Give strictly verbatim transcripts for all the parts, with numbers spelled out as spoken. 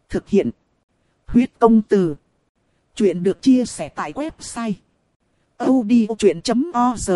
Thực hiện. Huyết công từ. Chuyện được chia sẻ tại website audiochuyện chấm org.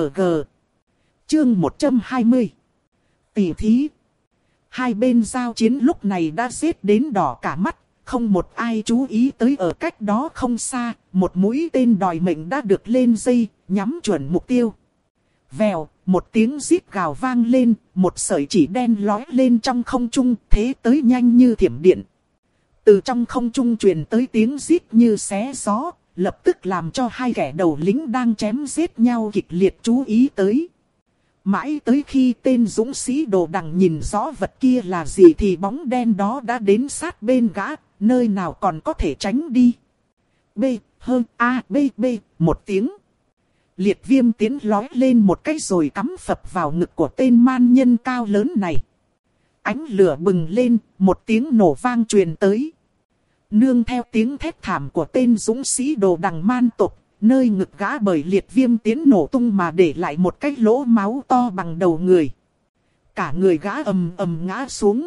Chương một trăm hai mươi. Tỷ thí. Hai bên giao chiến lúc này đã giết đến đỏ cả mắt, không một ai chú ý tới ở cách đó không xa, một mũi tên đòi mệnh đã được lên dây, nhắm chuẩn mục tiêu. Vèo, một tiếng rít gào vang lên, một sợi chỉ đen lói lên trong không trung, thế tới nhanh như thiểm điện. Từ trong không trung truyền tới tiếng rít như xé gió, lập tức làm cho hai kẻ đầu lính đang chém giết nhau kịch liệt chú ý tới. Mãi tới khi tên dũng sĩ đồ đằng nhìn rõ vật kia là gì thì bóng đen đó đã đến sát bên gã, nơi nào còn có thể tránh đi. B, hơn, A, B, B, một tiếng. Liệt viêm tiến lói lên một cái rồi cắm phập vào ngực của tên man nhân cao lớn này. Ánh lửa bừng lên, một tiếng nổ vang truyền tới. Nương theo tiếng thét thảm của tên dũng sĩ đồ đằng man tộc, nơi ngực gã bởi liệt viêm tiến nổ tung mà để lại một cái lỗ máu to bằng đầu người. Cả người gã ầm ầm ngã xuống.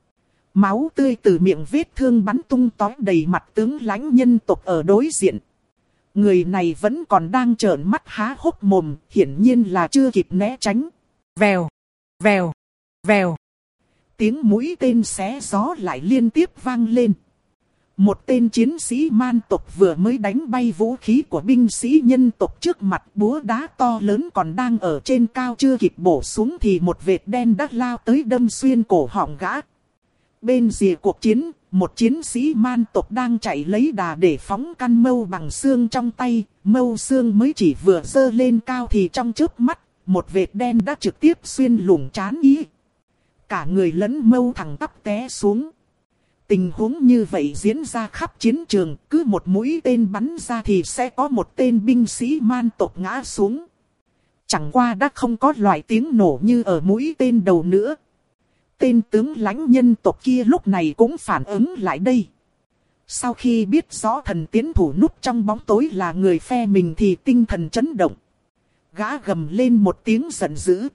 Máu tươi từ miệng vết thương bắn tung tóe đầy mặt tướng lãnh nhân tộc ở đối diện. Người này vẫn còn đang trợn mắt há hốc mồm, hiển nhiên là chưa kịp né tránh. Vèo, vèo, vèo. Tiếng mũi tên xé gió lại liên tiếp vang lên. Một tên chiến sĩ man tộc vừa mới đánh bay vũ khí của binh sĩ nhân tộc trước mặt, búa đá to lớn còn đang ở trên cao chưa kịp bổ xuống thì một vệt đen đã lao tới đâm xuyên cổ họng gã. Bên rìa cuộc chiến, một chiến sĩ man tộc đang chạy lấy đà để phóng căn mâu bằng xương trong tay, mâu xương mới chỉ vừa giơ lên cao thì trong chớp mắt, một vệt đen đã trực tiếp xuyên lủng trán ý. Cả người lẫn mâu thẳng tắp té xuống. Tình huống như vậy diễn ra khắp chiến trường, cứ một mũi tên bắn ra thì sẽ có một tên binh sĩ man tộc ngã xuống. Chẳng qua đã không có loại tiếng nổ như ở mũi tên đầu nữa. Tên tướng lãnh nhân tộc kia lúc này cũng phản ứng lại đây. Sau khi biết rõ thần tiến thủ núp trong bóng tối là người phe mình thì tinh thần chấn động. Gã gầm lên một tiếng giận dữ.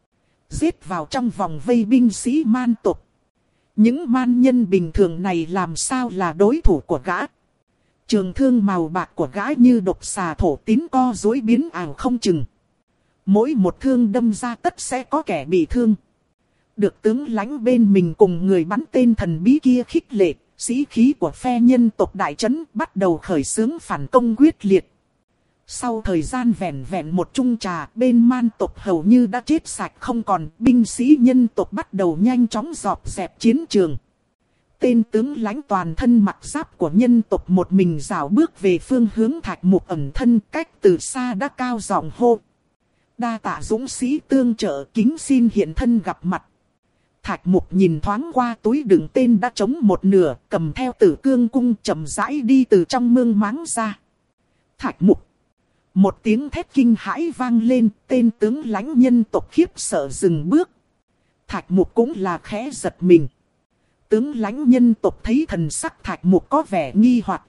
Giết vào trong vòng vây binh sĩ man tộc. Những man nhân bình thường này làm sao là đối thủ của gã. Trường thương màu bạc của gã như độc xà thổ tín co duỗi biến ảo không chừng. Mỗi một thương đâm ra tất sẽ có kẻ bị thương. Được tướng lãnh bên mình cùng người bắn tên thần bí kia khích lệ, sĩ khí của phe nhân tộc đại trấn bắt đầu khởi xướng phản công quyết liệt. Sau thời gian vẹn vẹn một chung trà, bên man tộc hầu như đã chết sạch không còn, binh sĩ nhân tộc bắt đầu nhanh chóng dọn dẹp chiến trường. Tên tướng lãnh toàn thân mặc giáp của nhân tộc một mình rảo bước về phương hướng thạch mục ẩn thân, cách từ xa đã cao giọng hô. Đa tạ dũng sĩ tương trợ, kính xin hiện thân gặp mặt. Thạch mục nhìn thoáng qua túi đựng tên đã trống một nửa, cầm theo tử cương cung chậm rãi đi từ trong mương máng ra. Thạch mục. Một tiếng thét kinh hãi vang lên, tên tướng lãnh nhân tộc khiếp sợ dừng bước. Thạch mục cũng là khẽ giật mình. Tướng lãnh nhân tộc thấy thần sắc thạch mục có vẻ nghi hoặc.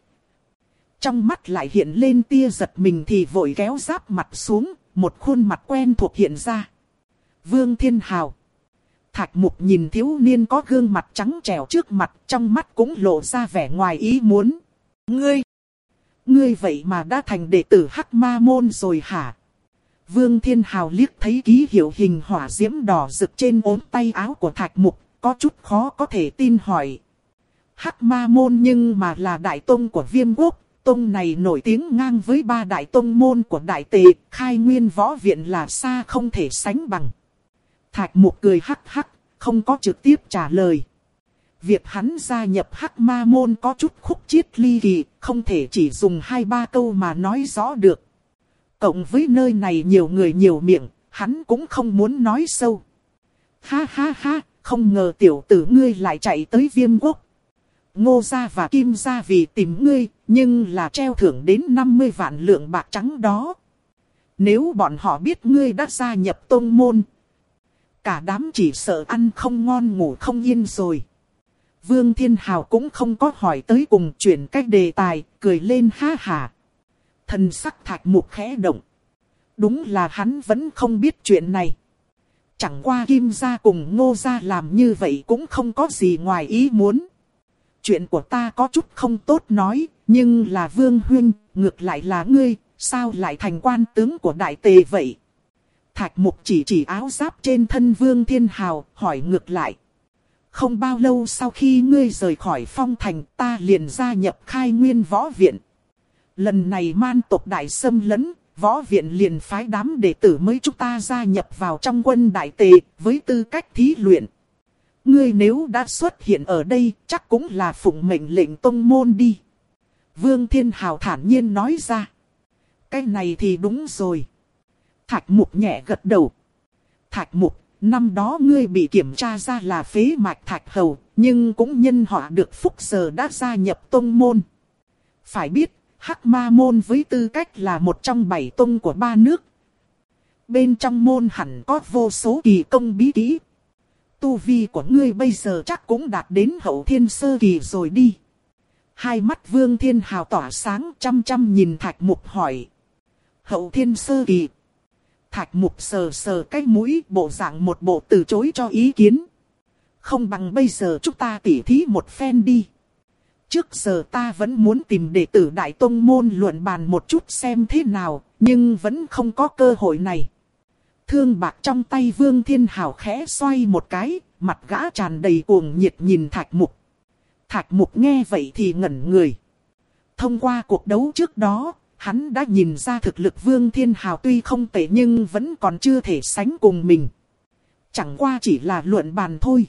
Trong mắt lại hiện lên tia giật mình thì vội kéo giáp mặt xuống, một khuôn mặt quen thuộc hiện ra. Vương Thiên Hào. Thạch mục nhìn thiếu niên có gương mặt trắng trẻo trước mặt, trong mắt cũng lộ ra vẻ ngoài ý muốn. Ngươi! Ngươi vậy mà đã thành đệ tử Hắc Ma Môn rồi hả? Vương Thiên Hào liếc thấy ký hiệu hình hỏa diễm đỏ rực trên ốm tay áo của Thạch Mục, có chút khó có thể tin hỏi. Hắc Ma Môn nhưng mà là đại tông của Viêm Quốc, tông này nổi tiếng ngang với ba đại tông môn của Đại Tề, Khai Nguyên Võ Viện là xa không thể sánh bằng. Thạch Mục cười hắc hắc, không có trực tiếp trả lời. Việc hắn gia nhập Hắc Ma Môn có chút khúc chiết ly kỳ, không thể chỉ dùng hai ba câu mà nói rõ được. Cộng với nơi này nhiều người nhiều miệng, hắn cũng không muốn nói sâu. Ha ha ha, không ngờ tiểu tử ngươi lại chạy tới Viêm Quốc. Ngô gia và Kim gia vì tìm ngươi, nhưng là treo thưởng đến năm mươi vạn lượng bạc trắng đó. Nếu bọn họ biết ngươi đã gia nhập tông môn, cả đám chỉ sợ ăn không ngon ngủ không yên rồi. Vương Thiên Hào cũng không có hỏi tới cùng, chuyển cách đề tài, cười lên ha hả. Thần sắc Thạch Mục khẽ động. Đúng là hắn vẫn không biết chuyện này. Chẳng qua Kim gia cùng Ngô gia làm như vậy cũng không có gì ngoài ý muốn. Chuyện của ta có chút không tốt nói, nhưng là Vương huynh, ngược lại là ngươi, sao lại thành quan tướng của đại tề vậy? Thạch Mục chỉ chỉ áo giáp trên thân Vương Thiên Hào, hỏi ngược lại. Không bao lâu sau khi ngươi rời khỏi Phong Thành, ta liền gia nhập Khai Nguyên Võ Viện. Lần này man tộc đại xâm lấn, Võ Viện liền phái đám đệ tử mới chúng ta gia nhập vào trong quân đại tề, với tư cách thí luyện. Ngươi nếu đã xuất hiện ở đây, chắc cũng là phụng mệnh lệnh tông môn đi. Vương Thiên Hào thản nhiên nói ra. Cái này thì đúng rồi. Thạch Mục nhẹ gật đầu. Thạch Mục, năm đó ngươi bị kiểm tra ra là phế mạch Thạch Hầu, nhưng cũng nhân họ được phúc giờ đã gia nhập tông môn. Phải biết, Hắc Ma môn với tư cách là một trong bảy tông của ba nước. Bên trong môn hẳn có vô số kỳ công bí kỹ. Tu vi của ngươi bây giờ chắc cũng đạt đến hậu thiên sơ kỳ rồi đi. Hai mắt Vương Thiên Hào tỏa sáng, chăm chăm nhìn Thạch Mục hỏi. Hậu thiên sơ kỳ. Thạch Mục sờ sờ cái mũi, bộ dạng một bộ từ chối cho ý kiến. Không bằng bây giờ chúng ta tỉ thí một phen đi. Trước giờ ta vẫn muốn tìm đệ tử Đại Tông môn luận bàn một chút xem thế nào, nhưng vẫn không có cơ hội này. Thương bạc trong tay Vương Thiên Hào khẽ xoay một cái, mặt gã tràn đầy cuồng nhiệt nhìn Thạch Mục. Thạch Mục nghe vậy thì ngẩn người. Thông qua cuộc đấu trước đó, hắn đã nhìn ra thực lực Vương Thiên Hào tuy không tệ nhưng vẫn còn chưa thể sánh cùng mình. Chẳng qua chỉ là luận bàn thôi.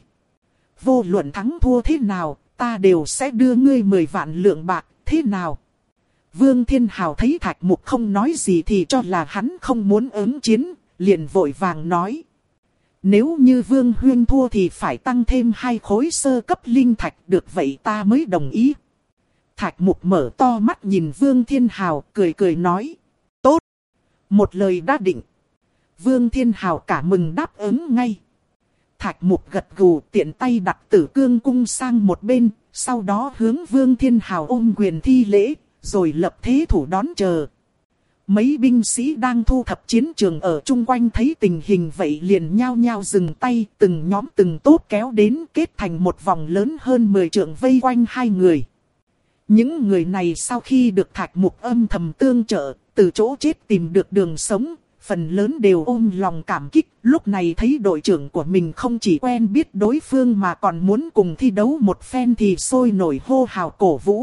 Vô luận thắng thua thế nào, ta đều sẽ đưa ngươi mười vạn lượng bạc, thế nào? Vương Thiên Hào thấy Thạch Mục không nói gì thì cho là hắn không muốn ứng chiến, liền vội vàng nói. Nếu như Vương huynh thua thì phải tăng thêm hai khối sơ cấp linh thạch, được vậy ta mới đồng ý. Thạch Mục mở to mắt nhìn Vương Thiên Hào, cười cười nói. Tốt! Một lời đã định. Vương Thiên Hào cả mừng đáp ứng ngay. Thạch Mục gật gù, tiện tay đặt Tử Cương cung sang một bên, sau đó hướng Vương Thiên Hào ôm quyền thi lễ, rồi lập thế thủ đón chờ. Mấy binh sĩ đang thu thập chiến trường ở chung quanh thấy tình hình vậy liền nhao nhao dừng tay, từng nhóm từng tốp kéo đến kết thành một vòng lớn hơn mười trượng vây quanh hai người. Những người này sau khi được Thạch Mục âm thầm tương trợ, từ chỗ chết tìm được đường sống, phần lớn đều ôm lòng cảm kích. Lúc này thấy đội trưởng của mình không chỉ quen biết đối phương mà còn muốn cùng thi đấu một phen thì sôi nổi hô hào cổ vũ.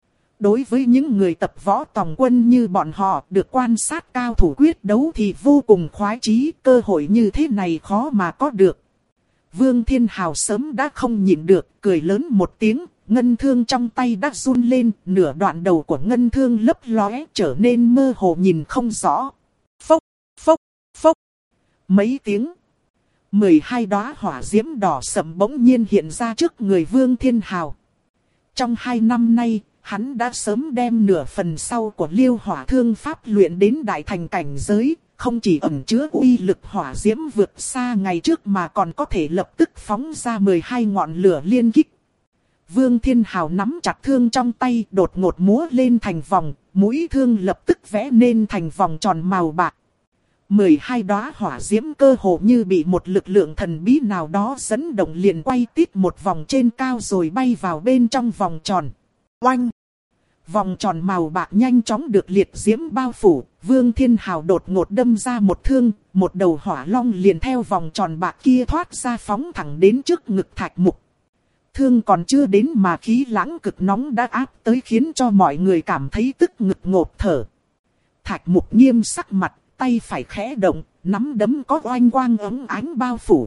Đối với những người tập võ tòng quân như bọn họ được quan sát cao thủ quyết đấu thì vô cùng khoái chí, cơ hội như thế này khó mà có được. Vương Thiên Hào sớm đã không nhịn được, cười lớn một tiếng, ngân thương trong tay đã run lên, nửa đoạn đầu của ngân thương lấp lóe trở nên mơ hồ nhìn không rõ. Phốc, phốc, phốc. Mấy tiếng. mười hai đóa hỏa diễm đỏ sẫm bỗng nhiên hiện ra trước người Vương Thiên Hào. Trong hai năm nay, hắn đã sớm đem nửa phần sau của Liêu Hỏa Thương Pháp luyện đến đại thành cảnh giới, không chỉ ẩn chứa uy lực hỏa diễm vượt xa ngày trước mà còn có thể lập tức phóng ra mười hai ngọn lửa liên kích. Vương Thiên Hào nắm chặt thương trong tay, đột ngột múa lên thành vòng, mũi thương lập tức vẽ nên thành vòng tròn màu bạc. mười hai đóa hỏa diễm cơ hồ như bị một lực lượng thần bí nào đó dẫn động liền quay tít một vòng trên cao rồi bay vào bên trong vòng tròn. Oanh! Vòng tròn màu bạc nhanh chóng được liệt diễm bao phủ, Vương Thiên Hào đột ngột đâm ra một thương, một đầu hỏa long liền theo vòng tròn bạc kia thoát ra phóng thẳng đến trước ngực Thạch Mục. Thương còn chưa đến mà khí lãng cực nóng đã áp tới khiến cho mọi người cảm thấy tức ngực ngộp thở. Thạch Mục nghiêm sắc mặt, tay phải khẽ động, nắm đấm có oanh quang ấm ánh bao phủ.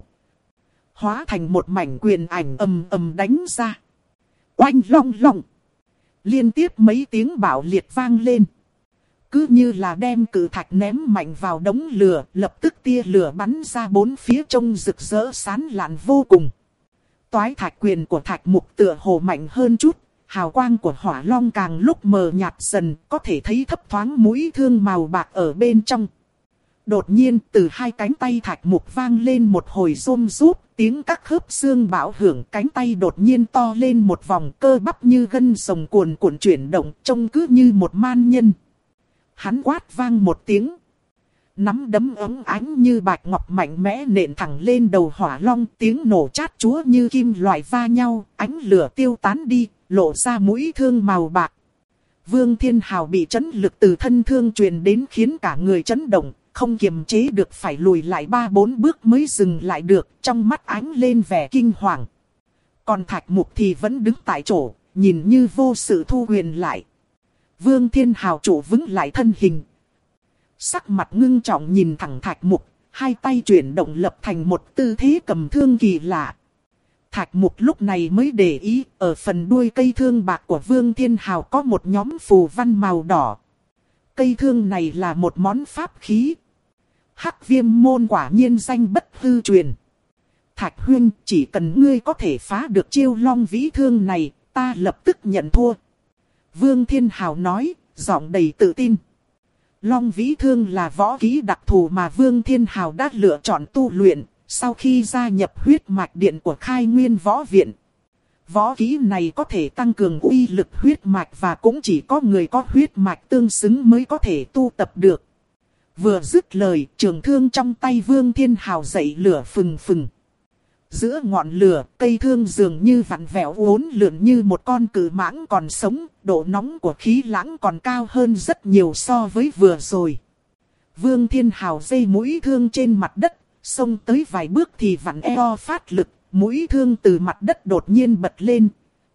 Hóa thành một mảnh quyền ảnh ầm ầm đánh ra. Oanh long long! Liên tiếp mấy tiếng bạo liệt vang lên. Cứ như là đem cự thạch ném mạnh vào đống lửa, lập tức tia lửa bắn ra bốn phía trông rực rỡ sáng lạn vô cùng. Toái thạch quyền của Thạch Mục tựa hồ mạnh hơn chút, hào quang của hỏa long càng lúc mờ nhạt dần, có thể thấy thấp thoáng mũi thương màu bạc ở bên trong. Đột nhiên từ hai cánh tay Thạch Mục vang lên một hồi rôm rúp, tiếng các khớp xương bão hưởng, cánh tay đột nhiên to lên một vòng, cơ bắp như gân sồng cuồn cuộn chuyển động, trông cứ như một man nhân. Hắn quát vang một tiếng. nắm đấm óng ánh như bạch ngọc mạnh mẽ nện thẳng lên đầu Hỏa Long, tiếng nổ chát chúa như kim loại va nhau, ánh lửa tiêu tán đi, lộ ra mũi thương màu bạc. Vương Thiên Hào bị chấn lực từ thân thương truyền đến khiến cả người chấn động, không kiềm chế được phải lùi lại ba bốn bước mới dừng lại được, trong mắt ánh lên vẻ kinh hoàng. Còn Thạch Mục thì vẫn đứng tại chỗ, nhìn như vô sự thu huyền lại. Vương Thiên Hào trụ vững lại thân hình. Sắc mặt ngưng trọng nhìn thẳng Thạch Mục, hai tay chuyển động lập thành một tư thế cầm thương kỳ lạ. Thạch Mục lúc này mới để ý, ở phần đuôi cây thương bạc của Vương Thiên Hào có một nhóm phù văn màu đỏ. Cây thương này là một món pháp khí. Hắc Viêm môn quả nhiên danh bất hư truyền. Thạch huynh, chỉ cần ngươi có thể phá được chiêu Long Vĩ Thương này, ta lập tức nhận thua. Vương Thiên Hào nói, giọng đầy tự tin. Long Vĩ Thương là võ kỹ đặc thù mà Vương Thiên Hào đã lựa chọn tu luyện, sau khi gia nhập huyết mạch điện của Khai Nguyên Võ Viện. Võ kỹ này có thể tăng cường uy lực huyết mạch và cũng chỉ có người có huyết mạch tương xứng mới có thể tu tập được. Vừa dứt lời, trường thương trong tay Vương Thiên Hào dậy lửa phừng phừng. Giữa ngọn lửa, cây thương dường như vặn vẹo uốn lượn như một con cự mãng còn sống, độ nóng của khí lãng còn cao hơn rất nhiều so với vừa rồi. Vương Thiên Hào giây mũi thương trên mặt đất, xông tới vài bước thì vặn eo phát lực, mũi thương từ mặt đất đột nhiên bật lên.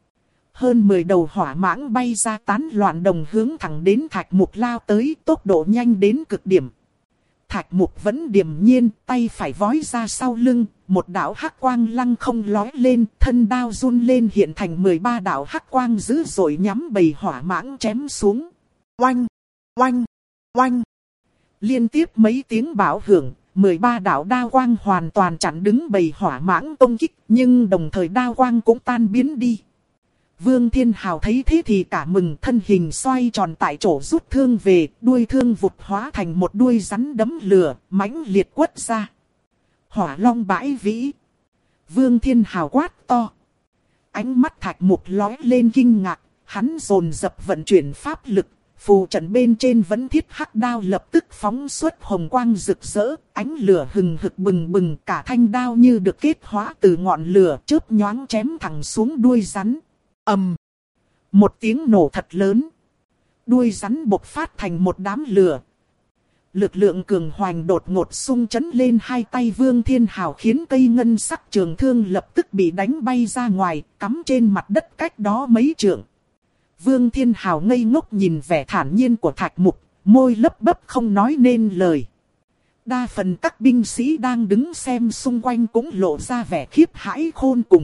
Hơn mười đầu hỏa mãng bay ra tán loạn đồng hướng thẳng đến Thạch Mục lao tới, tốc độ nhanh đến cực điểm. Thạch Mục vẫn điềm nhiên, tay phải vói ra sau lưng, một đạo hắc quang lăng không lói lên, thân đao run lên hiện thành mười ba đạo hắc quang dữ dội nhắm bầy hỏa mãng chém xuống. Oanh, oanh, oanh. Liên tiếp mấy tiếng bão hưởng, mười ba đạo đao quang hoàn toàn chặn đứng bầy hỏa mãng công kích, nhưng đồng thời đao quang cũng tan biến đi. Vương Thiên Hào thấy thế thì cả mừng, thân hình xoay tròn tại chỗ rút thương về, đuôi thương vụt hóa thành một đuôi rắn đấm lửa, mãnh liệt quất ra. Hỏa Long bãi vĩ. Vương Thiên Hào quát to. Ánh mắt Thạch Mục lóe lên kinh ngạc, hắn dồn dập vận chuyển pháp lực, phù trận bên trên vấn thiết hắc đao lập tức phóng xuất hồng quang rực rỡ, ánh lửa hừng hực bừng bừng, cả thanh đao như được kết hóa từ ngọn lửa, chớp nhoáng chém thẳng xuống đuôi rắn. Ầm! Một tiếng nổ thật lớn. Đuôi rắn bộc phát thành một đám lửa. Lực lượng cường hoành đột ngột xung chấn lên hai tay Vương Thiên Hào khiến cây ngân sắc trường thương lập tức bị đánh bay ra ngoài, cắm trên mặt đất cách đó mấy trượng. Vương Thiên Hào ngây ngốc nhìn vẻ thản nhiên của Thạch Mục, môi lấp bấp không nói nên lời. Đa phần các binh sĩ đang đứng xem xung quanh cũng lộ ra vẻ khiếp hãi khôn cùng.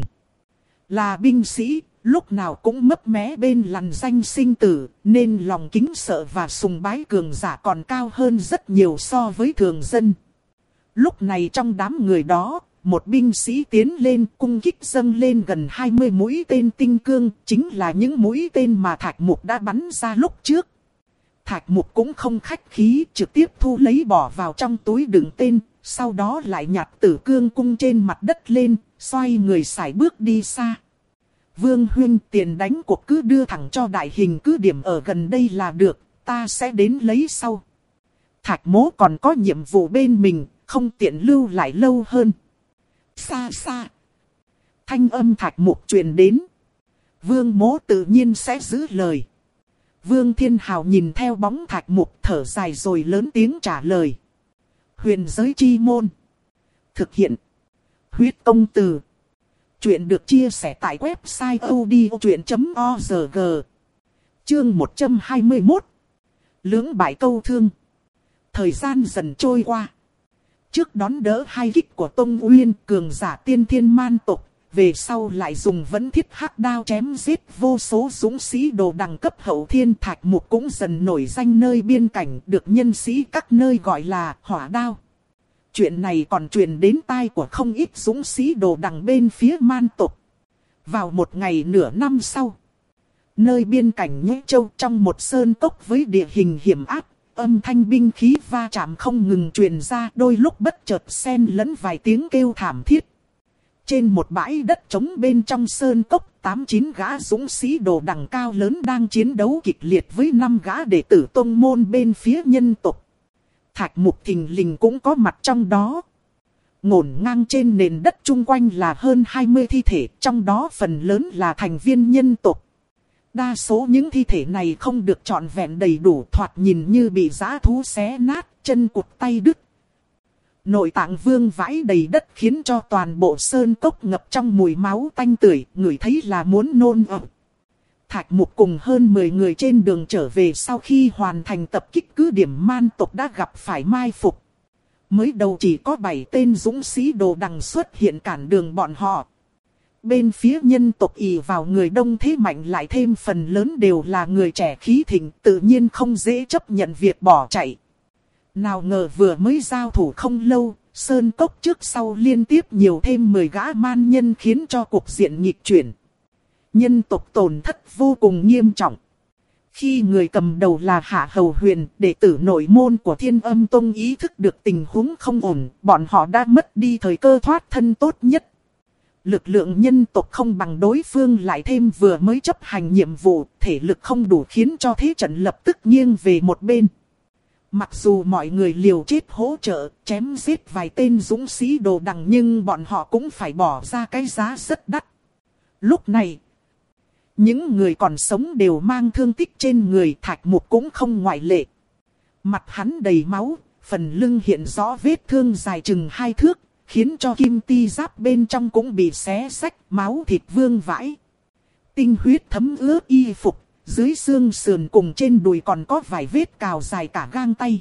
Là binh sĩ, lúc nào cũng mấp mé bên lằn danh sinh tử, nên lòng kính sợ và sùng bái cường giả còn cao hơn rất nhiều so với thường dân. Lúc này trong đám người đó, một binh sĩ tiến lên cung kích dâng lên gần hai mươi mũi tên tinh cương, chính là những mũi tên mà Thạch Mục đã bắn ra lúc trước. Thạch Mục cũng không khách khí, trực tiếp thu lấy bỏ vào trong túi đựng tên, sau đó lại nhặt tử cương cung trên mặt đất lên, xoay người sải bước đi xa. Vương huynh, tiền đánh cuộc cứ đưa thẳng cho đại hình cứ điểm ở gần đây là được, ta sẽ đến lấy sau. Thạch Mỗ còn có nhiệm vụ bên mình, không tiện lưu lại lâu hơn. Xa xa. Thanh âm Thạch Mục truyền đến. Vương Mỗ tự nhiên sẽ giữ lời. Vương Thiên Hào nhìn theo bóng Thạch Mục thở dài rồi lớn tiếng trả lời. Huyền giới chi môn. Thực hiện. Huyết công từ. Chuyện được chia sẻ tại website odchuyện chấm org. Chương một trăm hai mươi mốt. Lưỡng bại câu thương. Thời gian dần trôi qua. Trước đón đỡ hai kích của Tông Uyên, cường giả tiên thiên man tộc, về sau lại dùng vấn thiết hắc đao chém giết vô số dũng sĩ đồ đẳng cấp hậu thiên. Thạch Mục cũng dần nổi danh nơi biên cảnh, được nhân sĩ các nơi gọi là hỏa đao. Chuyện này còn truyền đến tai của không ít dũng sĩ đồ đằng bên phía man tộc. Vào một ngày nửa năm sau, nơi biên cảnh Nhĩ Châu trong một sơn cốc với địa hình hiểm ác, âm thanh binh khí va chạm không ngừng truyền ra, đôi lúc bất chợt xen lẫn vài tiếng kêu thảm thiết. Trên một bãi đất trống bên trong sơn cốc, tám chín gã dũng sĩ đồ đằng cao lớn đang chiến đấu kịch liệt với năm gã đệ tử tông môn bên phía nhân tộc. Thạch Mục thình lình cũng có mặt trong đó. Ngổn ngang trên nền đất chung quanh là hơn hai mươi thi thể, trong đó phần lớn là thành viên nhân tộc. Đa số những thi thể này không được trọn vẹn đầy đủ, thoạt nhìn như bị dã thú xé nát, chân cụt tay đứt. Nội tạng vương vãi đầy đất khiến cho toàn bộ sơn cốc ngập trong mùi máu tanh tưởi, ngửi thấy là muốn nôn ẩm. Thạch Mục cùng hơn mười người trên đường trở về sau khi hoàn thành tập kích cứ điểm man tộc đã gặp phải mai phục. Mới đầu chỉ có bảy tên dũng sĩ đồ đằng xuất hiện cản đường bọn họ. Bên phía nhân tộc ỷ vào người đông thế mạnh lại thêm phần lớn đều là người trẻ khí thịnh, tự nhiên không dễ chấp nhận việc bỏ chạy. Nào ngờ vừa mới giao thủ không lâu, sơn cốc trước sau liên tiếp nhiều thêm mười gã man nhân khiến cho cục diện nghịch chuyển. Nhân tộc tổn thất vô cùng nghiêm trọng. Khi người cầm đầu là Hạ Hầu Huyền, đệ tử nội môn của Thiên Âm Tông ý thức được tình huống không ổn, bọn họ đã mất đi thời cơ thoát thân tốt nhất. Lực lượng nhân tộc không bằng đối phương lại thêm vừa mới chấp hành nhiệm vụ, thể lực không đủ khiến cho thế trận lập tức nghiêng về một bên. Mặc dù mọi người liều chết hỗ trợ, chém giết vài tên dũng sĩ đồ đằng nhưng bọn họ cũng phải bỏ ra cái giá rất đắt. Lúc này, những người còn sống đều mang thương tích trên người, Thạch Mục cũng không ngoại lệ. Mặt hắn đầy máu, phần lưng hiện rõ vết thương dài chừng hai thước, khiến cho kim ti giáp bên trong cũng bị xé xách, máu thịt vương vãi. Tinh huyết thấm ướt y phục, dưới xương sườn cùng trên đùi còn có vài vết cào dài cả gang tay.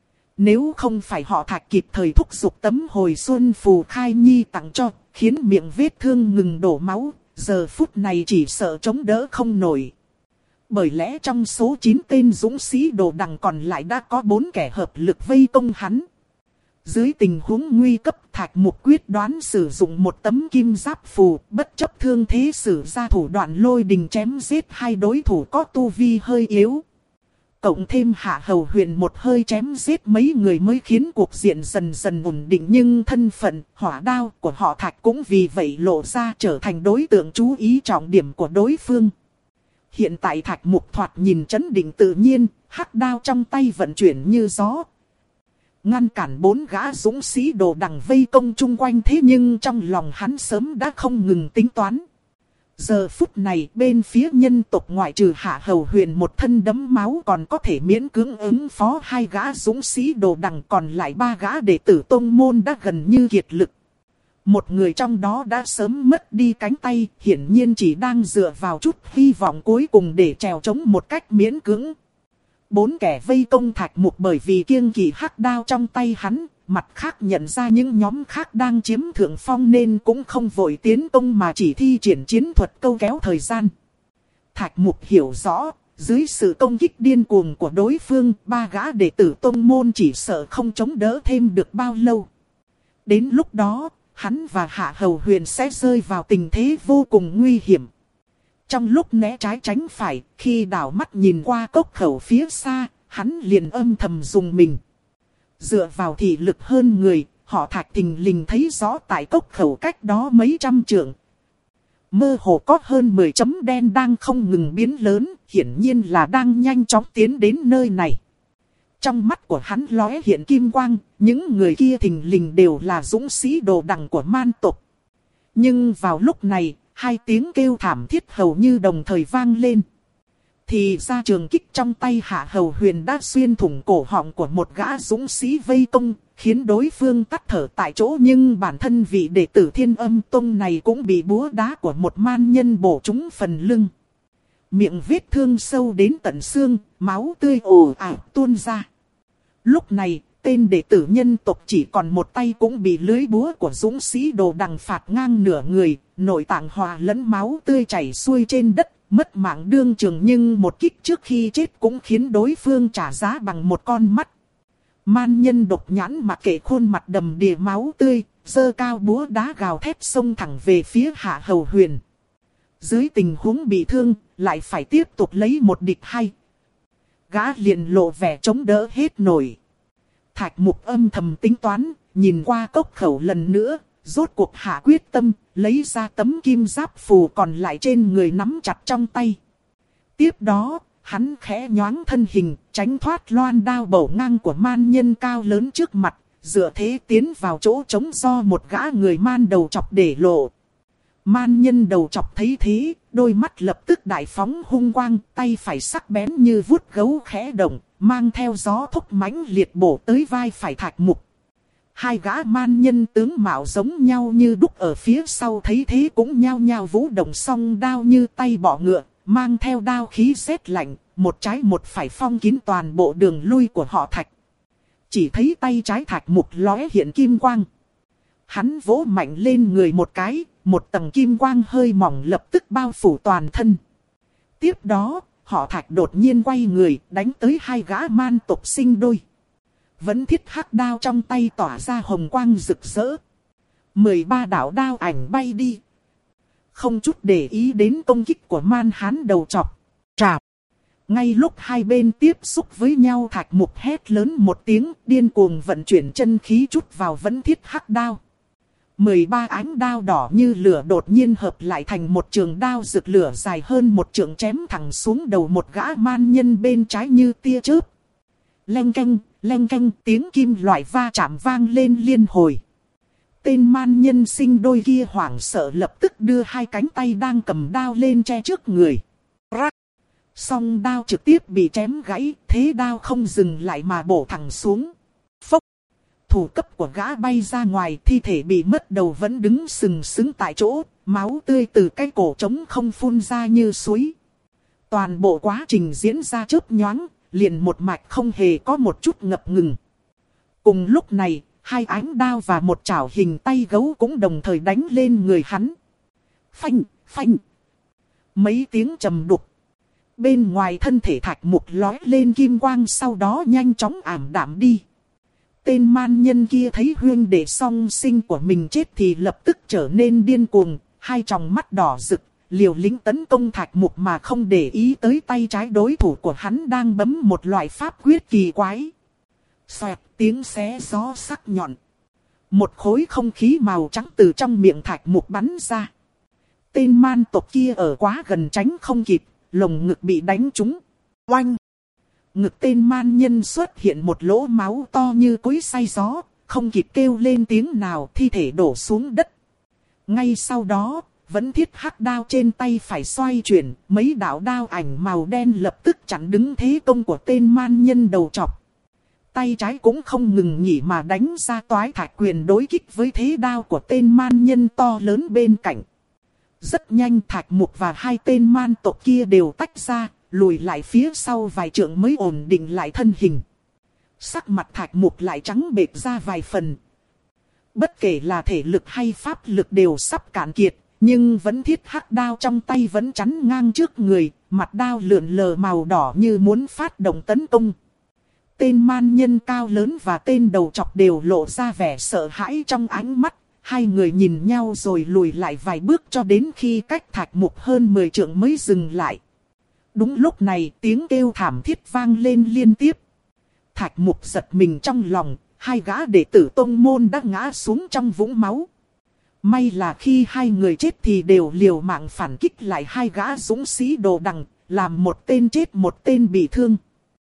Nếu không phải họ Thạch kịp thời thúc giục tấm hồi xuân phù khai nhi tặng cho, khiến miệng vết thương ngừng đổ máu, giờ phút này chỉ sợ chống đỡ không nổi. Bởi lẽ trong số chín tên dũng sĩ đồ đằng còn lại đã có bốn kẻ hợp lực vây công hắn. Dưới tình huống nguy cấp, Thạch Mục quyết đoán sử dụng một tấm kim giáp phù, bất chấp thương thế sử ra thủ đoạn lôi đình chém giết hai đối thủ có tu vi hơi yếu. Cộng thêm Hạ Hầu Huyền một hơi chém giết mấy người mới khiến cuộc diện dần dần ổn định, nhưng thân phận, hỏa đao của họ Thạch cũng vì vậy lộ ra trở thành đối tượng chú ý trọng điểm của đối phương. Hiện tại Thạch Mục thoạt nhìn trấn định tự nhiên, hắc đao trong tay vận chuyển như gió. Ngăn cản bốn gã dũng sĩ đồ đằng vây công chung quanh, thế nhưng trong lòng hắn sớm đã không ngừng tính toán. Giờ phút này bên phía nhân tộc ngoại trừ Hạ Hầu Huyền một thân đẫm máu còn có thể miễn cưỡng ứng phó hai gã dũng sĩ đồ đằng, còn lại ba gã đệ tử tông môn đã gần như kiệt lực. Một người trong đó đã sớm mất đi cánh tay, hiển nhiên chỉ đang dựa vào chút hy vọng cuối cùng để trèo chống một cách miễn cưỡng. Bốn kẻ vây công Thạch Mục bởi vì kiêng kỵ hắc đao trong tay hắn, mặt khác nhận ra những nhóm khác đang chiếm thượng phong nên cũng không vội tiến công mà chỉ thi triển chiến thuật câu kéo thời gian. Thạch Mục hiểu rõ, dưới sự công kích điên cuồng của đối phương, ba gã đệ tử tông môn chỉ sợ không chống đỡ thêm được bao lâu. Đến lúc đó, hắn và Hạ Hầu Huyền sẽ rơi vào tình thế vô cùng nguy hiểm. Trong lúc né trái tránh phải, khi đảo mắt nhìn qua cốc khẩu phía xa, hắn liền âm thầm dùng mình. Dựa vào thị lực hơn người, họ Thạch thình lình thấy rõ tại cốc khẩu cách đó mấy trăm trượng. Mơ hồ có hơn mười chấm đen đang không ngừng biến lớn, hiển nhiên là đang nhanh chóng tiến đến nơi này. Trong mắt của hắn lóe hiện kim quang, những người kia thình lình đều là dũng sĩ đồ đằng của man tộc. Nhưng vào lúc này, hai tiếng kêu thảm thiết hầu như đồng thời vang lên. Thì ra trường kích trong tay Hạ Hầu Huyền đã xuyên thủng cổ họng của một gã dũng sĩ vây công, khiến đối phương tắt thở tại chỗ, nhưng bản thân vị đệ tử Thiên Âm Tông này cũng bị búa đá của một man nhân bổ trúng phần lưng. Miệng vết thương sâu đến tận xương, máu tươi ồ ạt tuôn ra. Lúc này, tên đệ tử nhân tộc chỉ còn một tay cũng bị lưới búa của dũng sĩ đồ đằng phạt ngang nửa người, nội tạng hòa lẫn máu tươi chảy xuôi trên đất, mất mạng đương trường, nhưng một kích trước khi chết cũng khiến đối phương trả giá bằng một con mắt. Man nhân độc nhãn mặc kệ khuôn mặt đầm đìa máu tươi, giơ cao búa đá gào thét xông thẳng về phía Hạ Hầu Huyền. Dưới tình huống bị thương, lại phải tiếp tục lấy một địch hai. Gã liền lộ vẻ chống đỡ hết nổi. Thạch Mục âm thầm tính toán, nhìn qua cốc khẩu lần nữa, rốt cuộc hạ quyết tâm, lấy ra tấm kim giáp phù còn lại trên người nắm chặt trong tay. Tiếp đó, hắn khẽ nhoáng thân hình, tránh thoát loan đao bổ ngang của man nhân cao lớn trước mặt, dựa thế tiến vào chỗ trống do một gã người man đầu chọc để lộ. Man nhân đầu chọc thấy thế, đôi mắt lập tức đại phóng hung quang, tay phải sắc bén như vuốt gấu khẽ động, mang theo gió thúc mãnh liệt bổ tới vai phải Thạch Mục. Hai gã man nhân tướng mạo giống nhau như đúc ở phía sau thấy thế cũng nhao nhao vũ động song đao như tay bọ ngựa, mang theo đao khí rét lạnh, một trái một phải phong kín toàn bộ đường lui của họ Thạch. Chỉ thấy tay trái Thạch Mục lóe hiện kim quang. Hắn vỗ mạnh lên người một cái, một tầng kim quang hơi mỏng lập tức bao phủ toàn thân. Tiếp đó, họ Thạch đột nhiên quay người, đánh tới hai gã man tộc sinh đôi. Vẫn thiết hắc đao trong tay tỏa ra hồng quang rực rỡ. mười ba đạo đao ảnh bay đi. Không chút để ý đến công kích của man hán đầu chọc. Trạp. Ngay lúc hai bên tiếp xúc với nhau, Thạch Mục hét lớn một tiếng, điên cuồng vận chuyển chân khí chút vào vẫn thiết hắc đao. mười ba ánh đao đỏ như lửa đột nhiên hợp lại thành một trường đao rực lửa dài hơn một trượng chém thẳng xuống đầu một gã man nhân bên trái như tia chớp. Leng keng, leng keng, tiếng kim loại va chạm vang lên liên hồi. Tên man nhân sinh đôi kia hoảng sợ lập tức đưa hai cánh tay đang cầm đao lên che trước người. Rắc! Song đao trực tiếp bị chém gãy, thế đao không dừng lại mà bổ thẳng xuống. Phốc! Thủ cấp của gã bay ra ngoài, thi thể bị mất đầu vẫn đứng sừng sững tại chỗ, máu tươi từ cái cổ trống không phun ra như suối. Toàn bộ quá trình diễn ra chớp nhoáng, liền một mạch không hề có một chút ngập ngừng. Cùng lúc này, hai ánh đao và một chảo hình tay gấu cũng đồng thời đánh lên người hắn. Phanh, phanh. Mấy tiếng trầm đục. Bên ngoài thân thể Thạch Mục lói lên kim quang, sau đó nhanh chóng ảm đạm đi. Tên man nhân kia thấy huynh đệ song sinh của mình chết thì lập tức trở nên điên cuồng, hai tròng mắt đỏ rực, liều lĩnh tấn công Thạch Mục mà không để ý tới tay trái đối thủ của hắn đang bấm một loại pháp quyết kỳ quái. Xoẹt, tiếng xé gió sắc nhọn. Một khối không khí màu trắng từ trong miệng Thạch Mục bắn ra. Tên man tộc kia ở quá gần tránh không kịp, lồng ngực bị đánh trúng. Oanh! Ngực tên man nhân xuất hiện một lỗ máu to như cối xay gió, không kịp kêu lên tiếng nào, thi thể đổ xuống đất. Ngay sau đó, vẫn thiết hắc đao trên tay phải xoay chuyển, mấy đạo đao ảnh màu đen lập tức chặn đứng thế công của tên man nhân đầu trọc. Tay trái cũng không ngừng nghỉ mà đánh ra toái thạch quyền đối kích với thế đao của tên man nhân to lớn bên cạnh. Rất nhanh Thạch Mục và hai tên man tộc kia đều tách ra, lùi lại phía sau vài trượng mới ổn định lại thân hình. Sắc mặt Thạch Mục lại trắng bệch ra vài phần. Bất kể là thể lực hay pháp lực đều sắp cạn kiệt, nhưng vẫn thiết hắc đao trong tay vẫn chắn ngang trước người, mặt đao lượn lờ màu đỏ như muốn phát động tấn công. Tên man nhân cao lớn và tên đầu trọc đều lộ ra vẻ sợ hãi trong ánh mắt. Hai người nhìn nhau rồi lùi lại vài bước cho đến khi cách Thạch Mục hơn mười trượng mới dừng lại. Đúng lúc này tiếng kêu thảm thiết vang lên liên tiếp. Thạch Mục giật mình trong lòng, hai gã đệ tử tông môn đã ngã xuống trong vũng máu. May là khi hai người chết thì đều liều mạng phản kích lại hai gã dũng sĩ đồ đằng, làm một tên chết một tên bị thương.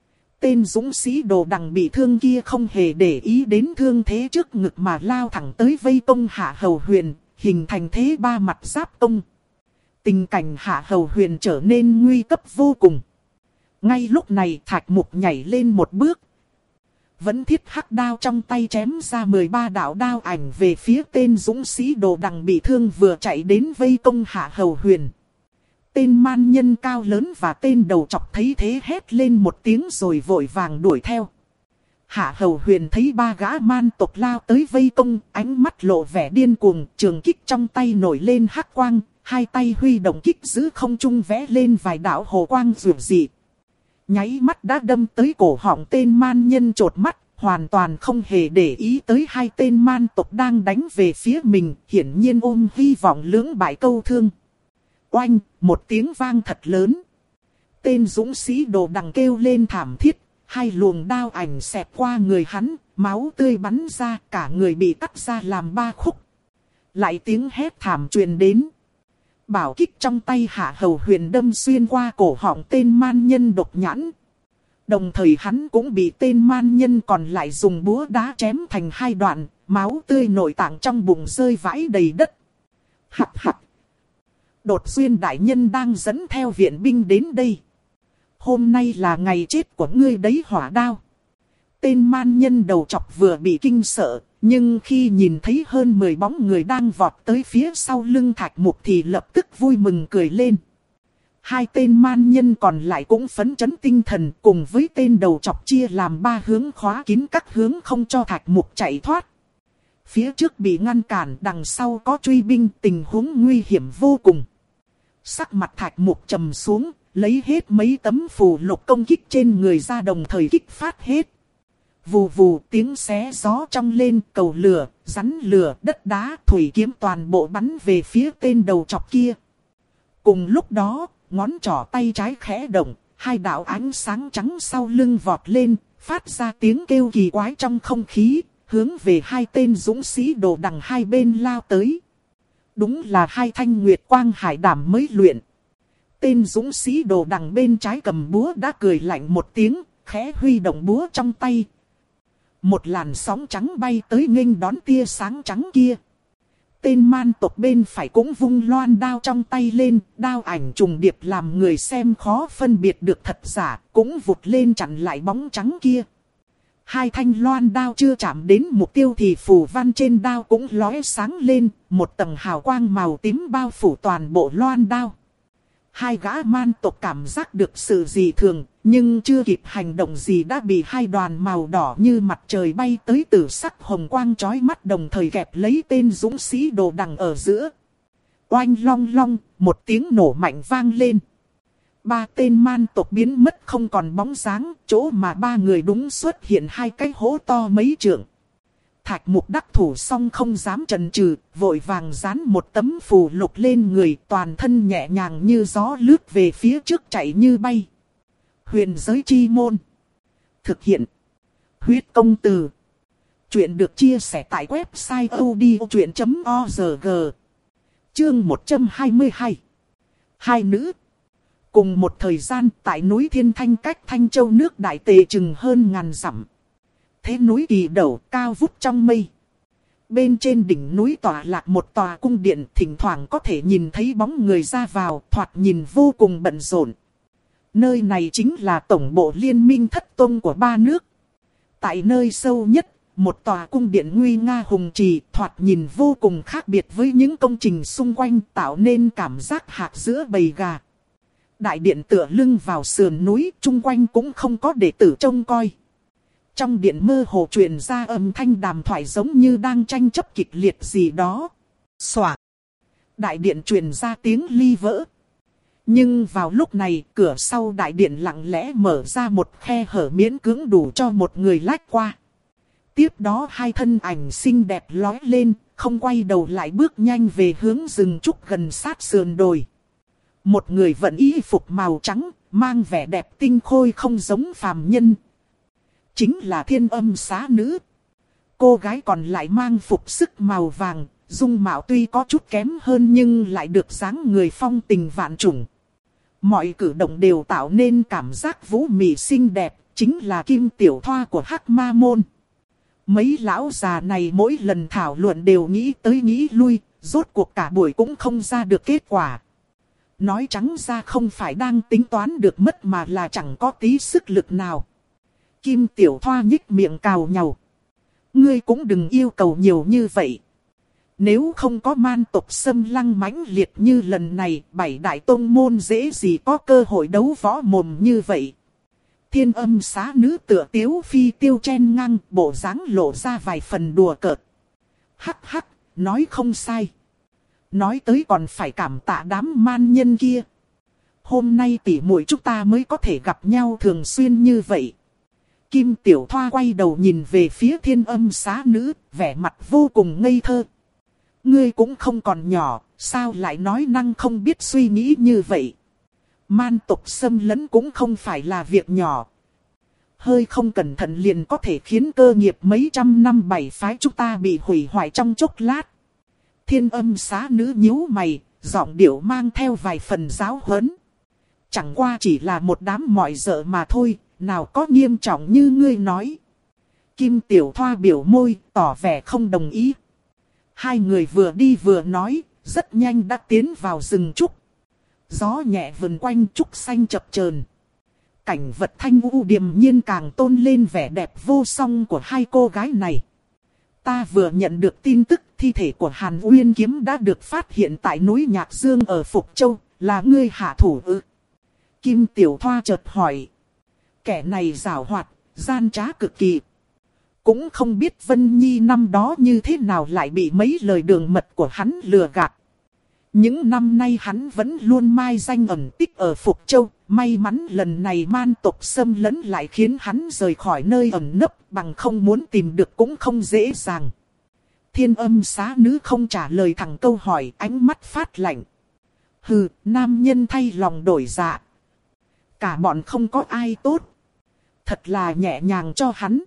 Tên dũng sĩ đồ đằng bị thương kia không hề để ý đến thương thế trước ngực mà lao thẳng tới vây công Hạ Hầu Huyền, hình thành thế ba mặt giáp công. Tình cảnh Hạ Hầu Huyền trở nên nguy cấp vô cùng. Ngay lúc này Thạch Mục nhảy lên một bước. Vẫn thiết hắc đao trong tay chém ra mười ba đạo đao ảnh về phía tên dũng sĩ đồ đằng bị thương vừa chạy đến vây công Hạ Hầu Huyền. Tên man nhân cao lớn và tên đầu trọc thấy thế hét lên một tiếng rồi vội vàng đuổi theo. Hạ Hầu Huyền thấy ba gã man tộc lao tới vây công, ánh mắt lộ vẻ điên cuồng, trường kích trong tay nổi lên hắc quang, hai tay huy động kích giữ không trung vẽ lên vài đạo hồ quang rực dị. Nháy mắt đã đâm tới cổ họng tên man nhân chột mắt, hoàn toàn không hề để ý tới hai tên man tộc đang đánh về phía mình, hiển nhiên ôm hy vọng lưỡng bại câu thương. Oanh, một tiếng vang thật lớn. Tên dũng sĩ đồ đằng kêu lên thảm thiết, hai luồng đao ảnh xẹt qua người hắn, máu tươi bắn ra, cả người bị cắt ra làm ba khúc. Lại tiếng hét thảm truyền đến. Bảo kích trong tay Hạ Hầu Huyền đâm xuyên qua cổ họng tên man nhân độc nhãn. Đồng thời hắn cũng bị tên man nhân còn lại dùng búa đá chém thành hai đoạn, máu tươi nội tạng trong bụng rơi vãi đầy đất. Hắc hắc. Đột Xuyên đại nhân đang dẫn theo viện binh đến đây. Hôm nay là ngày chết của ngươi đấy Hỏa Đao. Tên man nhân đầu chọc vừa bị kinh sợ, nhưng khi nhìn thấy hơn mười bóng người đang vọt tới phía sau lưng Thạch Mục thì lập tức vui mừng cười lên. Hai tên man nhân còn lại cũng phấn chấn tinh thần, cùng với tên đầu chọc chia làm ba hướng khóa kín các hướng không cho Thạch Mục chạy thoát. Phía trước bị ngăn cản, đằng sau có truy binh, tình huống nguy hiểm vô cùng. Sắc mặt Thạch Mục trầm xuống, lấy hết mấy tấm phù lục công kích trên người ra đồng thời kích phát hết. Vù vù tiếng xé gió trong lên, cầu lửa, rắn lửa, đất đá, thủy kiếm toàn bộ bắn về phía tên đầu chọc kia. Cùng lúc đó, ngón trỏ tay trái khẽ động, hai đạo ánh sáng trắng sau lưng vọt lên, phát ra tiếng kêu kỳ quái trong không khí, hướng về hai tên dũng sĩ đồ đằng hai bên lao tới. Đúng là hai thanh nguyệt quang hải đảm mới luyện. Tên dũng sĩ đồ đằng bên trái cầm búa đã cười lạnh một tiếng, khẽ huy động búa trong tay. Một làn sóng trắng bay tới nghênh đón tia sáng trắng kia. Tên man tộc bên phải cũng vung loan đao trong tay lên, đao ảnh trùng điệp làm người xem khó phân biệt được thật giả, cũng vụt lên chặn lại bóng trắng kia. Hai thanh loan đao chưa chạm đến mục tiêu thì phù văn trên đao cũng lóe sáng lên, một tầng hào quang màu tím bao phủ toàn bộ loan đao. Hai gã man tộc cảm giác được sự dị thường, nhưng chưa kịp hành động gì đã bị hai đoàn màu đỏ như mặt trời bay tới tử sắc hồng quang chói mắt đồng thời kẹp lấy tên dũng sĩ đồ đằng ở giữa. Oanh long long, một tiếng nổ mạnh vang lên. Ba tên man tộc biến mất không còn bóng dáng, chỗ mà ba người đúng xuất hiện hai cái hố to mấy trượng. Thạch Mục đắc thủ xong không dám chần chừ, vội vàng dán một tấm phù lục lên người, toàn thân nhẹ nhàng như gió lướt về phía trước chạy như bay. Huyền giới chi môn. Thực hiện. Huyết công từ. Chuyện được chia sẻ tại website odchuyện chấm org. Chương một trăm hai mươi hai. Hai nữ. Cùng một thời gian tại núi Thiên Thanh cách Thanh Châu nước Đại Tề chừng hơn ngàn dặm. Thế núi kỳ đẩu cao vút trong mây. Bên trên đỉnh núi tọa lạc một tòa cung điện, thỉnh thoảng có thể nhìn thấy bóng người ra vào, thoạt nhìn vô cùng bận rộn. Nơi này chính là tổng bộ liên minh thất tông của ba nước. Tại nơi sâu nhất, một tòa cung điện nguy nga hùng trì, thoạt nhìn vô cùng khác biệt với những công trình xung quanh, tạo nên cảm giác hạc giữa bầy gà. Đại điện tựa lưng vào sườn núi, chung quanh cũng không có đệ tử trông coi. Trong điện mơ hồ truyền ra âm thanh đàm thoại giống như đang tranh chấp kịch liệt gì đó. Xoạc. Đại điện truyền ra tiếng ly vỡ. Nhưng vào lúc này, cửa sau đại điện lặng lẽ mở ra một khe hở miễn cưỡng đủ cho một người lách qua. Tiếp đó hai thân ảnh xinh đẹp lói lên, không quay đầu lại bước nhanh về hướng rừng trúc gần sát sườn đồi. Một người vận y phục màu trắng, mang vẻ đẹp tinh khôi không giống phàm nhân. Chính là Thiên Âm Xá Nữ. Cô gái còn lại mang phục sức màu vàng, dung mạo tuy có chút kém hơn nhưng lại được dáng người phong tình vạn trùng. Mọi cử động đều tạo nên cảm giác vũ mị xinh đẹp, chính là Kim Tiểu Thoa của Hắc Ma Môn. Mấy lão già này mỗi lần thảo luận đều nghĩ tới nghĩ lui, rốt cuộc cả buổi cũng không ra được kết quả. Nói trắng ra không phải đang tính toán được mất mà là chẳng có tí sức lực nào. Kim Tiểu Thoa nhích miệng cào nhàu. Ngươi cũng đừng yêu cầu nhiều như vậy. Nếu không có man tộc xâm lăng mãnh liệt như lần này, bảy đại tông môn dễ gì có cơ hội đấu võ mồm như vậy. Thiên Âm Xá Nữ tựa tiếu phi tiêu chen ngang, bộ dáng lộ ra vài phần đùa cợt. Hắc hắc, nói không sai. Nói tới còn phải cảm tạ đám man nhân kia. Hôm nay tỉ muội chúng ta mới có thể gặp nhau thường xuyên như vậy. Kim Tiểu Thoa quay đầu nhìn về phía Thiên Âm Xá Nữ, vẻ mặt vô cùng ngây thơ. Ngươi cũng không còn nhỏ, sao lại nói năng không biết suy nghĩ như vậy? Man tộc xâm lấn cũng không phải là việc nhỏ. Hơi không cẩn thận liền có thể khiến cơ nghiệp mấy trăm năm bảy phái chúng ta bị hủy hoại trong chốc lát. Thiên Âm Xá Nữ nhíu mày, giọng điệu mang theo vài phần giáo huấn. Chẳng qua chỉ là một đám mọi dợ mà thôi, nào có nghiêm trọng như ngươi nói. Kim Tiểu Thoa biểu môi, tỏ vẻ không đồng ý. Hai người vừa đi vừa nói, rất nhanh đã tiến vào rừng trúc. Gió nhẹ vần quanh trúc xanh chập chờn. Cảnh vật thanh u điềm nhiên càng tôn lên vẻ đẹp vô song của hai cô gái này. Ta vừa nhận được tin tức thi thể của Hàn Uyên Kiếm đã được phát hiện tại núi Nhạc Dương ở Phục Châu, là ngươi hạ thủ ư? Kim Tiểu Thoa chợt hỏi. Kẻ này giảo hoạt, gian trá cực kỳ. Cũng không biết Vân Nhi năm đó như thế nào lại bị mấy lời đường mật của hắn lừa gạt. Những năm nay hắn vẫn luôn mai danh ẩn tích ở Phục Châu. May mắn lần này man tộc xâm lấn lại khiến hắn rời khỏi nơi ẩn nấp, bằng không muốn tìm được cũng không dễ dàng. Thiên Âm Xá Nữ không trả lời thẳng câu hỏi, ánh mắt phát lạnh. Hừ, nam nhân thay lòng đổi dạ. Cả bọn không có ai tốt. Thật là nhẹ nhàng cho hắn.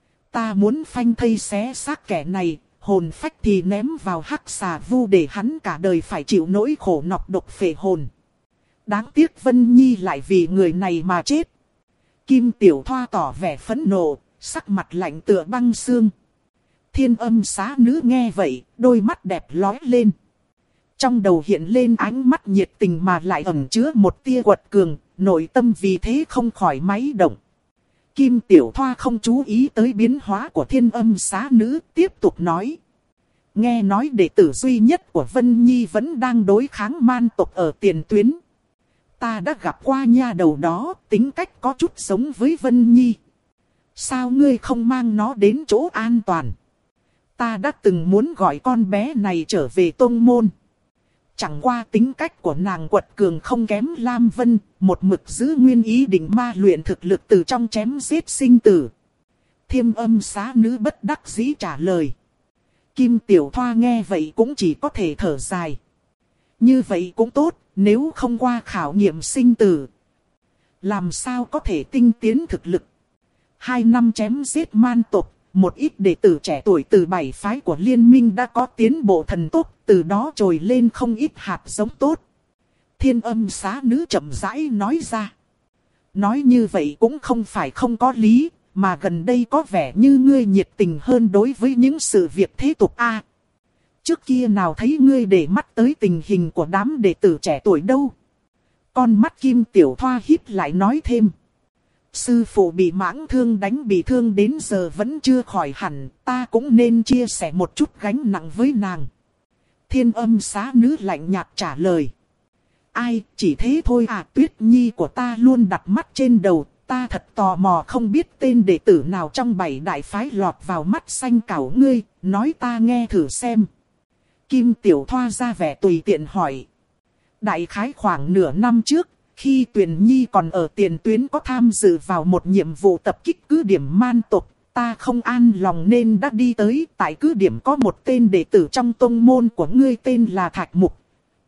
Ta muốn phanh thây xé xác kẻ này, hồn phách thì ném vào hắc xà vu để hắn cả đời phải chịu nỗi khổ nọc độc phệ hồn. Đáng tiếc Vân Nhi lại vì người này mà chết. Kim Tiểu Thoa tỏ vẻ phẫn nộ, sắc mặt lạnh tựa băng xương. Thiên Âm Xá Nữ nghe vậy, đôi mắt đẹp lóe lên. Trong đầu hiện lên ánh mắt nhiệt tình mà lại ẩn chứa một tia quật cường, nội tâm vì thế không khỏi máy động. Kim Tiểu Thoa không chú ý tới biến hóa của Thiên Âm Xá Nữ, tiếp tục nói. Nghe nói đệ tử duy nhất của Vân Nhi vẫn đang đối kháng man tộc ở tiền tuyến. Ta đã gặp qua nha đầu đó, tính cách có chút giống với Vân Nhi. Sao ngươi không mang nó đến chỗ an toàn? Ta đã từng muốn gọi con bé này trở về tông môn. Chẳng qua tính cách của nàng quật cường không kém Lam Vân, một mực giữ nguyên ý định ma luyện thực lực từ trong chém giết sinh tử. Thiên Âm Xá Nữ bất đắc dĩ trả lời. Kim Tiểu Thoa nghe vậy cũng chỉ có thể thở dài. Như vậy cũng tốt, nếu không qua khảo nghiệm sinh tử, làm sao có thể tinh tiến thực lực. Hai năm chém giết man tộc, một ít đệ tử trẻ tuổi từ bảy phái của liên minh đã có tiến bộ thần tốc, từ đó trồi lên không ít hạt giống tốt. Thiên Âm Xá Nữ chậm rãi nói ra. Nói như vậy cũng không phải không có lý, mà gần đây có vẻ như ngươi nhiệt tình hơn đối với những sự việc thế tục a. Trước kia nào thấy ngươi để mắt tới tình hình của đám đệ tử trẻ tuổi đâu. Con mắt Kim Tiểu Thoa híp lại nói thêm. Sư phụ bị mãng thương đánh bị thương đến giờ vẫn chưa khỏi hẳn, ta cũng nên chia sẻ một chút gánh nặng với nàng. Thiên Âm Xá Nữ lạnh nhạt trả lời. Ai, chỉ thế thôi à, Tuyết Nhi của ta luôn đặt mắt trên đầu, ta thật tò mò không biết tên đệ tử nào trong bảy đại phái lọt vào mắt xanh cảo ngươi, nói ta nghe thử xem. Kim Tiểu Thoa ra vẻ tùy tiện hỏi. Đại khái khoảng nửa năm trước, khi Tuyền Nhi còn ở tiền tuyến có tham dự vào một nhiệm vụ tập kích cứ điểm man tộc, ta không an lòng nên đã đi tới. Tại cứ điểm có một tên đệ tử trong tông môn của ngươi tên là Thạch Mục.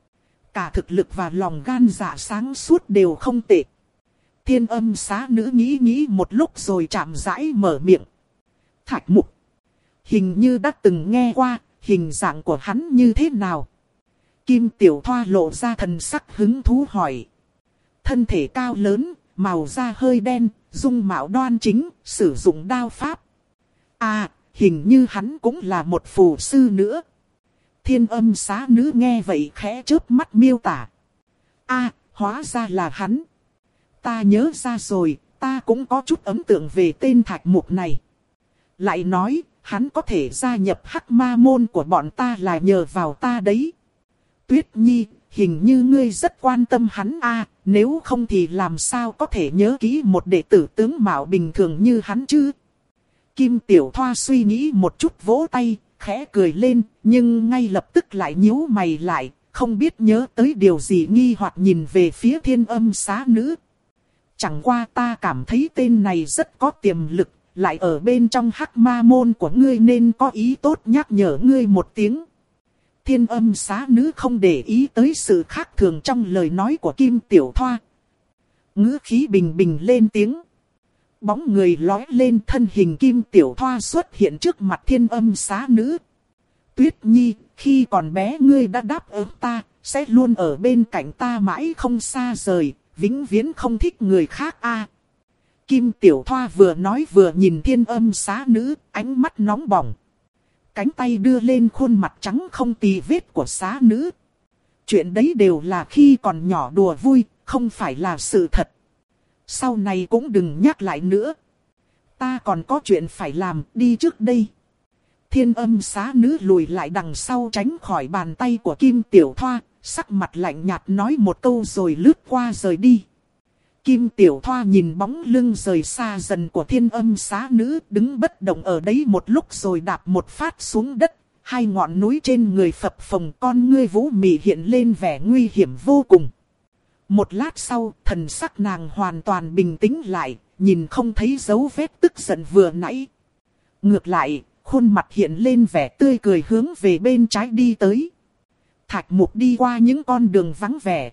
Cả thực lực và lòng gan dạ sáng suốt đều không tệ. Thiên Âm Xá Nữ nghĩ nghĩ một lúc rồi chậm rãi mở miệng. Thạch Mục. Hình như đã từng nghe qua, hình dạng của hắn như thế nào? Kim Tiểu Thoa lộ ra thần sắc hứng thú hỏi. Thân thể cao lớn, màu da hơi đen, dung mạo đoan chính, sử dụng đao pháp. À, hình như hắn cũng là một phù sư nữa. Thiên Âm Xá Nữ nghe vậy khẽ chớp mắt miêu tả. À, hóa ra là hắn. Ta nhớ ra rồi, ta cũng có chút ấn tượng về tên Thạch Mục này. Lại nói, hắn có thể gia nhập Hắc Ma môn của bọn ta là nhờ vào ta đấy. Tuyết Nhi, hình như ngươi rất quan tâm hắn a, nếu không thì làm sao có thể nhớ kỹ một đệ tử tướng mạo bình thường như hắn chứ? Kim Tiểu Thoa suy nghĩ một chút vỗ tay, khẽ cười lên, nhưng ngay lập tức lại nhíu mày lại, không biết nhớ tới điều gì nghi hoặc nhìn về phía Thiên Âm Xá Nữ. Chẳng qua ta cảm thấy tên này rất có tiềm lực, lại ở bên trong Hắc Ma môn của ngươi nên có ý tốt nhắc nhở ngươi một tiếng. Thiên Âm Xá Nữ không để ý tới sự khác thường trong lời nói của Kim Tiểu Thoa. Ngữ khí bình bình lên tiếng. Bóng người lói lên, thân hình Kim Tiểu Thoa xuất hiện trước mặt Thiên Âm Xá Nữ. Tuyết Nhi, khi còn bé ngươi đã đáp ứng ta, sẽ luôn ở bên cạnh ta mãi không xa rời, vĩnh viễn không thích người khác a. Kim Tiểu Thoa vừa nói vừa nhìn Thiên Âm Xá Nữ, ánh mắt nóng bỏng. Cánh tay đưa lên khuôn mặt trắng không tì vết của xá nữ. Chuyện đấy đều là khi còn nhỏ đùa vui, không phải là sự thật. Sau này cũng đừng nhắc lại nữa. Ta còn có chuyện phải làm, đi trước đây. Thiên Âm Xá Nữ lùi lại đằng sau tránh khỏi bàn tay của Kim Tiểu Thoa, sắc mặt lạnh nhạt nói một câu rồi lướt qua rời đi. Kim Tiểu Thoa nhìn bóng lưng rời xa dần của Thiên Âm Xá Nữ, đứng bất động ở đấy một lúc rồi đạp một phát xuống đất. Hai ngọn núi trên người phập phồng, con ngươi vũ mị hiện lên vẻ nguy hiểm vô cùng. Một lát sau, thần sắc nàng hoàn toàn bình tĩnh lại, nhìn không thấy dấu vết tức giận vừa nãy. Ngược lại, khuôn mặt hiện lên vẻ tươi cười hướng về bên trái đi tới. Thạch Mục đi qua những con đường vắng vẻ.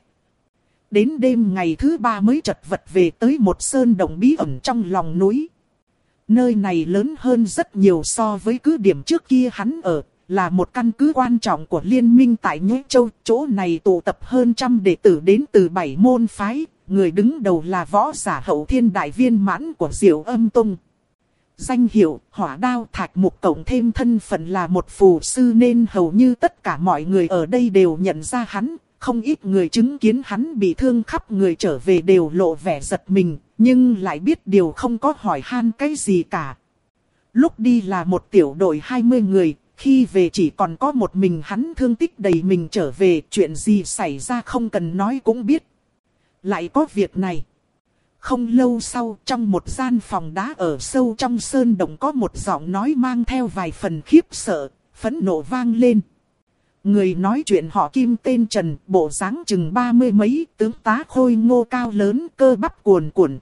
Đến đêm ngày thứ ba mới chật vật về tới một sơn động bí ẩn trong lòng núi. Nơi này lớn hơn rất nhiều so với cứ điểm trước kia hắn ở, là một căn cứ quan trọng của liên minh tại Nhế Châu. Chỗ này tụ tập hơn trăm đệ tử đến từ bảy môn phái, người đứng đầu là võ giả hậu thiên đại viên mãn của Diệu Âm Tông. Danh hiệu Hỏa Đao Thạch Mục cộng thêm thân phận là một phù sư nên hầu như tất cả mọi người ở đây đều nhận ra hắn. Không ít người chứng kiến hắn bị thương khắp người trở về đều lộ vẻ giật mình, nhưng lại biết điều không có hỏi han cái gì cả. Lúc đi là một tiểu đội hai mươi người, khi về chỉ còn có một mình hắn thương tích đầy mình trở về, chuyện gì xảy ra không cần nói cũng biết. Lại có việc này. Không lâu sau, trong một gian phòng đá ở sâu trong sơn động có một giọng nói mang theo vài phần khiếp sợ, phẫn nộ vang lên. Người nói chuyện họ Kim tên Trần, bộ dáng chừng ba mươi mấy, tướng tá khôi ngô cao lớn, cơ bắp cuồn cuộn.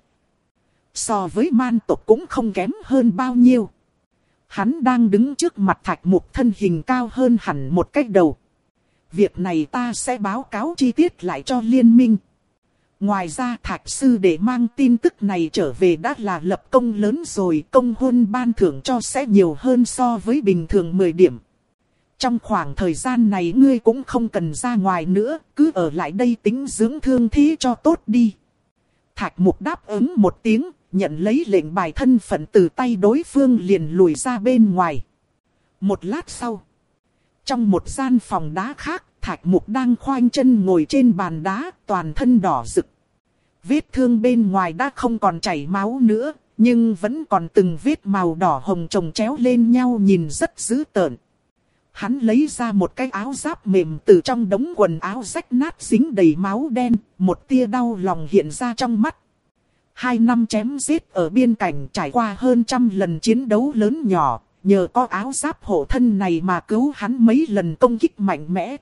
So với man tộc cũng không kém hơn bao nhiêu. Hắn đang đứng trước mặt Thạch Mục, thân hình cao hơn hẳn một cái đầu. Việc này ta sẽ báo cáo chi tiết lại cho liên minh. Ngoài ra Thạch sư để mang tin tức này trở về đã là lập công lớn rồi, công huân ban thưởng cho sẽ nhiều hơn so với bình thường mười điểm. Trong khoảng thời gian này ngươi cũng không cần ra ngoài nữa, cứ ở lại đây tính dưỡng thương thế cho tốt đi. Thạch Mục đáp ứng một tiếng, nhận lấy lệnh bài thân phận từ tay đối phương liền lùi ra bên ngoài. Một lát sau, trong một gian phòng đá khác, Thạch Mục đang khoanh chân ngồi trên bàn đá, toàn thân đỏ rực. Vết thương bên ngoài đã không còn chảy máu nữa, nhưng vẫn còn từng vết màu đỏ hồng chồng chéo lên nhau nhìn rất dữ tợn. Hắn lấy ra một cái áo giáp mềm từ trong đống quần áo rách nát dính đầy máu đen, một tia đau lòng hiện ra trong mắt. Hai năm chém giết ở biên cảnh trải qua hơn trăm lần chiến đấu lớn nhỏ, nhờ có áo giáp hộ thân này mà cứu hắn mấy lần công kích mạnh mẽ.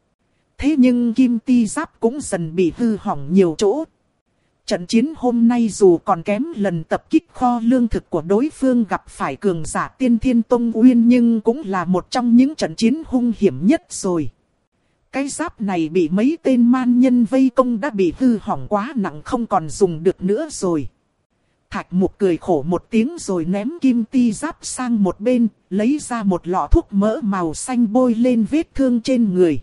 Thế nhưng kim ti giáp cũng dần bị hư hỏng nhiều chỗ. Trận chiến hôm nay dù còn kém lần tập kích kho lương thực của đối phương gặp phải cường giả Tiên Thiên Tông Uyên, nhưng cũng là một trong những trận chiến hung hiểm nhất rồi. Cái giáp này bị mấy tên man nhân vây công đã bị hư hỏng quá nặng, không còn dùng được nữa rồi. Thạch Mục cười khổ một tiếng rồi ném kim ti giáp sang một bên, lấy ra một lọ thuốc mỡ màu xanh bôi lên vết thương trên người.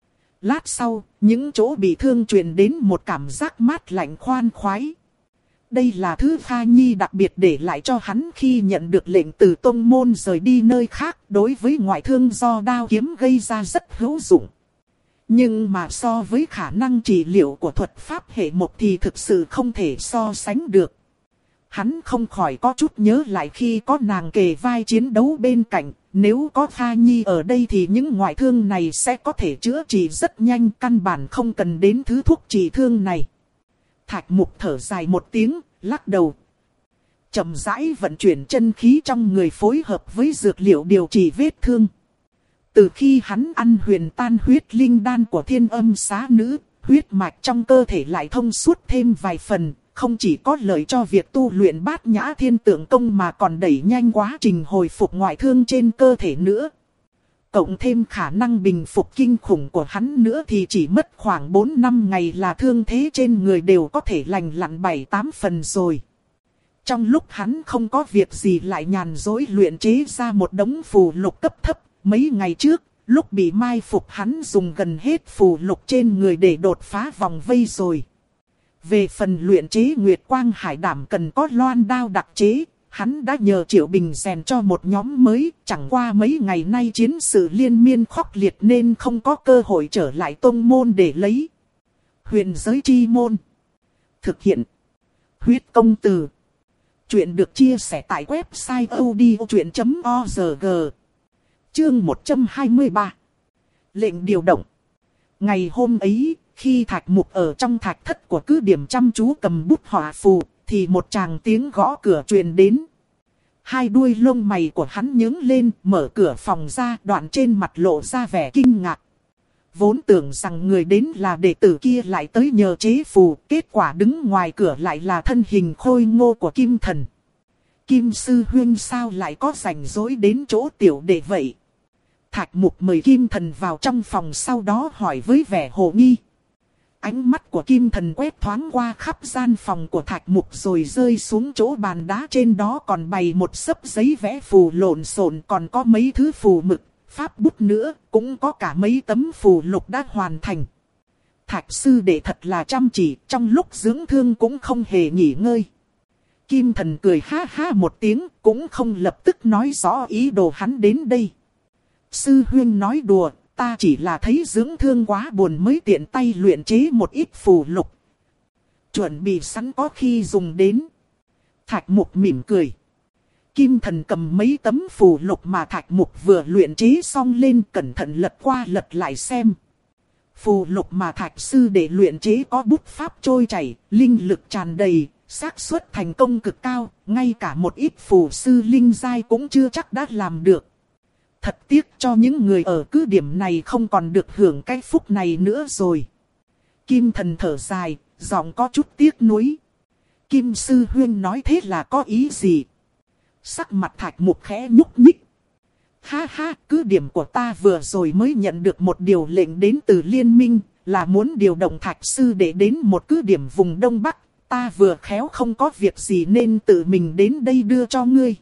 Lát sau, những chỗ bị thương truyền đến một cảm giác mát lạnh khoan khoái. Đây là thứ Kha Nhi đặc biệt để lại cho hắn khi nhận được lệnh từ tông môn rời đi nơi khác, đối với ngoại thương do đao kiếm gây ra rất hữu dụng. Nhưng mà so với khả năng trị liệu của thuật pháp hệ mộc thì thực sự không thể so sánh được. Hắn không khỏi có chút nhớ lại khi có nàng kề vai chiến đấu bên cạnh. Nếu có Kha Nhi ở đây thì những ngoại thương này sẽ có thể chữa trị rất nhanh, căn bản không cần đến thứ thuốc trị thương này. Thạch Mục thở dài một tiếng, lắc đầu. Chậm rãi vận chuyển chân khí trong người phối hợp với dược liệu điều trị vết thương. Từ khi hắn ăn huyền tan huyết linh đan của Thiên Âm Xá Nữ, huyết mạch trong cơ thể lại thông suốt thêm vài phần. Không chỉ có lợi cho việc tu luyện Bát Nhã Thiên Tượng Công mà còn đẩy nhanh quá trình hồi phục ngoại thương trên cơ thể nữa. Cộng thêm khả năng bình phục kinh khủng của hắn nữa thì chỉ mất khoảng bốn năm ngày là thương thế trên người đều có thể lành lặn bảy tám phần rồi. Trong lúc hắn không có việc gì lại nhàn dối luyện chế ra một đống phù lục cấp thấp. Mấy ngày trước, lúc bị mai phục hắn dùng gần hết phù lục trên người để đột phá vòng vây rồi. Về phần luyện chế Nguyệt Quang Hải Đảm cần có loan đao đặc chế, hắn đã nhờ Triệu Bình rèn cho một nhóm mới, chẳng qua mấy ngày nay chiến sự liên miên khốc liệt nên không có cơ hội trở lại tông môn để lấy. Huyền giới chi môn. Thực hiện. Huyết công từ. Chuyện được chia sẻ tại website odchuyện chấm org. Chương một trăm hai mươi ba. Lệnh điều động. Ngày hôm ấy, khi Thạch Mục ở trong thạch thất của cứ điểm chăm chú cầm bút họa phù, thì một tràng tiếng gõ cửa truyền đến. Hai đuôi lông mày của hắn nhướng lên, mở cửa phòng ra, đoạn trên mặt lộ ra vẻ kinh ngạc. Vốn tưởng rằng người đến là đệ tử kia lại tới nhờ chế phù, kết quả đứng ngoài cửa lại là thân hình khôi ngô của Kim Thần. Kim sư huynh sao lại có rảnh rỗi đến chỗ tiểu đệ vậy? Thạch Mục mời Kim Thần vào trong phòng, sau đó hỏi với vẻ hồ nghi. Ánh mắt của Kim Thần quét thoáng qua khắp gian phòng của Thạch Mục rồi rơi xuống chỗ bàn đá, trên đó còn bày một xấp giấy vẽ phù lộn xộn, còn có mấy thứ phù mực, pháp bút nữa, cũng có cả mấy tấm phù lục đã hoàn thành. Thạch sư đệ thật là chăm chỉ, trong lúc dưỡng thương cũng không hề nghỉ ngơi. Kim Thần cười ha ha một tiếng, cũng không lập tức nói rõ ý đồ hắn đến đây. Sư huynh nói đùa, ta chỉ là thấy dưỡng thương quá buồn mới tiện tay luyện chế một ít phù lục. Chuẩn bị sẵn có khi dùng đến. Thạch Mục mỉm cười. Kim Thần cầm mấy tấm phù lục mà Thạch Mục vừa luyện chế xong lên, cẩn thận lật qua lật lại xem. Phù lục mà Thạch sư để luyện chế có bút pháp trôi chảy, linh lực tràn đầy, xác suất thành công cực cao, ngay cả một ít phù sư linh giai cũng chưa chắc đã làm được. Thật tiếc cho những người ở cứ điểm này không còn được hưởng cái phúc này nữa rồi. Kim Thần thở dài, giọng có chút tiếc nuối. Kim sư huynh nói thế là có ý gì? Sắc mặt Thạch Mục khẽ nhúc nhích. Ha ha, cứ điểm của ta vừa rồi mới nhận được một điều lệnh đến từ liên minh, là muốn điều động Thạch sư để đến một cứ điểm vùng Đông Bắc. Ta vừa khéo không có việc gì nên tự mình đến đây đưa cho ngươi.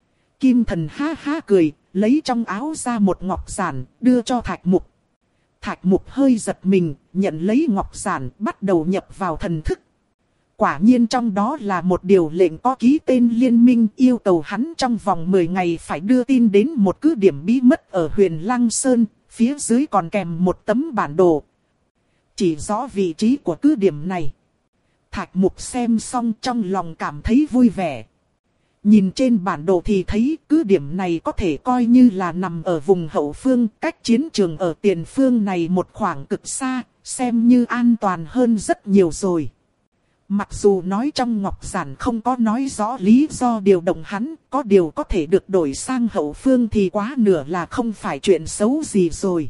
Kim Thần ha ha cười, lấy trong áo ra một ngọc giản, đưa cho Thạch Mục. Thạch Mục hơi giật mình, nhận lấy ngọc giản, bắt đầu nhập vào thần thức. Quả nhiên trong đó là một điều lệnh có ký tên liên minh, yêu cầu hắn trong vòng mười ngày phải đưa tin đến một cứ điểm bí mật ở Huyền Lăng Sơn, phía dưới còn kèm một tấm bản đồ. Chỉ rõ vị trí của cứ điểm này. Thạch Mục xem xong trong lòng cảm thấy vui vẻ. Nhìn trên bản đồ thì thấy cứ điểm này có thể coi như là nằm ở vùng hậu phương, cách chiến trường ở tiền phương này một khoảng cực xa, xem như an toàn hơn rất nhiều rồi. Mặc dù nói trong ngọc giản không có nói rõ lý do điều động hắn, có điều có thể được đổi sang hậu phương thì quá nửa là không phải chuyện xấu gì rồi.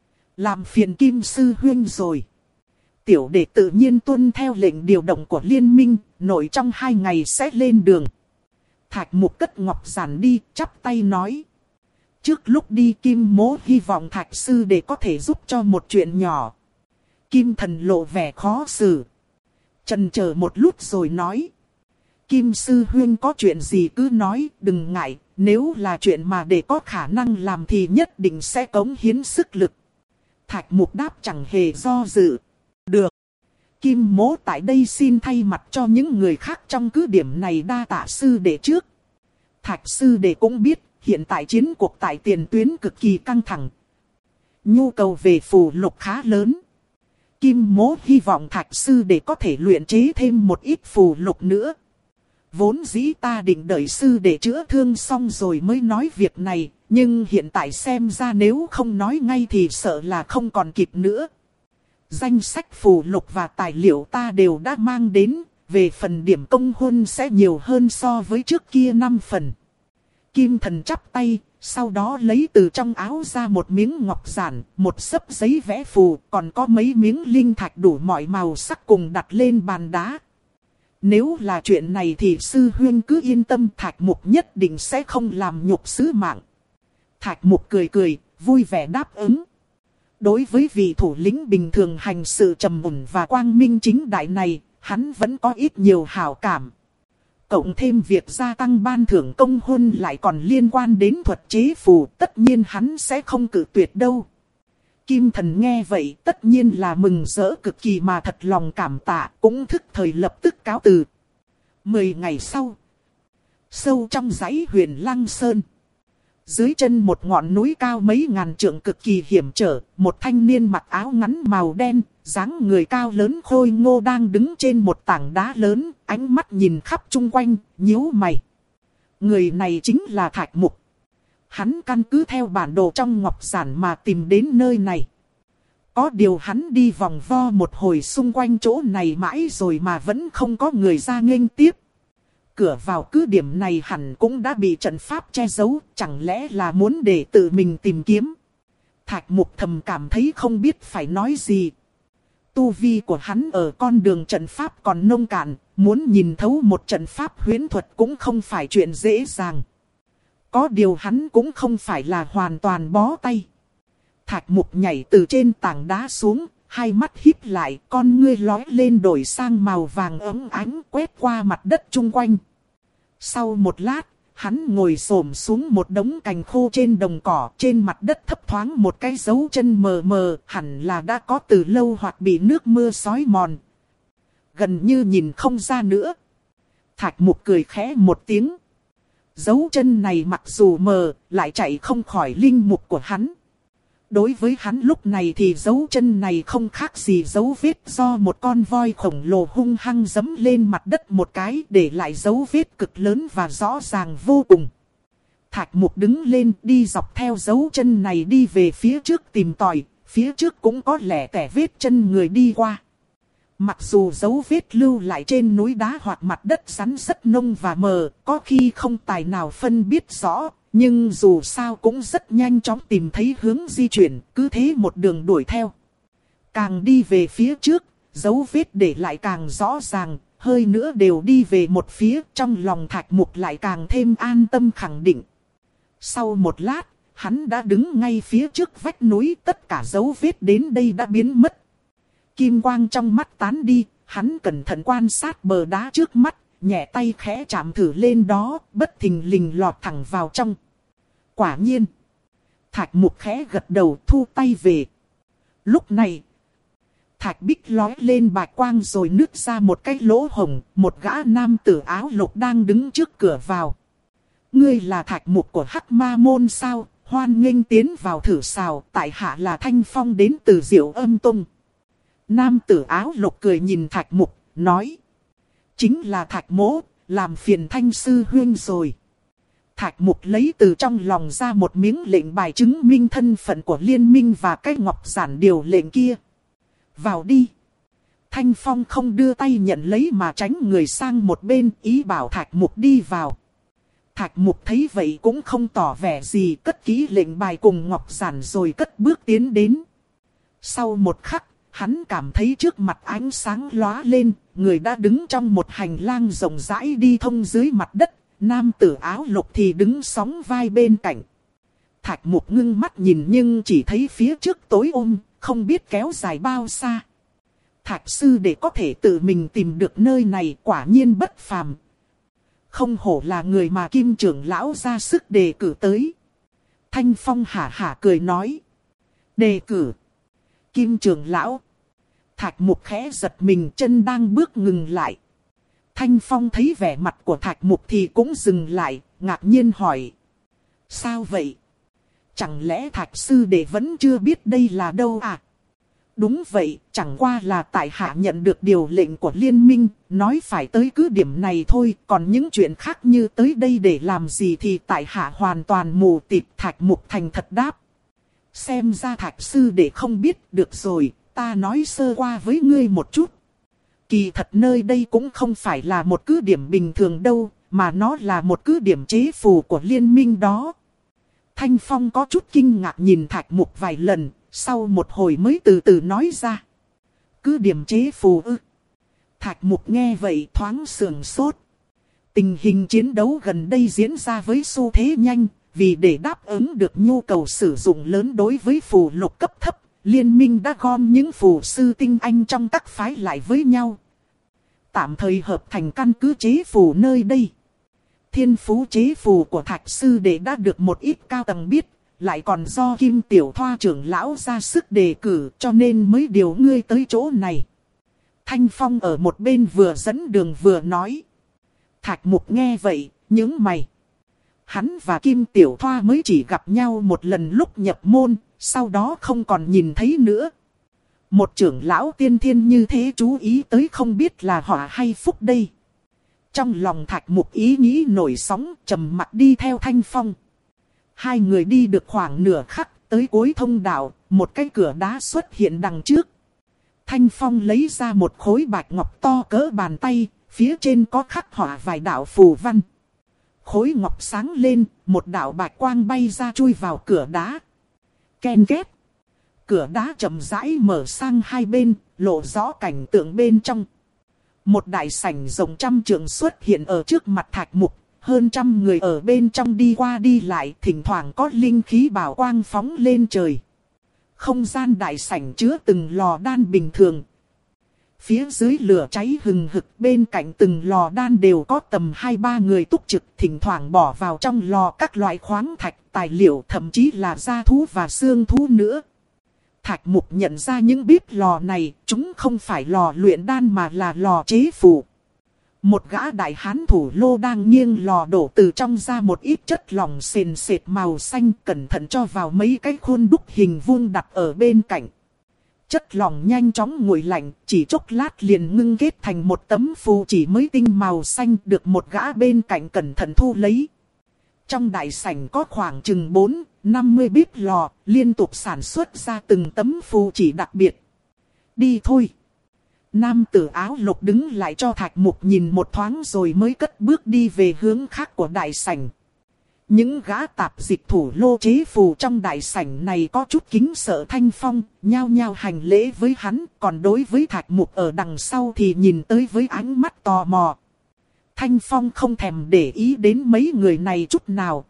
Làm phiền Kim sư huynh rồi. Tiểu đệ tự nhiên tuân theo lệnh điều động của liên minh, nội trong hai ngày sẽ lên đường. Thạch Mục cất ngọc giản đi, chắp tay nói. Trước lúc đi Kim Mỗ hy vọng Thạch sư để có thể giúp cho một chuyện nhỏ. Kim Thần lộ vẻ khó xử. Chần chờ một lúc rồi nói. Kim sư huynh có chuyện gì cứ nói, đừng ngại, nếu là chuyện mà để có khả năng làm thì nhất định sẽ cống hiến sức lực. Thạch Mục đáp chẳng hề do dự. Được. Kim Mỗ tại đây xin thay mặt cho những người khác trong cứ điểm này đa tạ sư đệ trước. Thạch sư đệ cũng biết, hiện tại chiến cuộc tại tiền tuyến cực kỳ căng thẳng. Nhu cầu về phù lục khá lớn. Kim Mỗ hy vọng Thạch sư đệ có thể luyện chế thêm một ít phù lục nữa. Vốn dĩ ta định đợi sư đệ chữa thương xong rồi mới nói việc này, nhưng hiện tại xem ra nếu không nói ngay thì sợ là không còn kịp nữa. Danh sách phù lục và tài liệu ta đều đã mang đến, về phần điểm công huân sẽ nhiều hơn so với trước kia năm phần. Kim Thần chắp tay, sau đó lấy từ trong áo ra một miếng ngọc giản, một xấp giấy vẽ phù, còn có mấy miếng linh thạch đủ mọi màu sắc cùng đặt lên bàn đá. Nếu là chuyện này thì sư huynh cứ yên tâm, Thạch Mục nhất định sẽ không làm nhục sứ mạng. Thạch Mục cười cười, vui vẻ đáp ứng. Đối với vị thủ lĩnh bình thường hành sự trầm ổn và quang minh chính đại này, hắn vẫn có ít nhiều hảo cảm. Cộng thêm việc gia tăng ban thưởng công huân lại còn liên quan đến thuật chế phù, tất nhiên hắn sẽ không cự tuyệt đâu. Kim Thần nghe vậy tất nhiên là mừng rỡ cực kỳ mà thật lòng cảm tạ, cũng thức thời lập tức cáo từ. Mười ngày sau, sâu trong dãy Huyền Lăng Sơn, dưới chân một ngọn núi cao mấy ngàn trượng cực kỳ hiểm trở, một thanh niên mặc áo ngắn màu đen, dáng người cao lớn khôi ngô đang đứng trên một tảng đá lớn, ánh mắt nhìn khắp chung quanh, nhíu mày. Người này chính là Thạch Mục. Hắn căn cứ theo bản đồ trong ngọc giản mà tìm đến nơi này. Có điều hắn đi vòng vo một hồi xung quanh chỗ này mãi rồi mà vẫn không có người ra nghênh tiếp. Cửa vào cứ điểm này hẳn cũng đã bị trận pháp che giấu, chẳng lẽ là muốn để tự mình tìm kiếm. Thạch Mục thầm cảm thấy không biết phải nói gì. Tu vi của hắn ở con đường trận pháp còn nông cạn, muốn nhìn thấu một trận pháp huyễn thuật cũng không phải chuyện dễ dàng. Có điều hắn cũng không phải là hoàn toàn bó tay. Thạch Mục nhảy từ trên tảng đá xuống, hai mắt híp lại, con ngươi lói lên đổi sang màu vàng ấm ánh quét qua mặt đất chung quanh. Sau một lát, hắn ngồi xổm xuống một đống cành khô trên đồng cỏ, trên mặt đất thấp thoáng một cái dấu chân mờ mờ, hẳn là đã có từ lâu hoặc bị nước mưa xói mòn. Gần như nhìn không ra nữa. Thạch Mục cười khẽ một tiếng. Dấu chân này mặc dù mờ, lại chạy không khỏi linh mục của hắn. Đối với hắn lúc này thì dấu chân này không khác gì dấu vết do một con voi khổng lồ hung hăng giẫm lên mặt đất một cái, để lại dấu vết cực lớn và rõ ràng vô cùng. Thạch Mục đứng lên đi dọc theo dấu chân này đi về phía trước tìm tòi, phía trước cũng có lẻ tẻ vết chân người đi qua. Mặc dù dấu vết lưu lại trên núi đá hoặc mặt đất rắn rất nông và mờ, có khi không tài nào phân biết rõ. Nhưng dù sao cũng rất nhanh chóng tìm thấy hướng di chuyển, cứ thế một đường đuổi theo. Càng đi về phía trước, dấu vết để lại càng rõ ràng, hơi nữa đều đi về một phía, trong lòng Thạch Mục lại càng thêm an tâm khẳng định. Sau một lát, hắn đã đứng ngay phía trước vách núi, tất cả dấu vết đến đây đã biến mất. Kim quang trong mắt tán đi, hắn cẩn thận quan sát bờ đá trước mắt. Nhẹ tay khẽ chạm thử lên đó, bất thình lình lọt thẳng vào trong. Quả nhiên. Thạch Mục khẽ gật đầu thu tay về. Lúc này, thạch bích lói lên bạch quang rồi nứt ra một cái lỗ hổng. Một gã nam tử áo lục đang đứng trước cửa vào. Ngươi là Thạch Mục của Hắc Ma Môn sao? Hoan nghênh tiến vào thử xào. Tại hạ là Thanh Phong đến từ Diệu Âm Tông. Nam tử áo lục cười nhìn Thạch Mục, nói. Chính là Thạch Mỗ, làm phiền Thanh sư huynh rồi. Thạch Mục lấy từ trong lòng ra một miếng lệnh bài chứng minh thân phận của liên minh và cái ngọc giản điều lệnh kia. Vào đi. Thanh Phong không đưa tay nhận lấy mà tránh người sang một bên, ý bảo Thạch Mục đi vào. Thạch Mục thấy vậy cũng không tỏ vẻ gì, cất kỹ lệnh bài cùng ngọc giản rồi cất bước tiến đến. Sau một khắc, hắn cảm thấy trước mặt ánh sáng lóa lên, người đã đứng trong một hành lang rộng rãi đi thông dưới mặt đất, nam tử áo lục thì đứng sóng vai bên cạnh. Thạch Mục ngưng mắt nhìn nhưng chỉ thấy phía trước tối om, không biết kéo dài bao xa. Thạch sư để có thể tự mình tìm được nơi này quả nhiên bất phàm. Không hổ là người mà Kim trưởng lão ra sức đề cử tới. Thanh Phong hả hả cười nói. Đề cử. Kim trưởng lão. Thạch Mục khẽ giật mình, chân đang bước ngừng lại. Thanh Phong thấy vẻ mặt của Thạch Mục thì cũng dừng lại, ngạc nhiên hỏi. Sao vậy? Chẳng lẽ Thạch sư đệ vẫn chưa biết đây là đâu à? Đúng vậy, chẳng qua là tại hạ nhận được điều lệnh của liên minh, nói phải tới cứ điểm này thôi, còn những chuyện khác như tới đây để làm gì thì tại hạ hoàn toàn mù tịt. Thạch Mục thành thật đáp. Xem ra Thạch sư đệ không biết, được rồi, ta nói sơ qua với ngươi một chút. Kỳ thật nơi đây cũng không phải là một cứ điểm bình thường đâu, mà nó là một cứ điểm chế phù của liên minh đó. Thanh Phong có chút kinh ngạc nhìn Thạch Mục vài lần, sau một hồi mới từ từ nói ra. Cứ điểm chế phù ư? Thạch Mục nghe vậy thoáng sườn sốt. Tình hình chiến đấu gần đây diễn ra với xu thế nhanh, vì để đáp ứng được nhu cầu sử dụng lớn đối với phù lục cấp thấp, liên minh đã gom những phù sư tinh anh trong các phái lại với nhau. tạm thời hợp thành căn cứ chế phù nơi đây. Thiên phú chế phù của Thạch sư đệ đã được một ít cao tầng biết, lại còn do Kim Tiểu Thoa trưởng lão ra sức đề cử cho nên mới điều ngươi tới chỗ này. Thanh Phong ở một bên vừa dẫn đường vừa nói. Thạch Mục nghe vậy, nhướng mày. Hắn và Kim Tiểu Thoa mới chỉ gặp nhau một lần lúc nhập môn, sau đó không còn nhìn thấy nữa. Một trưởng lão tiên thiên như thế chú ý tới không biết là họa hay phúc đây. Trong lòng Thạch Mục ý nghĩ nổi sóng, trầm mặc đi theo Thanh Phong. Hai người đi được khoảng nửa khắc, tới cuối thông đạo, một cái cửa đá xuất hiện đằng trước. Thanh Phong lấy ra một khối bạch ngọc to cỡ bàn tay, phía trên có khắc họa vài đạo phù văn. Khối ngọc sáng lên, một đạo bạch quang bay ra chui vào cửa đá. Ken két. Cửa đá chậm rãi mở sang hai bên, lộ rõ cảnh tượng bên trong. Một đại sảnh rộng trăm trượng xuất hiện ở trước mặt Thạch Mục, hơn trăm người ở bên trong đi qua đi lại, thỉnh thoảng có linh khí bảo quang phóng lên trời. Không gian đại sảnh chứa từng lò đan bình thường. Phía dưới lửa cháy hừng hực, bên cạnh từng lò đan đều có tầm hai ba người túc trực, thỉnh thoảng bỏ vào trong lò các loại khoáng thạch, tài liệu, thậm chí là da thú và xương thú nữa. Thạch Mục nhận ra những bếp lò này, chúng không phải lò luyện đan mà là lò chế phù. Một gã đại hán thủ lô đang nghiêng lò đổ từ trong ra một ít chất lỏng sền sệt màu xanh, cẩn thận cho vào mấy cái khuôn đúc hình vuông đặt ở bên cạnh. Chất lỏng nhanh chóng nguội lạnh, chỉ chốc lát liền ngưng kết thành một tấm phù chỉ mới tinh màu xanh, được một gã bên cạnh cẩn thận thu lấy. Trong đại sảnh có khoảng chừng bốn, năm mươi bếp lò, liên tục sản xuất ra từng tấm phù chỉ đặc biệt. Đi thôi. Nam tử áo lục đứng lại cho Thạch Mục nhìn một thoáng rồi mới cất bước đi về hướng khác của đại sảnh. Những gã tạp dịch thủ lô chế phù trong đại sảnh này có chút kính sợ Thanh Phong, nhao nhao hành lễ với hắn, còn đối với Thạch Mục ở đằng sau thì nhìn tới với ánh mắt tò mò. Thanh Phong không thèm để ý đến mấy người này chút nào.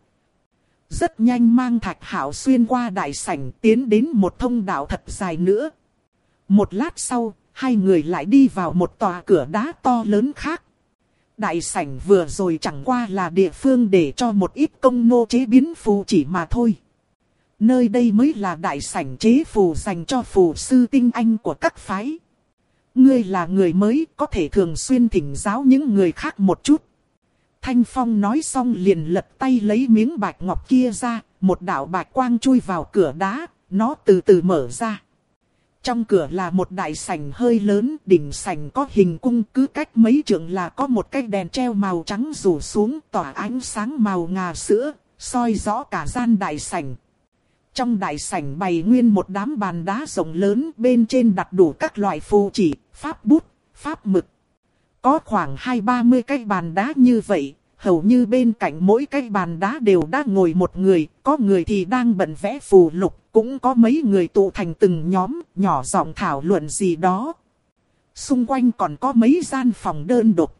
Rất nhanh mang Thạch Hạo xuyên qua đại sảnh tiến đến một thông đạo thật dài nữa. Một lát sau, hai người lại đi vào một tòa cửa đá to lớn khác. Đại sảnh vừa rồi chẳng qua là địa phương để cho một ít công nô chế biến phù chỉ mà thôi. Nơi đây mới là đại sảnh chế phù dành cho phù sư tinh anh của các phái. Ngươi là người mới, có thể thường xuyên thỉnh giáo những người khác một chút. Thanh Phong nói xong liền lật tay lấy miếng bạch ngọc kia ra, một đạo bạch quang chui vào cửa đá, nó từ từ mở ra. Trong cửa là một đại sảnh hơi lớn, đỉnh sảnh có hình cung, cứ cách mấy trượng là có một cái đèn treo màu trắng rủ xuống tỏa ánh sáng màu ngà sữa, soi rõ cả gian đại sảnh. Trong đại sảnh bày nguyên một đám bàn đá rộng lớn, bên trên đặt đủ các loại phù chỉ, pháp bút, pháp mực. Có khoảng hai ba mươi cái bàn đá như vậy, hầu như bên cạnh mỗi cái bàn đá đều đã ngồi một người, có người thì đang bận vẽ phù lục, cũng có mấy người tụ thành từng nhóm, nhỏ giọng thảo luận gì đó. Xung quanh còn có mấy gian phòng đơn độc.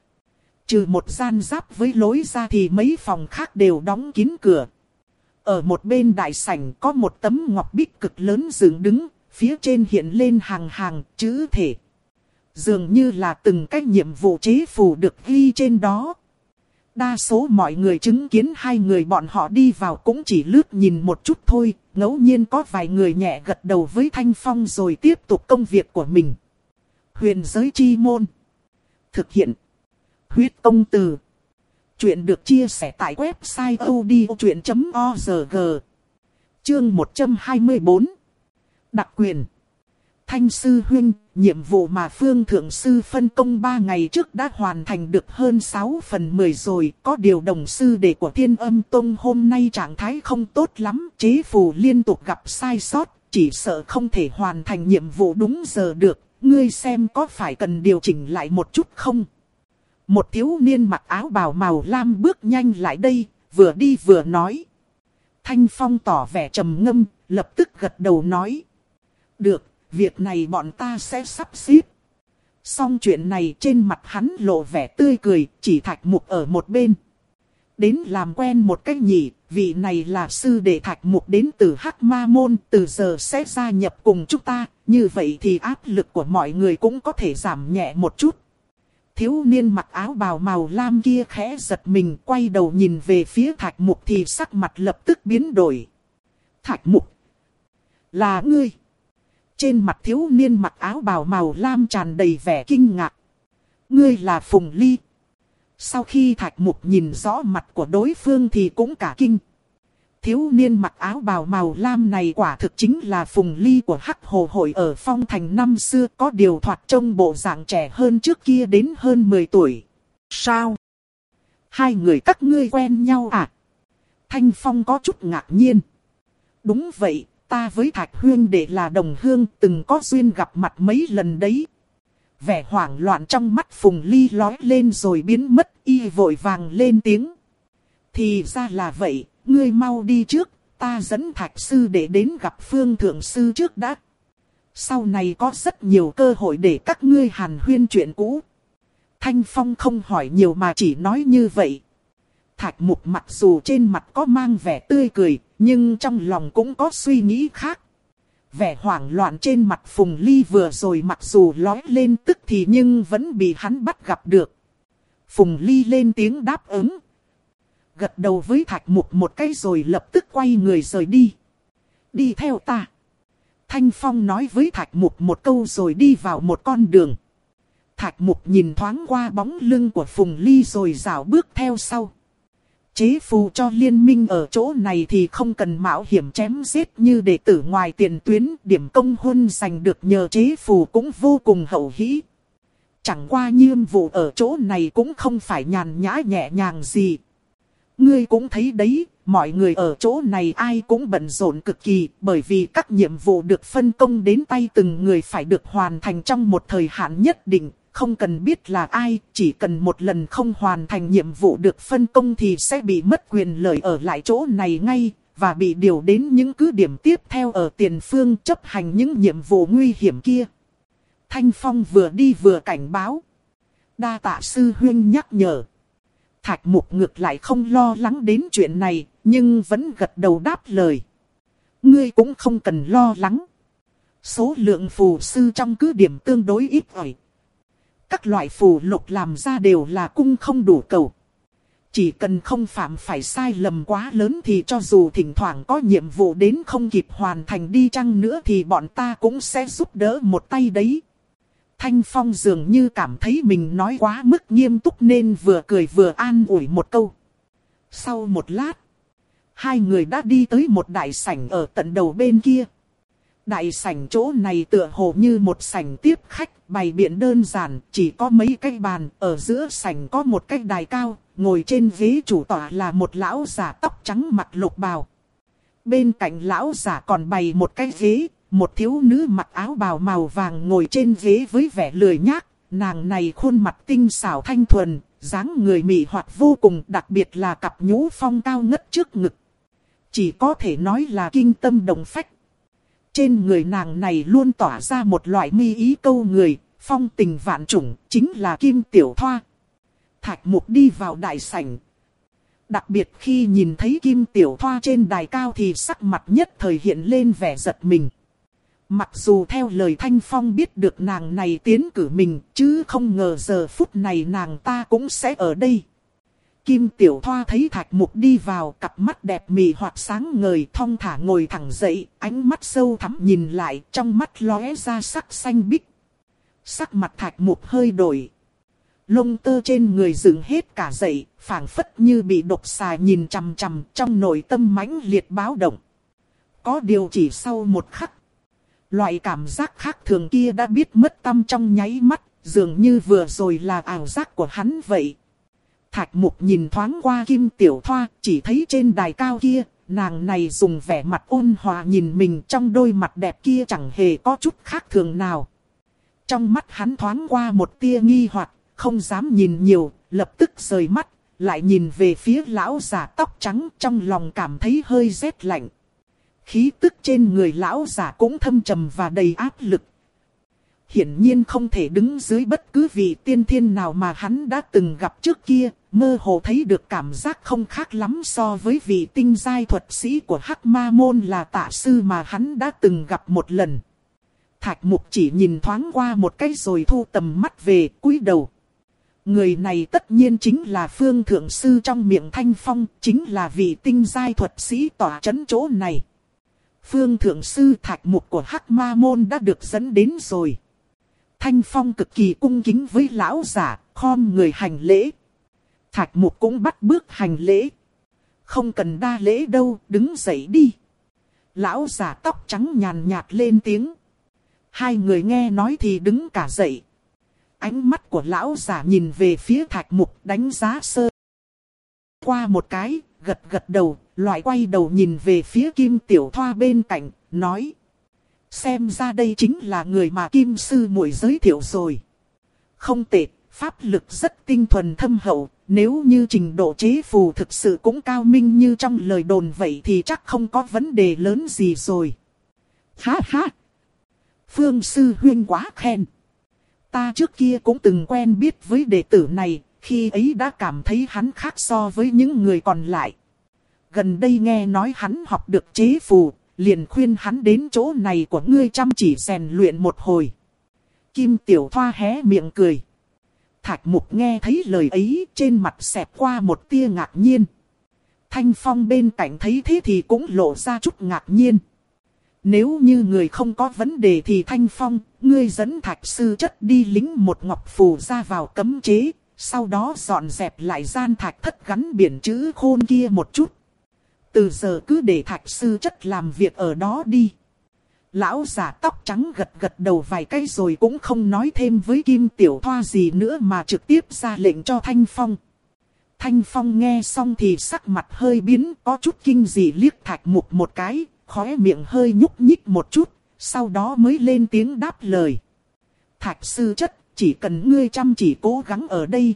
Trừ một gian giáp với lối ra thì mấy phòng khác đều đóng kín cửa. Ở một bên đại sảnh có một tấm ngọc bích cực lớn dựng đứng, phía trên hiện lên hàng hàng chữ thể. Dường như là từng cái nhiệm vụ chế phù được ghi trên đó. Đa số mọi người chứng kiến hai người bọn họ đi vào cũng chỉ lướt nhìn một chút thôi, ngẫu nhiên có vài người nhẹ gật đầu với Thanh Phong rồi tiếp tục công việc của mình. Huyền giới chi môn. Thực hiện. Huyết công từ. Chuyện được chia sẻ tại website odchuyện chấm org. Chương một trăm hai mươi bốn. Đặc quyền. Thanh sư huynh, nhiệm vụ mà Phương Thượng Sư phân công ba ngày trước đã hoàn thành được hơn sáu phần mười rồi. Có điều đồng sư đệ của Thiên Âm Tông hôm nay trạng thái không tốt lắm. Chế phù liên tục gặp sai sót, chỉ sợ không thể hoàn thành nhiệm vụ đúng giờ được. Ngươi xem có phải cần điều chỉnh lại một chút không? Một thiếu niên mặc áo bào màu lam bước nhanh lại đây, vừa đi vừa nói. Thanh Phong tỏ vẻ trầm ngâm, lập tức gật đầu nói. Được. Việc này bọn ta sẽ sắp xếp. Xong chuyện này trên mặt hắn lộ vẻ tươi cười, chỉ Thạch Mục ở một bên. Đến làm quen một cách nhỉ, vị này là sư đệ Thạch Mục đến từ Hắc Ma Môn, từ giờ sẽ gia nhập cùng chúng ta, như vậy thì áp lực của mọi người cũng có thể giảm nhẹ một chút. Thiếu niên mặc áo bào màu lam kia khẽ giật mình, quay đầu nhìn về phía Thạch Mục thì sắc mặt lập tức biến đổi. Thạch Mục, là ngươi? Trên mặt thiếu niên mặc áo bào màu lam tràn đầy vẻ kinh ngạc. Ngươi là Phùng Ly. Sau khi Thạch Mục nhìn rõ mặt của đối phương thì cũng cả kinh. Thiếu niên mặc áo bào màu lam này quả thực chính là Phùng Ly của Hắc Hồ Hội ở Phong Thành năm xưa, có điều thoạt trông bộ dạng trẻ hơn trước kia đến hơn mười tuổi. Sao? Hai người các ngươi quen nhau à? Thanh Phong có chút ngạc nhiên. Đúng vậy, ta với Thạch Huyên đệ là đồng hương, từng có duyên gặp mặt mấy lần đấy. Vẻ hoảng loạn trong mắt Phùng Ly lói lên rồi biến mất, y vội vàng lên tiếng. Thì ra là vậy, ngươi mau đi trước, ta dẫn Thạch sư đệ đến gặp Phương Thượng sư trước đã. Sau này có rất nhiều cơ hội để các ngươi hàn huyên chuyện cũ. Thanh Phong không hỏi nhiều mà chỉ nói như vậy. Thạch Mục mặc dù trên mặt có mang vẻ tươi cười, nhưng trong lòng cũng có suy nghĩ khác. Vẻ hoảng loạn trên mặt Phùng Ly vừa rồi mặc dù lói lên tức thì nhưng vẫn bị hắn bắt gặp được. Phùng Ly lên tiếng đáp ứng. Gật đầu với Thạch Mục một cái rồi lập tức quay người rời đi. Đi theo ta. Thanh Phong nói với Thạch Mục một câu rồi đi vào một con đường. Thạch Mục nhìn thoáng qua bóng lưng của Phùng Ly rồi rảo bước theo sau. Chế phù cho liên minh ở chỗ này thì không cần mạo hiểm chém giết như đệ tử ngoài tiền tuyến. Điểm công huân giành được nhờ chế phù cũng vô cùng hậu hĩ. Chẳng qua nhiệm vụ ở chỗ này cũng không phải nhàn nhã nhẹ nhàng gì. Ngươi cũng thấy đấy, mọi người ở chỗ này ai cũng bận rộn cực kỳ, bởi vì các nhiệm vụ được phân công đến tay từng người phải được hoàn thành trong một thời hạn nhất định. Không cần biết là ai, chỉ cần một lần không hoàn thành nhiệm vụ được phân công thì sẽ bị mất quyền lợi ở lại chỗ này ngay, và bị điều đến những cứ điểm tiếp theo ở tiền phương chấp hành những nhiệm vụ nguy hiểm kia. Thanh Phong vừa đi vừa cảnh báo. Đa tạ sư huynh nhắc nhở. Thạch Mục ngược lại không lo lắng đến chuyện này, nhưng vẫn gật đầu đáp lời. Ngươi cũng không cần lo lắng. Số lượng phù sư trong cứ điểm tương đối ít ỏi. Các loại phù lục làm ra đều là cung không đủ cầu. Chỉ cần không phạm phải sai lầm quá lớn thì cho dù thỉnh thoảng có nhiệm vụ đến không kịp hoàn thành đi chăng nữa thì bọn ta cũng sẽ giúp đỡ một tay đấy. Thanh Phong dường như cảm thấy mình nói quá mức nghiêm túc nên vừa cười vừa an ủi một câu. Sau một lát, hai người đã đi tới một đại sảnh ở tận đầu bên kia. Đại sảnh chỗ này tựa hồ như một sảnh tiếp khách, bày biện đơn giản, chỉ có mấy cái bàn, ở giữa sảnh có một cái đài cao, ngồi trên ghế chủ tọa là một lão già tóc trắng mặc lục bào. Bên cạnh lão già còn bày một cái ghế, một thiếu nữ mặc áo bào màu vàng ngồi trên ghế với vẻ lười nhác, nàng này khuôn mặt tinh xảo thanh thuần, dáng người mị hoạt vô cùng, đặc biệt là cặp nhũ phong cao ngất trước ngực. Chỉ có thể nói là kinh tâm động phách. Trên người nàng này luôn tỏa ra một loại mi ý câu người, phong tình vạn trùng, chính là Kim Tiểu Thoa. Thạch Mục đi vào đại sảnh. Đặc biệt khi nhìn thấy Kim Tiểu Thoa trên đài cao thì sắc mặt nhất thời hiện lên vẻ giật mình. Mặc dù theo lời Thanh Phong biết được nàng này tiến cử mình, chứ không ngờ giờ phút này nàng ta cũng sẽ ở đây. Kim Tiểu Thoa thấy Thạch Mục đi vào, cặp mắt đẹp mị hoặc sáng ngời, thong thả ngồi thẳng dậy, ánh mắt sâu thẳm nhìn lại, trong mắt lóe ra sắc xanh biếc. Sắc mặt Thạch Mục hơi đổi. Lông tơ trên người dựng hết cả dậy, phảng phất như bị độc xà nhìn chằm chằm, trong nội tâm mãnh liệt báo động. Có điều chỉ sau một khắc, loại cảm giác khác thường kia đã biết mất tâm trong nháy mắt, dường như vừa rồi là ảo giác của hắn vậy. Thạch Mục nhìn thoáng qua Kim Tiểu Thoa, chỉ thấy trên đài cao kia, nàng này dùng vẻ mặt ôn hòa nhìn mình, trong đôi mặt đẹp kia chẳng hề có chút khác thường nào. Trong mắt hắn thoáng qua một tia nghi hoặc, không dám nhìn nhiều, lập tức rời mắt, lại nhìn về phía lão già tóc trắng, trong lòng cảm thấy hơi rét lạnh. Khí tức trên người lão già cũng thâm trầm và đầy áp lực. Hiển nhiên không thể đứng dưới bất cứ vị tiên thiên nào mà hắn đã từng gặp trước kia, mơ hồ thấy được cảm giác không khác lắm so với vị tinh giai thuật sĩ của Hắc Ma Môn là Tạ Sư mà hắn đã từng gặp một lần. Thạch Mục chỉ nhìn thoáng qua một cái rồi thu tầm mắt về, cúi đầu. Người này tất nhiên chính là Phương Thượng Sư trong miệng Thanh Phong, chính là vị tinh giai thuật sĩ tỏa chấn chỗ này. Phương Thượng Sư Thạch Mục của Hắc Ma Môn đã được dẫn đến rồi. Thanh Phong cực kỳ cung kính với lão giả, khom người hành lễ. Thạch Mục cũng bắt bước hành lễ. Không cần đa lễ đâu, đứng dậy đi. Lão giả tóc trắng nhàn nhạt lên tiếng. Hai người nghe nói thì đứng cả dậy. Ánh mắt của lão giả nhìn về phía Thạch Mục đánh giá sơ qua một cái, gật gật đầu, loại quay đầu nhìn về phía Kim Tiểu Thoa bên cạnh, nói. Xem ra đây chính là người mà Kim Sư muội giới thiệu rồi. Không tệ, pháp lực rất tinh thuần thâm hậu, nếu như trình độ chế phù thực sự cũng cao minh như trong lời đồn vậy thì chắc không có vấn đề lớn gì rồi. Ha ha! Phương Sư huynh quá khen. Ta trước kia cũng từng quen biết với đệ tử này, khi ấy đã cảm thấy hắn khác so với những người còn lại. Gần đây nghe nói hắn học được chế phù, liền khuyên hắn đến chỗ này của ngươi chăm chỉ rèn luyện một hồi. Kim Tiểu Thoa hé miệng cười. Thạch Mục nghe thấy lời ấy, trên mặt xẹt qua một tia ngạc nhiên. Thanh Phong bên cạnh thấy thế thì cũng lộ ra chút ngạc nhiên. Nếu như người không có vấn đề thì Thanh Phong, ngươi dẫn Thạch Sư Chất đi lính một ngọc phù ra vào cấm chế, sau đó dọn dẹp lại gian thạch thất gắn biển chữ khôn kia một chút. Từ giờ cứ để Thạch Sư Chất làm việc ở đó đi. Lão giả tóc trắng gật gật đầu vài cái rồi cũng không nói thêm với Kim Tiểu Thoa gì nữa mà trực tiếp ra lệnh cho Thanh Phong. Thanh Phong nghe xong thì sắc mặt hơi biến, có chút kinh dị liếc Thạch Mục một cái, khóe miệng hơi nhúc nhích một chút, sau đó mới lên tiếng đáp lời. Thạch Sư Chất, chỉ cần ngươi chăm chỉ cố gắng ở đây.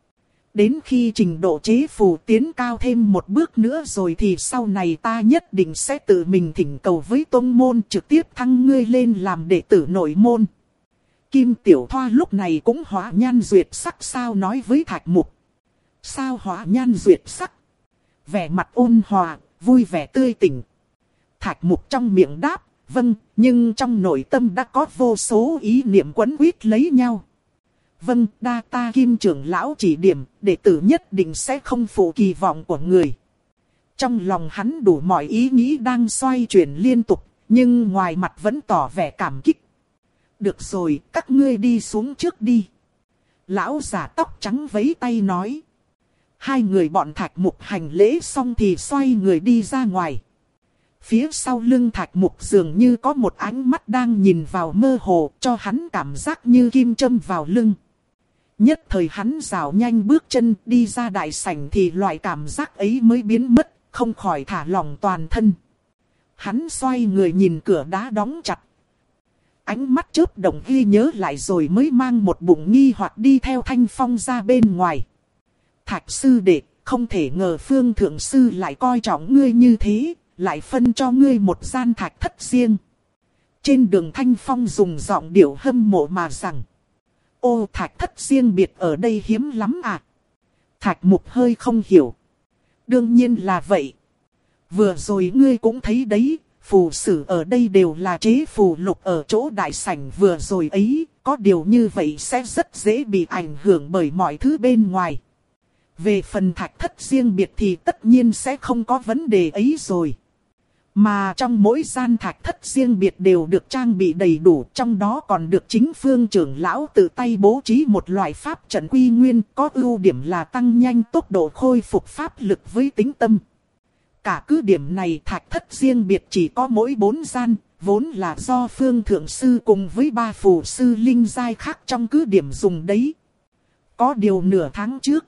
Đến khi trình độ chế phù tiến cao thêm một bước nữa rồi thì sau này ta nhất định sẽ tự mình thỉnh cầu với tông môn trực tiếp thăng ngươi lên làm đệ tử nội môn. Kim Tiểu Thoa lúc này cũng hóa nhan duyệt sắc sao nói với Thạch Mục. Sao hóa nhan duyệt sắc? Vẻ mặt ôn hòa, vui vẻ tươi tỉnh. Thạch Mục trong miệng đáp, vâng, nhưng trong nội tâm đã có vô số ý niệm quấn quýt lấy nhau. Vâng, đa ta Kim trưởng lão chỉ điểm, đệ tử nhất định sẽ không phụ kỳ vọng của người. Trong lòng hắn đủ mọi ý nghĩ đang xoay chuyển liên tục, nhưng ngoài mặt vẫn tỏ vẻ cảm kích. Được rồi, các ngươi đi xuống trước đi. Lão giả tóc trắng vẫy tay nói. Hai người bọn Thạch Mục hành lễ xong thì xoay người đi ra ngoài. Phía sau lưng Thạch Mục dường như có một ánh mắt đang nhìn vào mơ hồ, cho hắn cảm giác như kim châm vào lưng. Nhất thời hắn rảo nhanh bước chân đi ra đại sảnh thì loại cảm giác ấy mới biến mất, không khỏi thả lỏng toàn thân. Hắn xoay người nhìn cửa đá đóng chặt. Ánh mắt chớp động ghi nhớ lại rồi mới mang một bụng nghi hoặc đi theo Thanh Phong ra bên ngoài. Thạch sư đệ, không thể ngờ Phương Thượng Sư lại coi trọng ngươi như thế, lại phân cho ngươi một gian thạch thất riêng. Trên đường Thanh Phong dùng giọng điệu hâm mộ mà rằng. Ô, thạch thất riêng biệt ở đây hiếm lắm à? Thạch Mục hơi không hiểu. Đương nhiên là vậy. Vừa rồi ngươi cũng thấy đấy, phù sử ở đây đều là chế phù lục ở chỗ đại sảnh vừa rồi ấy, có điều như vậy sẽ rất dễ bị ảnh hưởng bởi mọi thứ bên ngoài. Về phần thạch thất riêng biệt thì tất nhiên sẽ không có vấn đề ấy rồi. Mà trong mỗi gian thạch thất riêng biệt đều được trang bị đầy đủ, trong đó còn được chính Phương trưởng lão tự tay bố trí một loại pháp trận quy nguyên, có ưu điểm là tăng nhanh tốc độ khôi phục pháp lực với tính tâm. Cả cứ điểm này thạch thất riêng biệt chỉ có mỗi bốn gian, vốn là do Phương Thượng Sư cùng với ba phù sư linh giai khác trong cứ điểm dùng đấy. Có điều nửa tháng trước,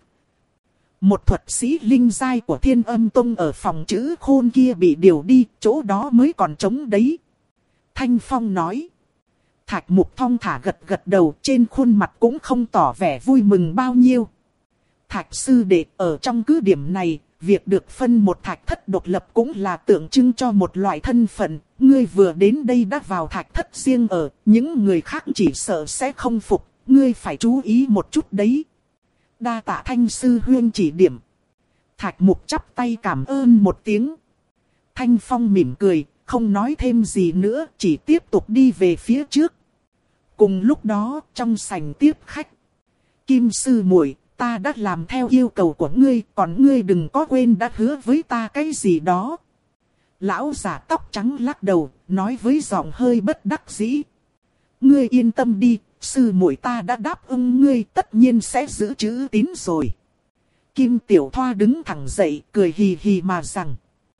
một thuật sĩ linh giai của Thiên Âm Tông ở phòng chữ khôn kia bị điều đi, chỗ đó mới còn trống đấy. Thanh Phong nói. Thạch Mục thong thả gật gật đầu, trên khuôn mặt cũng không tỏ vẻ vui mừng bao nhiêu. Thạch sư đệ, ở trong cứ điểm này, việc được phân một thạch thất độc lập cũng là tượng trưng cho một loại thân phận. Ngươi vừa đến đây đã vào thạch thất riêng ở, những người khác chỉ sợ sẽ không phục, ngươi phải chú ý một chút đấy. Đa tạ Thanh sư huyên chỉ điểm. Thạch Mục chắp tay cảm ơn một tiếng. Thanh Phong mỉm cười, không nói thêm gì nữa, chỉ tiếp tục đi về phía trước. Cùng lúc đó, trong sảnh tiếp khách, Kim sư muội, ta đã làm theo yêu cầu của ngươi, còn ngươi đừng có quên đã hứa với ta cái gì đó. Lão giả tóc trắng lắc đầu, nói với giọng hơi bất đắc dĩ. Ngươi yên tâm đi, sư muội ta đã đáp ứng ngươi, tất nhiên sẽ giữ chữ tín rồi. Kim Tiểu Thoa đứng thẳng dậy, cười hì hì mà rằng.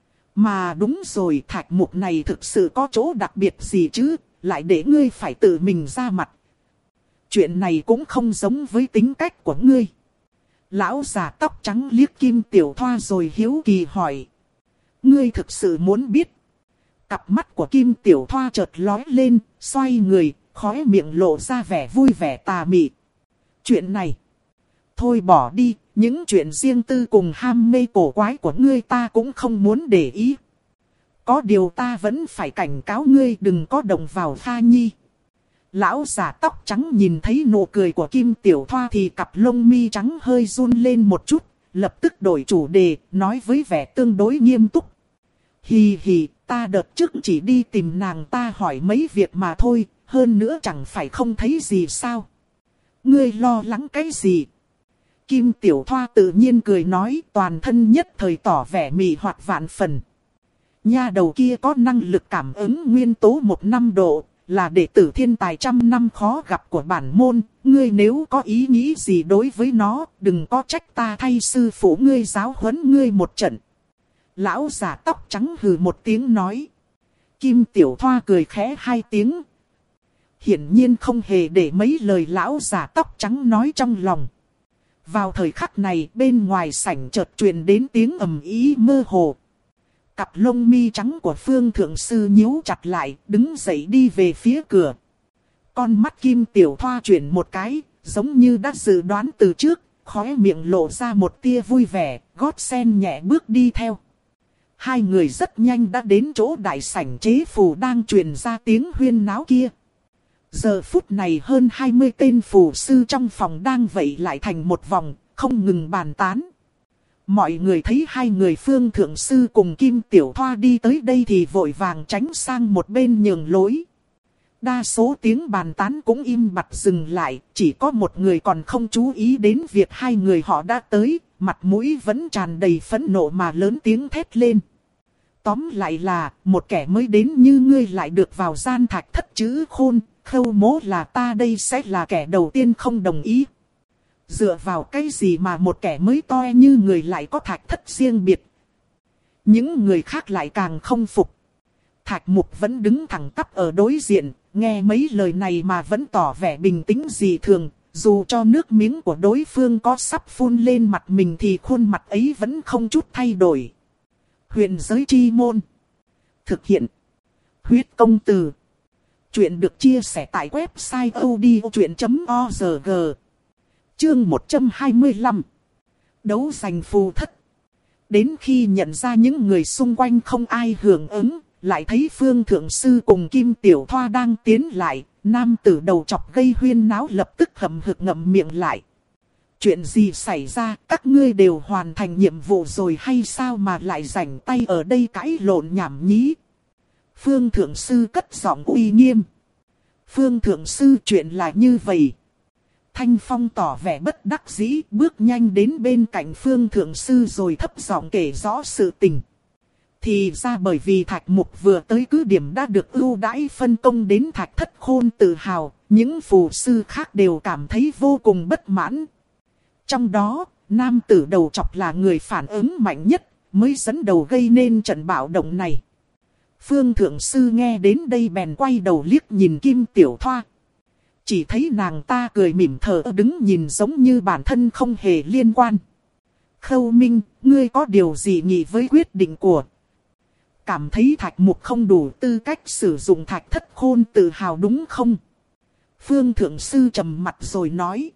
Mà đúng rồi, thạch mục này thực sự có chỗ đặc biệt gì chứ, lại để ngươi phải tự mình ra mặt. Chuyện này cũng không giống với tính cách của ngươi. Lão già tóc trắng liếc Kim Tiểu Thoa rồi hiếu kỳ hỏi. Ngươi thực sự muốn biết? Cặp mắt của Kim Tiểu Thoa chợt lóe lên, xoay người, khóe miệng lộ ra vẻ vui vẻ tà mị. Chuyện này, thôi bỏ đi, những chuyện riêng tư cùng ham mê cổ quái của ngươi ta cũng không muốn để ý. Có điều ta vẫn phải cảnh cáo ngươi đừng có động vào Pha Nhi. Lão già tóc trắng nhìn thấy nụ cười của Kim Tiểu Thoa thì cặp lông mi trắng hơi run lên một chút, lập tức đổi chủ đề, nói với vẻ tương đối nghiêm túc. Hì hì, ta đợt trước chỉ đi tìm nàng ta hỏi mấy việc mà thôi, hơn nữa chẳng phải không thấy gì sao. Ngươi lo lắng cái gì? Kim Tiểu Thoa tự nhiên cười nói, toàn thân nhất thời tỏ vẻ mị hoặc vạn phần. Nha đầu kia có năng lực cảm ứng nguyên tố một năm độ, là đệ tử thiên tài trăm năm khó gặp của bản môn. Ngươi nếu có ý nghĩ gì đối với nó, đừng có trách ta thay sư phụ ngươi giáo huấn ngươi một trận. Lão già tóc trắng hừ một tiếng nói. Kim Tiểu Thoa cười khẽ hai tiếng. Hiển nhiên không hề để mấy lời lão già tóc trắng nói trong lòng. Vào thời khắc này, bên ngoài sảnh chợt truyền đến tiếng ầm ĩ mơ hồ. Cặp lông mi trắng của Phương Thượng Sư nhíu chặt lại, đứng dậy đi về phía cửa. Con mắt Kim Tiểu Thoa chuyển một cái, giống như đã dự đoán từ trước, khóe miệng lộ ra một tia vui vẻ, gót sen nhẹ bước đi theo. Hai người rất nhanh đã đến chỗ đại sảnh chế phù đang truyền ra tiếng huyên náo kia. Giờ phút này hơn hai mươi tên phù sư trong phòng đang vây lại thành một vòng, không ngừng bàn tán. Mọi người thấy hai người Phương Thượng Sư cùng Kim Tiểu Thoa đi tới đây thì vội vàng tránh sang một bên nhường lối. Đa số tiếng bàn tán cũng im bặt dừng lại, chỉ có một người còn không chú ý đến việc hai người họ đã tới, mặt mũi vẫn tràn đầy phẫn nộ mà lớn tiếng thét lên. Tóm lại là, một kẻ mới đến như ngươi lại được vào gian thạch thất chữ khôn, Khâu Mỗ là ta đây sẽ là kẻ đầu tiên không đồng ý. Dựa vào cái gì mà một kẻ mới toe như người lại có thạch thất riêng biệt. Những người khác lại càng không phục. Thạch Mục vẫn đứng thẳng tắp ở đối diện, nghe mấy lời này mà vẫn tỏ vẻ bình tĩnh dị thường. Dù cho nước miếng của đối phương có sắp phun lên mặt mình thì khuôn mặt ấy vẫn không chút thay đổi. Huyền giới chi môn. Thực hiện. Huyết công từ. Chuyện được chia sẻ tại website odchuyện chấm org. Chương một trăm hai mươi lăm. Đấu giành phù thất. Đến khi nhận ra những người xung quanh không ai hưởng ứng, lại thấy Phương Thượng Sư cùng Kim Tiểu Thoa đang tiến lại, nam tử đầu chọc gây huyên náo lập tức hậm hực ngậm miệng lại. Chuyện gì xảy ra, các ngươi đều hoàn thành nhiệm vụ rồi hay sao mà lại rảnh tay ở đây cãi lộn nhảm nhí? Phương Thượng Sư cất giọng uy nghiêm. Phương Thượng Sư, chuyện là như vậy. Thanh Phong tỏ vẻ bất đắc dĩ, bước nhanh đến bên cạnh Phương Thượng Sư rồi thấp giọng kể rõ sự tình. Thì ra bởi vì Thạch Mục vừa tới cứ điểm đã được ưu đãi phân công đến Thạch Thất Khôn tự hào, những phù sư khác đều cảm thấy vô cùng bất mãn. Trong đó, nam tử đầu chọc là người phản ứng mạnh nhất, mới dẫn đầu gây nên trận bạo động này. Phương Thượng Sư nghe đến đây bèn quay đầu liếc nhìn Kim Tiểu Thoa. Chỉ thấy nàng ta cười mỉm thở đứng nhìn giống như bản thân không hề liên quan. Khâu Minh, ngươi có điều gì nghị với quyết định của? Cảm thấy Thạch Mục không đủ tư cách sử dụng Thạch Thất Khôn tự hào đúng không? Phương Thượng Sư trầm mặt rồi nói.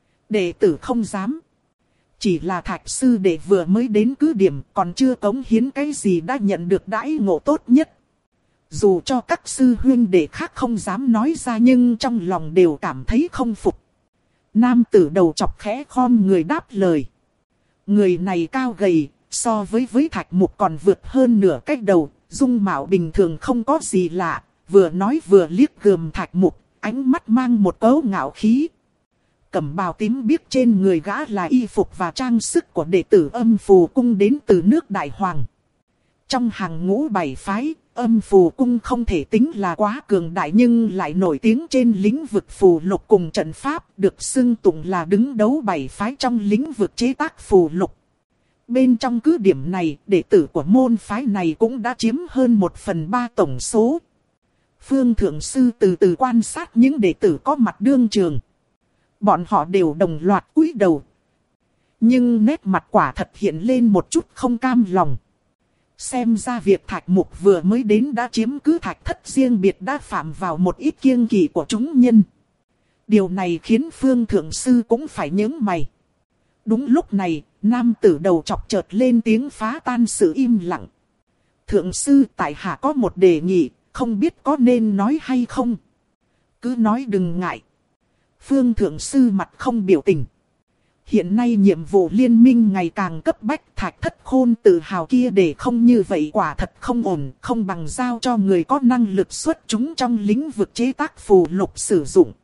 Đệ tử không dám. Chỉ là Thạch Sư đệ vừa mới đến cứ điểm còn chưa cống hiến cái gì đã nhận được đãi ngộ tốt nhất. Dù cho các sư huynh đệ khác không dám nói ra nhưng trong lòng đều cảm thấy không phục. Nam tử đầu chọc khẽ khom người đáp lời. Người này cao gầy, so với với Thạch Mục còn vượt hơn nửa cách đầu, dung mạo bình thường không có gì lạ, vừa nói vừa liếc gườm Thạch Mục, ánh mắt mang một cấu ngạo khí. cẩm bào tím biếc trên người gã là y phục và trang sức của đệ tử Âm Phù Cung đến từ nước Đại Hoàng. Trong hàng ngũ bảy phái, Âm Phù Cung không thể tính là quá cường đại nhưng lại nổi tiếng trên lĩnh vực phù lục cùng trận pháp, được xưng tụng là đứng đấu bảy phái trong lĩnh vực chế tác phù lục. Bên trong cứ điểm này, đệ tử của môn phái này cũng đã chiếm hơn một phần ba tổng số. Phương Thượng Sư từ từ quan sát những đệ tử có mặt đương trường. Bọn họ đều đồng loạt cúi đầu. Nhưng nét mặt quả thật hiện lên một chút không cam lòng. Xem ra việc Thạch Mục vừa mới đến đã chiếm cứ thạch thất riêng biệt đã phạm vào một ít kiêng kỵ của chúng nhân. Điều này khiến Phương Thượng Sư cũng phải nhướng mày. Đúng lúc này, nam tử đầu chọc chợt lên tiếng phá tan sự im lặng. Thượng Sư, tại hạ có một đề nghị, không biết có nên nói hay không. Cứ nói đừng ngại. Phương Thượng Sư mặt không biểu tình. Hiện nay nhiệm vụ liên minh ngày càng cấp bách, thạch thất khôn tự hào kia để không như vậy quả thật không ổn, không bằng giao cho người có năng lực xuất chúng trong lĩnh vực chế tác phù lục sử dụng.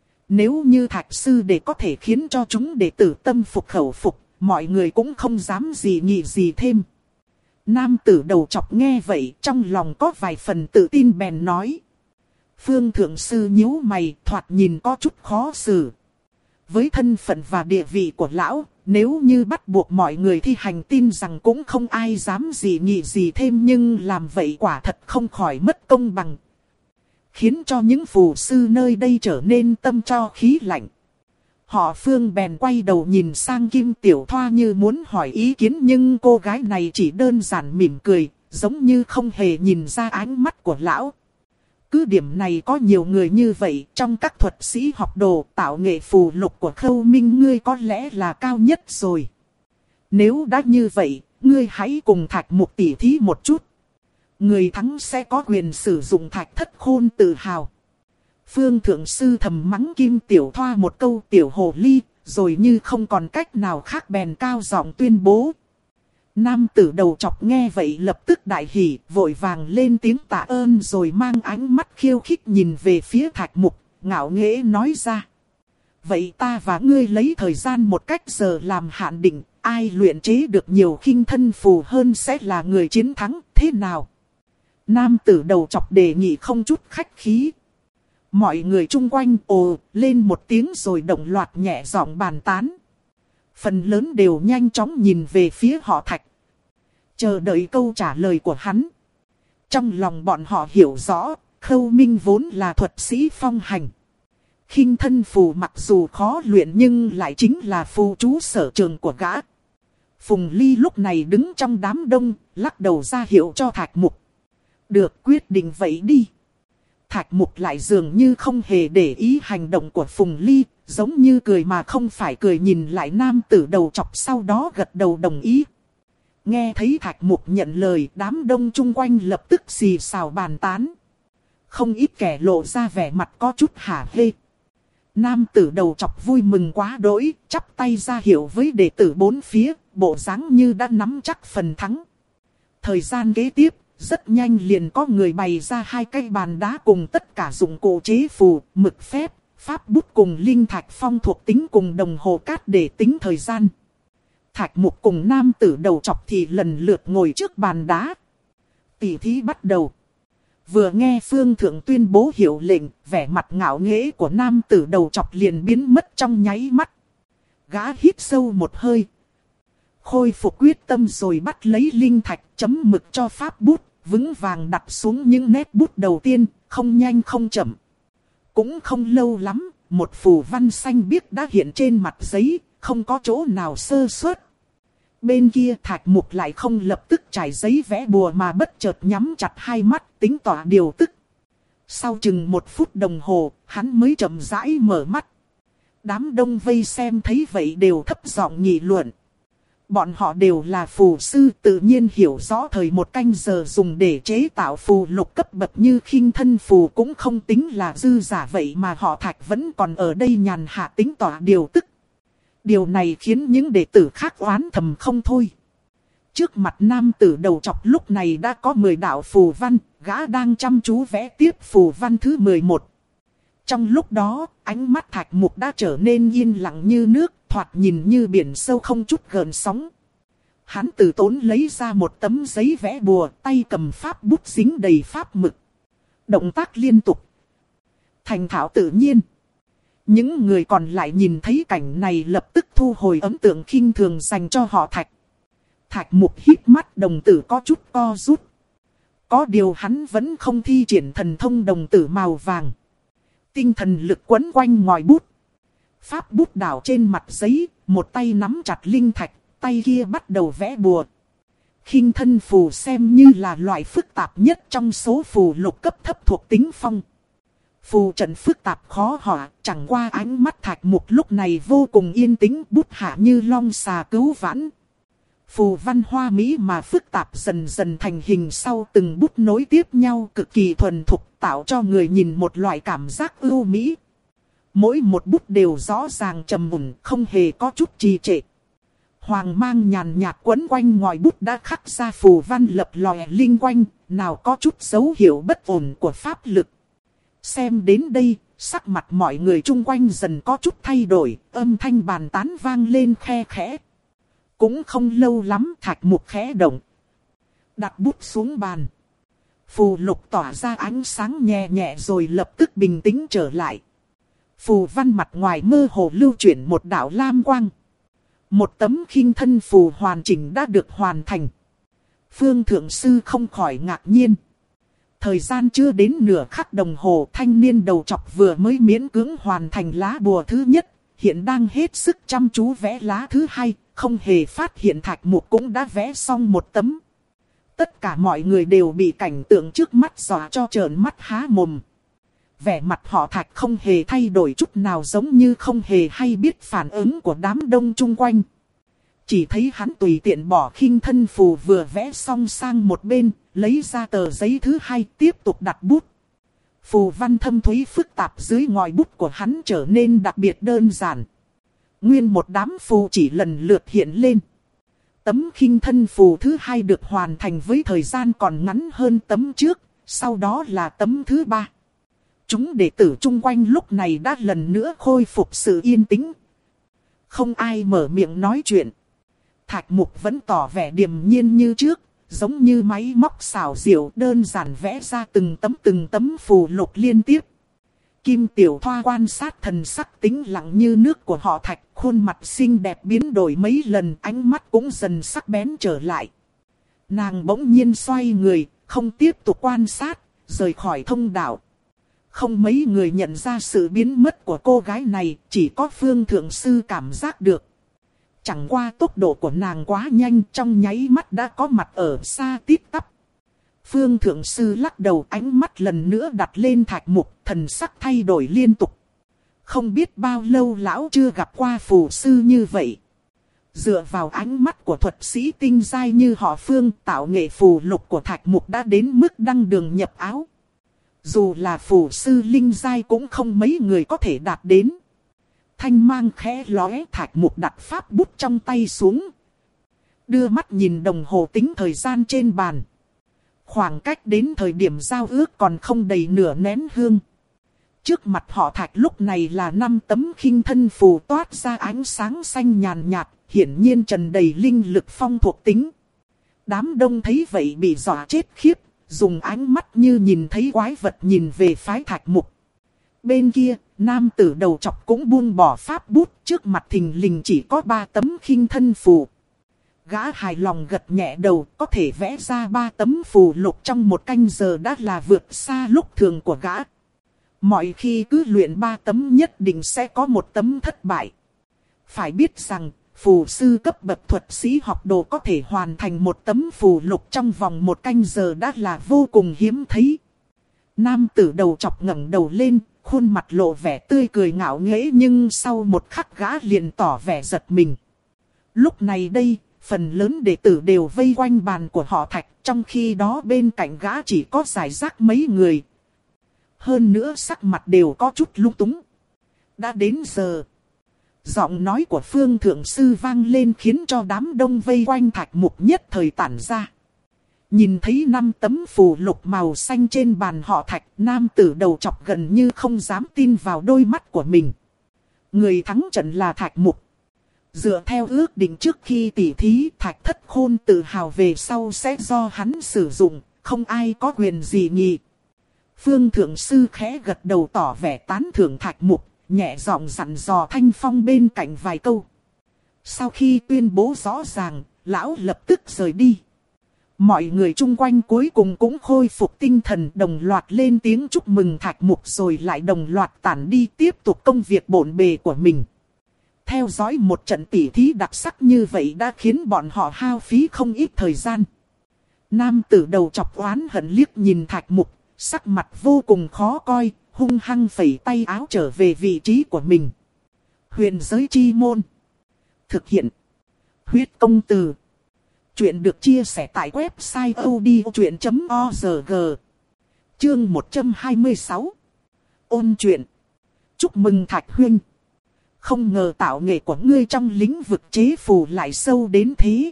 Nếu như Thạch Sư để có thể khiến cho chúng đệ tử tâm phục khẩu phục, mọi người cũng không dám gì nghị gì thêm. Nam tử đầu chọc nghe vậy, trong lòng có vài phần tự tin bèn nói. Phương Thượng Sư nhíu mày, thoạt nhìn có chút khó xử. Với thân phận và địa vị của lão, nếu như bắt buộc mọi người thi hành, tin rằng cũng không ai dám gì nghị gì thêm, nhưng làm vậy quả thật không khỏi mất công bằng. Khiến cho những phù sư nơi đây trở nên tâm cho khí lạnh. Họ Phương bèn quay đầu nhìn sang Kim Tiểu Thoa như muốn hỏi ý kiến, nhưng cô gái này chỉ đơn giản mỉm cười, giống như không hề nhìn ra ánh mắt của lão. Cứ điểm này có nhiều người như vậy, trong các thuật sĩ học đồ tạo nghệ phù lục của Khâu Minh ngươi có lẽ là cao nhất rồi. Nếu đã như vậy, ngươi hãy cùng Thạch Mục tỉ thí một chút. Người thắng sẽ có quyền sử dụng thạch thất khôn tự hào. Phương Thượng Sư thầm mắng Kim Tiểu Thoa một câu tiểu hồ ly, rồi như không còn cách nào khác bèn cao giọng tuyên bố. Nam tử đầu chọc nghe vậy lập tức đại hỉ, vội vàng lên tiếng tạ ơn rồi mang ánh mắt khiêu khích nhìn về phía Thạch Mục, ngạo nghễ nói ra. Vậy ta và ngươi lấy thời gian một cách giờ làm hạn định, ai luyện chế được nhiều khinh thân phù hơn sẽ là người chiến thắng, thế nào? Nam tử đầu chọc đề nghị không chút khách khí. Mọi người chung quanh ồ lên một tiếng rồi đồng loạt nhẹ giọng bàn tán. Phần lớn đều nhanh chóng nhìn về phía họ Thạch, chờ đợi câu trả lời của hắn. Trong lòng bọn họ hiểu rõ, Khâu Minh vốn là thuật sĩ phong hành. Khinh thân phù mặc dù khó luyện nhưng lại chính là phù chú sở trường của gã. Phùng Ly lúc này đứng trong đám đông, lắc đầu ra hiệu cho Thạch Mục. Được, quyết định vậy đi. Thạch Mục lại dường như không hề để ý hành động của Phùng Ly, giống như cười mà không phải cười, nhìn lại nam tử đầu chọc sau đó gật đầu đồng ý. Nghe thấy Thạch Mục nhận lời, đám đông chung quanh lập tức xì xào bàn tán. Không ít kẻ lộ ra vẻ mặt có chút hả hê. Nam tử đầu chọc vui mừng quá đỗi, chắp tay ra hiệu với đệ tử bốn phía, bộ dáng như đã nắm chắc phần thắng. Thời gian kế tiếp, rất nhanh liền có người bày ra hai cây bàn đá cùng tất cả dụng cụ chế phù, mực phép, pháp bút cùng linh thạch phong thuộc tính cùng đồng hồ cát để tính thời gian. Thạch Mục cùng nam tử đầu chọc thì lần lượt ngồi trước bàn đá. Tỉ thí bắt đầu. Vừa nghe Phương Thượng tuyên bố hiệu lệnh, vẻ mặt ngạo nghễ của nam tử đầu chọc liền biến mất trong nháy mắt. Gã hít sâu một hơi, khôi phục quyết tâm rồi bắt lấy linh thạch chấm mực cho pháp bút, vững vàng đặt xuống những nét bút đầu tiên, không nhanh không chậm. Cũng không lâu lắm, một phù văn xanh biếc đã hiện trên mặt giấy, không có chỗ nào sơ suất. Bên kia Thạch Mục lại không lập tức trải giấy vẽ bùa mà bất chợt nhắm chặt hai mắt, tính tỏa điều tức. Sau chừng một phút đồng hồ, hắn mới chậm rãi mở mắt. Đám đông vây xem thấy vậy đều thấp giọng nghị luận. Bọn họ đều là phù sư, tự nhiên hiểu rõ thời một canh giờ dùng để chế tạo phù lục cấp bậc như khinh thân phù cũng không tính là dư giả, vậy mà họ Thạch vẫn còn ở đây nhàn hạ tính tỏa điều tức. Điều này khiến những đệ tử khác oán thầm không thôi. Trước mặt nam tử đầu chọc lúc này đã có mười đạo phù văn, gã đang chăm chú vẽ tiếp phù văn thứ mười một. Trong lúc đó, ánh mắt Thạch Mục đã trở nên yên lặng như nước, thoạt nhìn như biển sâu không chút gợn sóng. Hắn từ tốn lấy ra một tấm giấy vẽ bùa, tay cầm pháp bút dính đầy pháp mực. Động tác liên tục, thành thạo tự nhiên. Những người còn lại nhìn thấy cảnh này lập tức thu hồi ấn tượng khinh thường dành cho họ Thạch. Thạch Mục hít mắt, đồng tử có chút co rút. Có điều hắn vẫn không thi triển thần thông đồng tử màu vàng. Tinh thần lực quấn quanh ngòi bút. Pháp bút đảo trên mặt giấy, một tay nắm chặt linh thạch, tay kia bắt đầu vẽ bùa. Khinh thân phù xem như là loại phức tạp nhất trong số phù lục cấp thấp thuộc tính phong. Phù trận phức tạp khó họa, chẳng qua ánh mắt Thạch Mục lúc này vô cùng yên tĩnh, bút hạ như long xà cứu vãn. Phù văn hoa mỹ mà phức tạp dần dần thành hình sau từng bút nối tiếp nhau cực kỳ thuần thục, tạo cho người nhìn một loại cảm giác ưu mỹ. Mỗi một bút đều rõ ràng trầm mùn, không hề có chút trì trệ. Hoàng mang nhàn nhạt quấn quanh ngòi bút đã khắc ra phù văn lập lòe linh quanh, nào có chút dấu hiệu bất ổn của pháp lực. Xem đến đây, sắc mặt mọi người chung quanh dần có chút thay đổi, âm thanh bàn tán vang lên khe khẽ. Cũng không lâu lắm, Thạch Mục khẽ động. Đặt bút xuống bàn. Phù lục tỏa ra ánh sáng nhẹ nhẹ rồi lập tức bình tĩnh trở lại. Phù văn mặt ngoài mơ hồ lưu chuyển một đạo lam quang. Một tấm khinh thân phù hoàn chỉnh đã được hoàn thành. Phương Thượng Sư không khỏi ngạc nhiên. Thời gian chưa đến nửa khắc đồng hồ, thanh niên đầu trọc vừa mới miễn cưỡng hoàn thành lá bùa thứ nhất, hiện đang hết sức chăm chú vẽ lá thứ hai, không hề phát hiện Thạch Mục cũng đã vẽ xong một tấm. Tất cả mọi người đều bị cảnh tượng trước mắt dọa cho trợn mắt há mồm. Vẻ mặt họ Thạch không hề thay đổi chút nào, giống như không hề hay biết phản ứng của đám đông chung quanh. Chỉ thấy hắn tùy tiện bỏ khinh thân phù vừa vẽ xong sang một bên, lấy ra tờ giấy thứ hai tiếp tục đặt bút. Phù văn thâm thúy phức tạp dưới ngòi bút của hắn trở nên đặc biệt đơn giản. Nguyên một đám phù chỉ lần lượt hiện lên. Tấm khinh thân phù thứ hai được hoàn thành với thời gian còn ngắn hơn tấm trước, sau đó là tấm thứ ba. Chúng đệ tử chung quanh lúc này đã lần nữa khôi phục sự yên tĩnh. Không ai mở miệng nói chuyện. Thạch Mục vẫn tỏ vẻ điềm nhiên như trước, giống như máy móc xảo diệu đơn giản vẽ ra từng tấm từng tấm phù lục liên tiếp. Kim Tiểu Thoa quan sát thần sắc tĩnh lặng như nước của họ Thạch, khuôn mặt xinh đẹp biến đổi mấy lần, ánh mắt cũng dần sắc bén trở lại. Nàng bỗng nhiên xoay người, không tiếp tục quan sát, rời khỏi thông đạo. Không mấy người nhận ra sự biến mất của cô gái này, chỉ có Phương Thượng Sư cảm giác được. Chẳng qua tốc độ của nàng quá nhanh, trong nháy mắt đã có mặt ở xa tít tắp. Phương Thượng Sư lắc đầu, ánh mắt lần nữa đặt lên Thạch Mục, thần sắc thay đổi liên tục. Không biết bao lâu lão chưa gặp qua phù sư như vậy. Dựa vào ánh mắt của thuật sĩ tinh giai như họ Phương, tạo nghệ phù lục của Thạch Mục đã đến mức đăng đường nhập áo. Dù là phù sư linh giai cũng không mấy người có thể đạt đến. Thanh mang khẽ lóe, Thạch Mục đặt pháp bút trong tay xuống. Đưa mắt nhìn đồng hồ tính thời gian trên bàn. Khoảng cách đến thời điểm giao ước còn không đầy nửa nén hương. Trước mặt họ Thạch lúc này là năm tấm khinh thân phù toát ra ánh sáng xanh nhàn nhạt, hiển nhiên tràn đầy linh lực phong thuộc tính. Đám đông thấy vậy bị dọa chết khiếp, dùng ánh mắt như nhìn thấy quái vật nhìn về phái Thạch Mục. Bên kia, nam tử đầu trọc cũng buông bỏ pháp bút, trước mặt thình lình chỉ có ba tấm khinh thân phù. Gã hài lòng gật nhẹ đầu, có thể vẽ ra ba tấm phù lục trong một canh giờ đã là vượt xa lúc thường của gã. Mọi khi cứ luyện ba tấm nhất định sẽ có một tấm thất bại. Phải biết rằng, phù sư cấp bậc thuật sĩ học đồ có thể hoàn thành một tấm phù lục trong vòng một canh giờ đã là vô cùng hiếm thấy. Nam tử đầu chọc ngẩng đầu lên, khuôn mặt lộ vẻ tươi cười ngạo nghễ, nhưng sau một khắc gã liền tỏ vẻ giật mình. Lúc này đây, phần lớn đệ tử đều vây quanh bàn của họ Thạch, trong khi đó bên cạnh gã chỉ có rải rác mấy người. Hơn nữa sắc mặt đều có chút lung túng. Đã đến giờ. Giọng nói của Phương Thượng Sư vang lên khiến cho đám đông vây quanh Thạch Mục nhất thời tản ra. Nhìn thấy năm tấm phù lục màu xanh trên bàn họ Thạch, nam tử đầu chọc gần như không dám tin vào đôi mắt của mình. Người thắng trận là Thạch Mục. Dựa theo ước định trước khi tỉ thí, Thạch Thất Khôn tự hào về sau sẽ do hắn sử dụng, không ai có quyền gì nhỉ. Phương Thượng Sư khẽ gật đầu tỏ vẻ tán thưởng Thạch Mục, nhẹ giọng dặn dò Thanh Phong bên cạnh vài câu. Sau khi tuyên bố rõ ràng, lão lập tức rời đi. Mọi người chung quanh cuối cùng cũng khôi phục tinh thần, đồng loạt lên tiếng chúc mừng Thạch Mục rồi lại đồng loạt tản đi tiếp tục công việc bộn bề của mình. Theo dõi một trận tỉ thí đặc sắc như vậy đã khiến bọn họ hao phí không ít thời gian. Nam tử đầu chọc oán hận liếc nhìn Thạch Mục, sắc mặt vô cùng khó coi, hung hăng phẩy tay áo trở về vị trí của mình. Huyền giới chi môn. Thực hiện. Huyết công từ. Chuyện được chia sẻ tại website odchuyện chấm org. Chương một trăm hai mươi sáu. Ôn chuyện. Chúc mừng Thạch huynh. Không ngờ tạo nghệ của ngươi trong lĩnh vực chế phù lại sâu đến thế.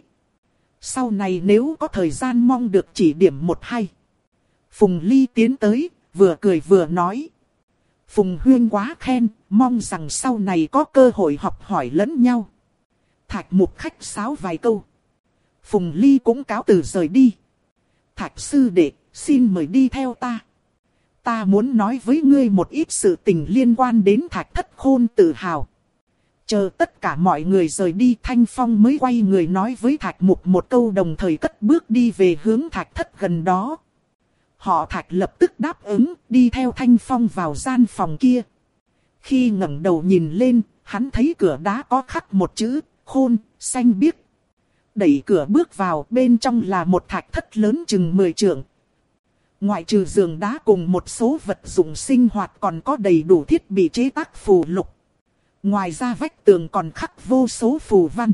Sau này nếu có thời gian mong được chỉ điểm một hay. Phùng Ly tiến tới, vừa cười vừa nói. Phùng huynh quá khen, mong rằng sau này có cơ hội học hỏi lẫn nhau. Thạch Mục khách sáo vài câu. Phùng Ly cũng cáo từ rời đi. Thạch sư đệ, xin mời đi theo ta. Ta muốn nói với ngươi một ít sự tình liên quan đến Thạch Thất Khôn tự hào. Chờ tất cả mọi người rời đi, Thanh Phong mới quay người nói với Thạch Mục một câu, đồng thời cất bước đi về hướng Thạch Thất gần đó. Họ Thạch lập tức đáp ứng, đi theo Thanh Phong vào gian phòng kia. Khi ngẩng đầu nhìn lên, hắn thấy cửa đá có khắc một chữ, Khôn, xanh biếc. Đẩy cửa bước vào, bên trong là một thạch thất lớn chừng mười trượng. Ngoại trừ giường đá cùng một số vật dụng sinh hoạt, còn có đầy đủ thiết bị chế tác phù lục. Ngoài ra vách tường còn khắc vô số phù văn.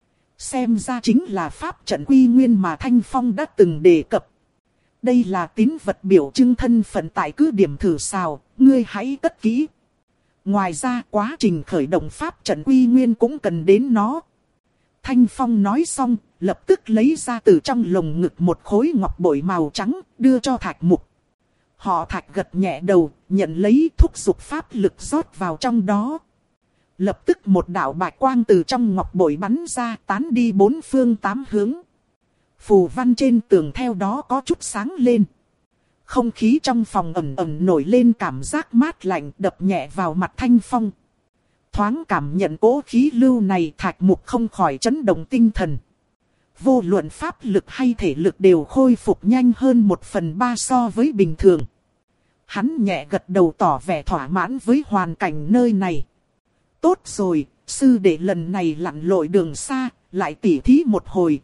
Xem ra chính là pháp trận quy nguyên mà Thanh Phong đã từng đề cập. Đây là tín vật biểu trưng thân phận tại cứ điểm thử sào, ngươi hãy cất kỹ. Ngoài ra quá trình khởi động pháp trận quy nguyên cũng cần đến nó. Thanh Phong nói xong, lập tức lấy ra từ trong lồng ngực một khối ngọc bội màu trắng, đưa cho Thạch Mục. Họ Thạch gật nhẹ đầu, nhận lấy, thúc giục pháp lực rót vào trong đó. Lập tức một đạo bạch quang từ trong ngọc bội bắn ra, tán đi bốn phương tám hướng. Phù văn trên tường theo đó có chút sáng lên. Không khí trong phòng ẩm ẩm nổi lên cảm giác mát lạnh, đập nhẹ vào mặt Thanh Phong. Thoáng cảm nhận cỗ khí lưu này, Thạch Mục không khỏi chấn động tinh thần. Vô luận pháp lực hay thể lực đều khôi phục nhanh hơn một phần ba so với bình thường. Hắn nhẹ gật đầu tỏ vẻ thỏa mãn với hoàn cảnh nơi này. Tốt rồi, sư đệ lần này lặn lội đường xa, lại tỉ thí một hồi.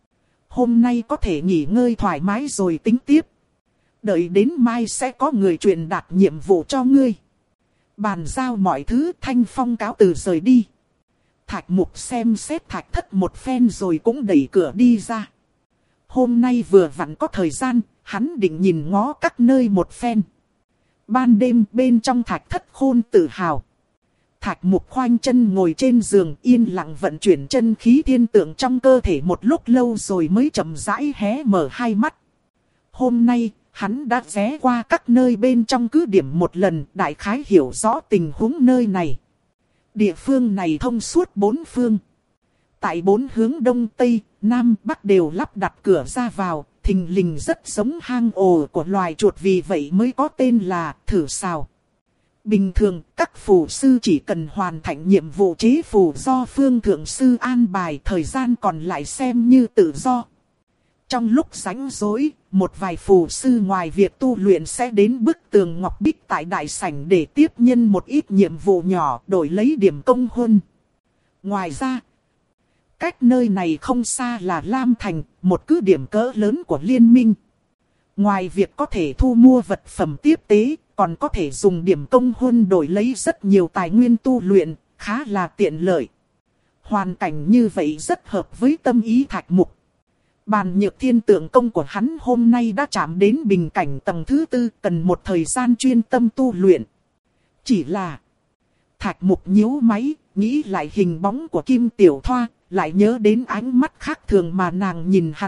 Hôm nay có thể nghỉ ngơi thoải mái rồi tính tiếp. Đợi đến mai sẽ có người truyền đạt nhiệm vụ cho ngươi. Bàn giao mọi thứ, Thanh Phong cáo từ rời đi. Thạch Mục xem xét Thạch Thất một phen rồi cũng đẩy cửa đi ra. Hôm nay vừa vặn có thời gian, hắn định nhìn ngó các nơi một phen. Ban đêm bên trong Thạch Thất Khôn tự hào. Thạch Mục khoanh chân ngồi trên giường, yên lặng vận chuyển chân khí thiên tượng trong cơ thể một lúc lâu rồi mới chậm rãi hé mở hai mắt. Hôm nay, hắn đã ghé qua các nơi bên trong cứ điểm một lần, đại khái hiểu rõ tình huống nơi này. Địa phương này thông suốt bốn phương. Tại bốn hướng đông tây, nam bắc đều lắp đặt cửa ra vào, thình lình rất giống hang ổ của loài chuột, vì vậy mới có tên là thử sào. Bình thường, các phù sư chỉ cần hoàn thành nhiệm vụ chế phù do Phương Thượng Sư an bài, thời gian còn lại xem như tự do. Trong lúc rảnh rỗi, một vài phù sư ngoài việc tu luyện sẽ đến bức tường ngọc bích tại đại sảnh để tiếp nhân một ít nhiệm vụ nhỏ, đổi lấy điểm công huân. Ngoài ra, cách nơi này không xa là Lam Thành, một cứ điểm cỡ lớn của liên minh. Ngoài việc có thể thu mua vật phẩm tiếp tế, còn có thể dùng điểm công huân đổi lấy rất nhiều tài nguyên tu luyện, khá là tiện lợi. Hoàn cảnh như vậy rất hợp với tâm ý Thạch Mục. Bàn nhược thiên tượng công của hắn hôm nay đã chạm đến bình cảnh tầng thứ tư, cần một thời gian chuyên tâm tu luyện. Chỉ là Thạch Mục nhíu máy, nghĩ lại hình bóng của Kim Tiểu Thoa, lại nhớ đến ánh mắt khác thường mà nàng nhìn hắn,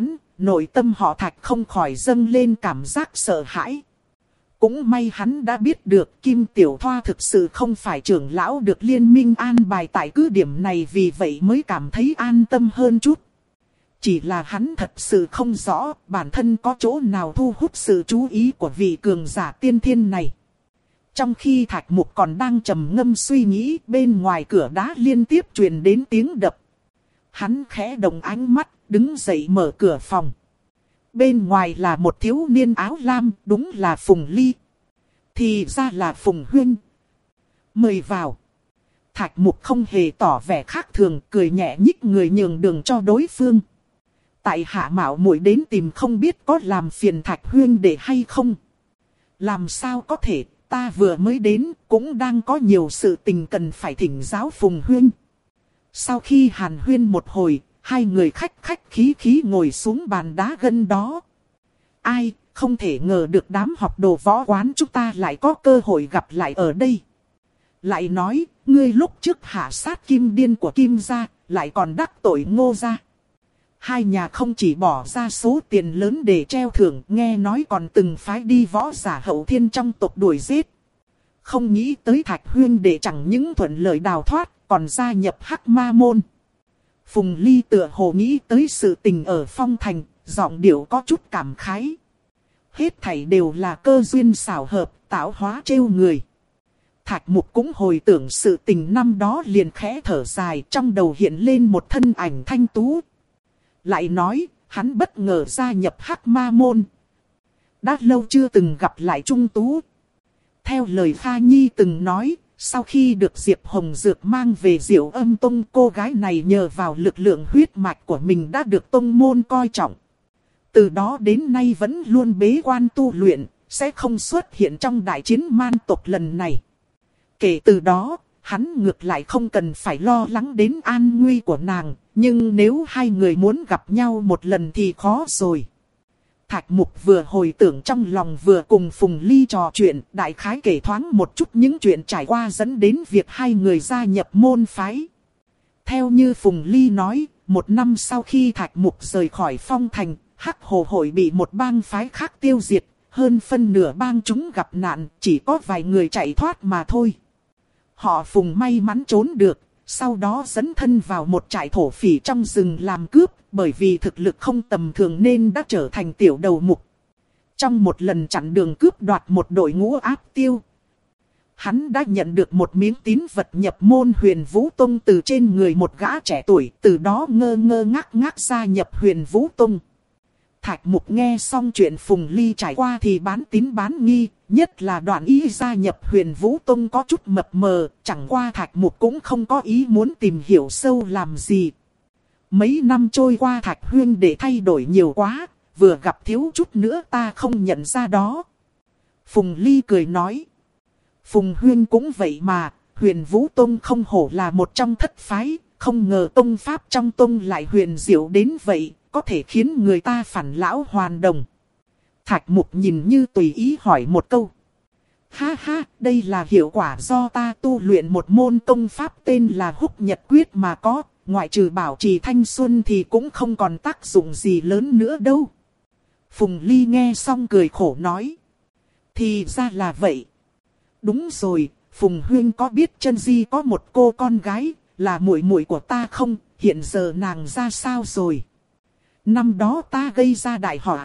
nội tâm họ Thạch không khỏi dâng lên cảm giác sợ hãi. Cũng may hắn đã biết được Kim Tiểu Thoa thực sự không phải trưởng lão được liên minh an bài tại cứ điểm này, vì vậy mới cảm thấy an tâm hơn chút. Chỉ là hắn thật sự không rõ bản thân có chỗ nào thu hút sự chú ý của vị cường giả tiên thiên này. Trong khi Thạch Mục còn đang trầm ngâm suy nghĩ, bên ngoài cửa đá liên tiếp truyền đến tiếng đập. Hắn khẽ động ánh mắt, đứng dậy mở cửa phòng. Bên ngoài là một thiếu niên áo lam, đúng là Phùng Ly. Thì ra là Phùng Huynh. Mời vào. Thạch Mục không hề tỏ vẻ khác thường, cười nhẹ nhích người nhường đường cho đối phương. Tại hạ mạo muội đến tìm, không biết có làm phiền Thạch Huynh để hay không? Làm sao có thể, ta vừa mới đến, cũng đang có nhiều sự tình cần phải thỉnh giáo Phùng Huynh. Sau khi hàn huyên một hồi, hai người khách khách khí khí ngồi xuống bàn đá gân đó. Ai, không thể ngờ được đám học đồ võ quán chúng ta lại có cơ hội gặp lại ở đây. Lại nói, ngươi lúc trước hạ sát Kim Điên của Kim gia, lại còn đắc tội Ngô gia. Hai nhà không chỉ bỏ ra số tiền lớn để treo thưởng, nghe nói còn từng phái đi võ giả hậu thiên trong tộc đuổi giết. Không nghĩ tới Thạch Huynh để chẳng những thuận lợi đào thoát, còn gia nhập Hắc Ma Môn. Phùng Ly tựa hồ nghĩ tới sự tình ở Phong Thành, giọng điệu có chút cảm khái. Hết thảy đều là cơ duyên xảo hợp, tạo hóa trêu người. Thạch Mục cũng hồi tưởng sự tình năm đó, liền khẽ thở dài, trong đầu hiện lên một thân ảnh thanh tú. Lại nói, hắn bất ngờ gia nhập Hắc Ma Môn. Đã lâu chưa từng gặp lại Trung Tú. Theo lời Kha Nhi từng nói, sau khi được Diệp Hồng Dược mang về Diệu Âm Tông, cô gái này nhờ vào lực lượng huyết mạch của mình đã được tông môn coi trọng. Từ đó đến nay vẫn luôn bế quan tu luyện, sẽ không xuất hiện trong đại chiến man tộc lần này. Kể từ đó, hắn ngược lại không cần phải lo lắng đến an nguy của nàng, nhưng nếu hai người muốn gặp nhau một lần thì khó rồi. Thạch Mục vừa hồi tưởng trong lòng vừa cùng Phùng Ly trò chuyện, đại khái kể thoáng một chút những chuyện trải qua dẫn đến việc hai người gia nhập môn phái. Theo như Phùng Ly nói, một năm sau khi Thạch Mục rời khỏi Phong Thành, Hắc Hồ Hội bị một bang phái khác tiêu diệt, hơn phân nửa bang chúng gặp nạn, chỉ có vài người chạy thoát mà thôi. Họ Phùng may mắn trốn được, sau đó dấn thân vào một trại thổ phỉ trong rừng làm cướp, bởi vì thực lực không tầm thường nên đã trở thành tiểu đầu mục. Trong một lần chặn đường cướp đoạt một đội ngũ áp tiêu, hắn đã nhận được một miếng tín vật nhập môn Huyền Vũ Tông từ trên người một gã trẻ tuổi, từ đó ngơ ngơ ngác ngác gia nhập Huyền Vũ Tông. Thạch Mục nghe xong chuyện Phùng Ly trải qua thì bán tín bán nghi, nhất là đoạn ý gia nhập Huyền Vũ Tông có chút mập mờ, chẳng qua Thạch Mục cũng không có ý muốn tìm hiểu sâu làm gì. Mấy năm trôi qua Thạch Huynh để thay đổi nhiều quá, vừa gặp thiếu chút nữa ta không nhận ra đó. Phùng Ly cười nói. Phùng Huynh cũng vậy mà, Huyền Vũ Tông không hổ là một trong thất phái, không ngờ tông pháp trong tông lại huyền diệu đến vậy, có thể khiến người ta phản lão hoàn đồng. Thạch Mục nhìn như tùy ý hỏi một câu. Ha ha, đây là hiệu quả do ta tu luyện một môn công pháp tên là Húc Nhật Quyết mà có, ngoại trừ bảo trì thanh xuân thì cũng không còn tác dụng gì lớn nữa đâu. Phùng Ly nghe xong cười khổ nói. Thì ra là vậy. Đúng rồi, Phùng Huynh có biết Chân Di có một cô con gái, là muội muội của ta không, hiện giờ nàng ra sao rồi? Năm đó ta gây ra đại họa,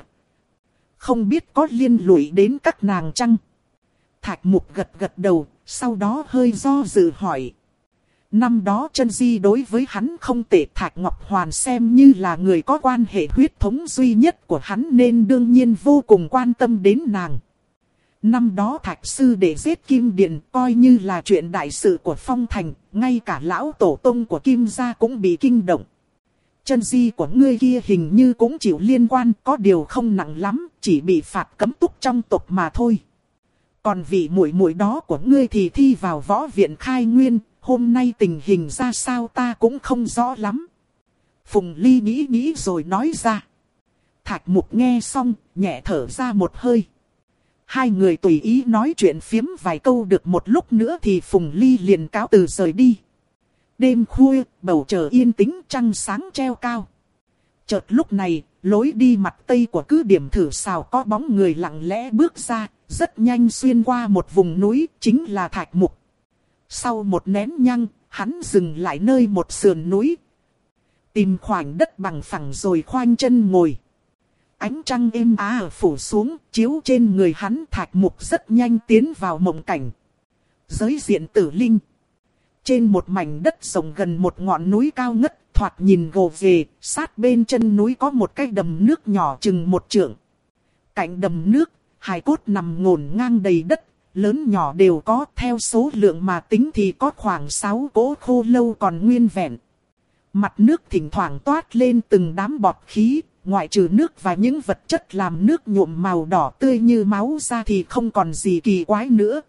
không biết có liên lụy đến các nàng chăng? Thạch Mục gật gật đầu, sau đó hơi do dự hỏi. Năm đó Chân Di đối với hắn không tệ, Thạch Ngọc Hoàn xem như là người có quan hệ huyết thống duy nhất của hắn nên đương nhiên vô cùng quan tâm đến nàng. Năm đó Thạch Sư để giết Kim Điện coi như là chuyện đại sự của Phong Thành, ngay cả lão tổ tông của Kim gia cũng bị kinh động. Chân Di của ngươi kia hình như cũng chịu liên quan, có điều không nặng lắm, chỉ bị phạt cấm túc trong tộc mà thôi. Còn vị muội muội đó của ngươi thì thi vào võ viện khai nguyên, hôm nay tình hình ra sao ta cũng không rõ lắm. Phùng Ly nghĩ nghĩ rồi nói ra. Thạch Mục nghe xong, nhẹ thở ra một hơi. Hai người tùy ý nói chuyện phiếm vài câu được một lúc nữa thì Phùng Ly liền cáo từ rời đi. Đêm khuya, bầu trời yên tĩnh, trăng sáng treo cao. Chợt lúc này, lối đi mặt tây của cứ điểm thử sào có bóng người lặng lẽ bước ra, rất nhanh xuyên qua một vùng núi, chính là Thạch Mục. Sau một nén nhang, hắn dừng lại nơi một sườn núi. Tìm khoảnh đất bằng phẳng rồi khoanh chân ngồi. Ánh trăng êm ả phủ xuống, chiếu trên người hắn. Thạch Mục rất nhanh tiến vào mộng cảnh. Giới diện tử linh. Trên một mảnh đất rộng gần một ngọn núi cao ngất, thoạt nhìn gồ ghề, sát bên chân núi có một cái đầm nước nhỏ chừng một trượng. Cạnh đầm nước, hài cốt nằm ngổn ngang đầy đất, lớn nhỏ đều có, theo số lượng mà tính thì có khoảng sáu cỗ khô lâu còn nguyên vẹn. Mặt nước thỉnh thoảng toát lên từng đám bọt khí, ngoại trừ nước và những vật chất làm nước nhuộm màu đỏ tươi như máu ra thì không còn gì kỳ quái nữa.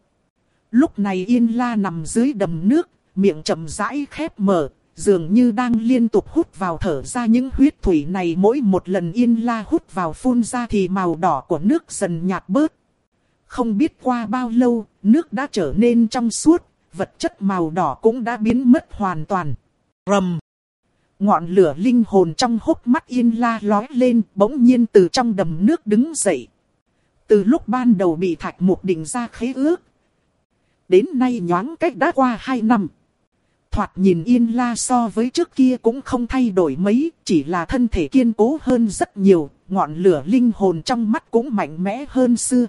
Lúc này Yên La nằm dưới đầm nước, miệng chậm rãi khép mở, dường như đang liên tục hút vào thở ra những huyết thủy này. Mỗi một lần Yên La hút vào phun ra thì màu đỏ của nước dần nhạt bớt. Không biết qua bao lâu, nước đã trở nên trong suốt, vật chất màu đỏ cũng đã biến mất hoàn toàn. Rầm! Ngọn lửa linh hồn trong hốc mắt Yên La lói lên, bỗng nhiên từ trong đầm nước đứng dậy. Từ lúc ban đầu bị Thạch Mục định ra khế ước, đến nay nhoáng cách đã qua hai năm. Thoạt nhìn Yên La so với trước kia cũng không thay đổi mấy, chỉ là thân thể kiên cố hơn rất nhiều, ngọn lửa linh hồn trong mắt cũng mạnh mẽ hơn xưa.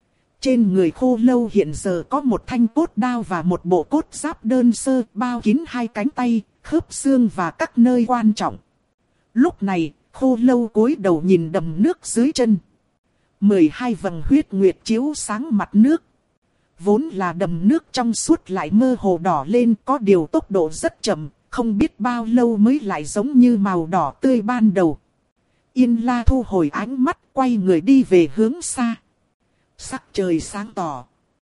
Trên người khô lâu hiện giờ có một thanh cốt đao và một bộ cốt giáp đơn sơ bao kín hai cánh tay, khớp xương và các nơi quan trọng. Lúc này, khô lâu cúi đầu nhìn đầm nước dưới chân. mười hai vầng huyết nguyệt chiếu sáng mặt nước. Vốn là đầm nước trong suốt lại mơ hồ đỏ lên, có điều tốc độ rất chậm, không biết bao lâu mới lại giống như màu đỏ tươi ban đầu. Yên La thu hồi ánh mắt, quay người đi về hướng xa. Sắc trời sáng tỏ.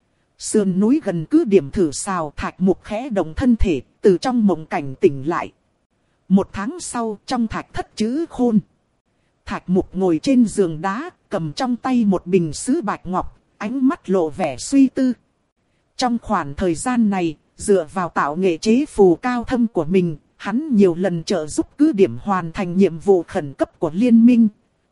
Sườn núi gần cứ điểm thử sào. Thạch Mục khẽ động thân thể, từ trong mộng cảnh tỉnh lại. Một tháng sau, trong thạch thất chữ khôn, Thạch Mục ngồi trên giường đá, cầm trong tay một bình sứ bạch ngọc, ánh mắt lộ vẻ suy tư. Trong khoảng thời gian này, dựa vào tạo nghệ chế phù cao thâm của mình, hắn nhiều lần trợ giúp cứ điểm hoàn thành nhiệm vụ khẩn cấp của liên minh.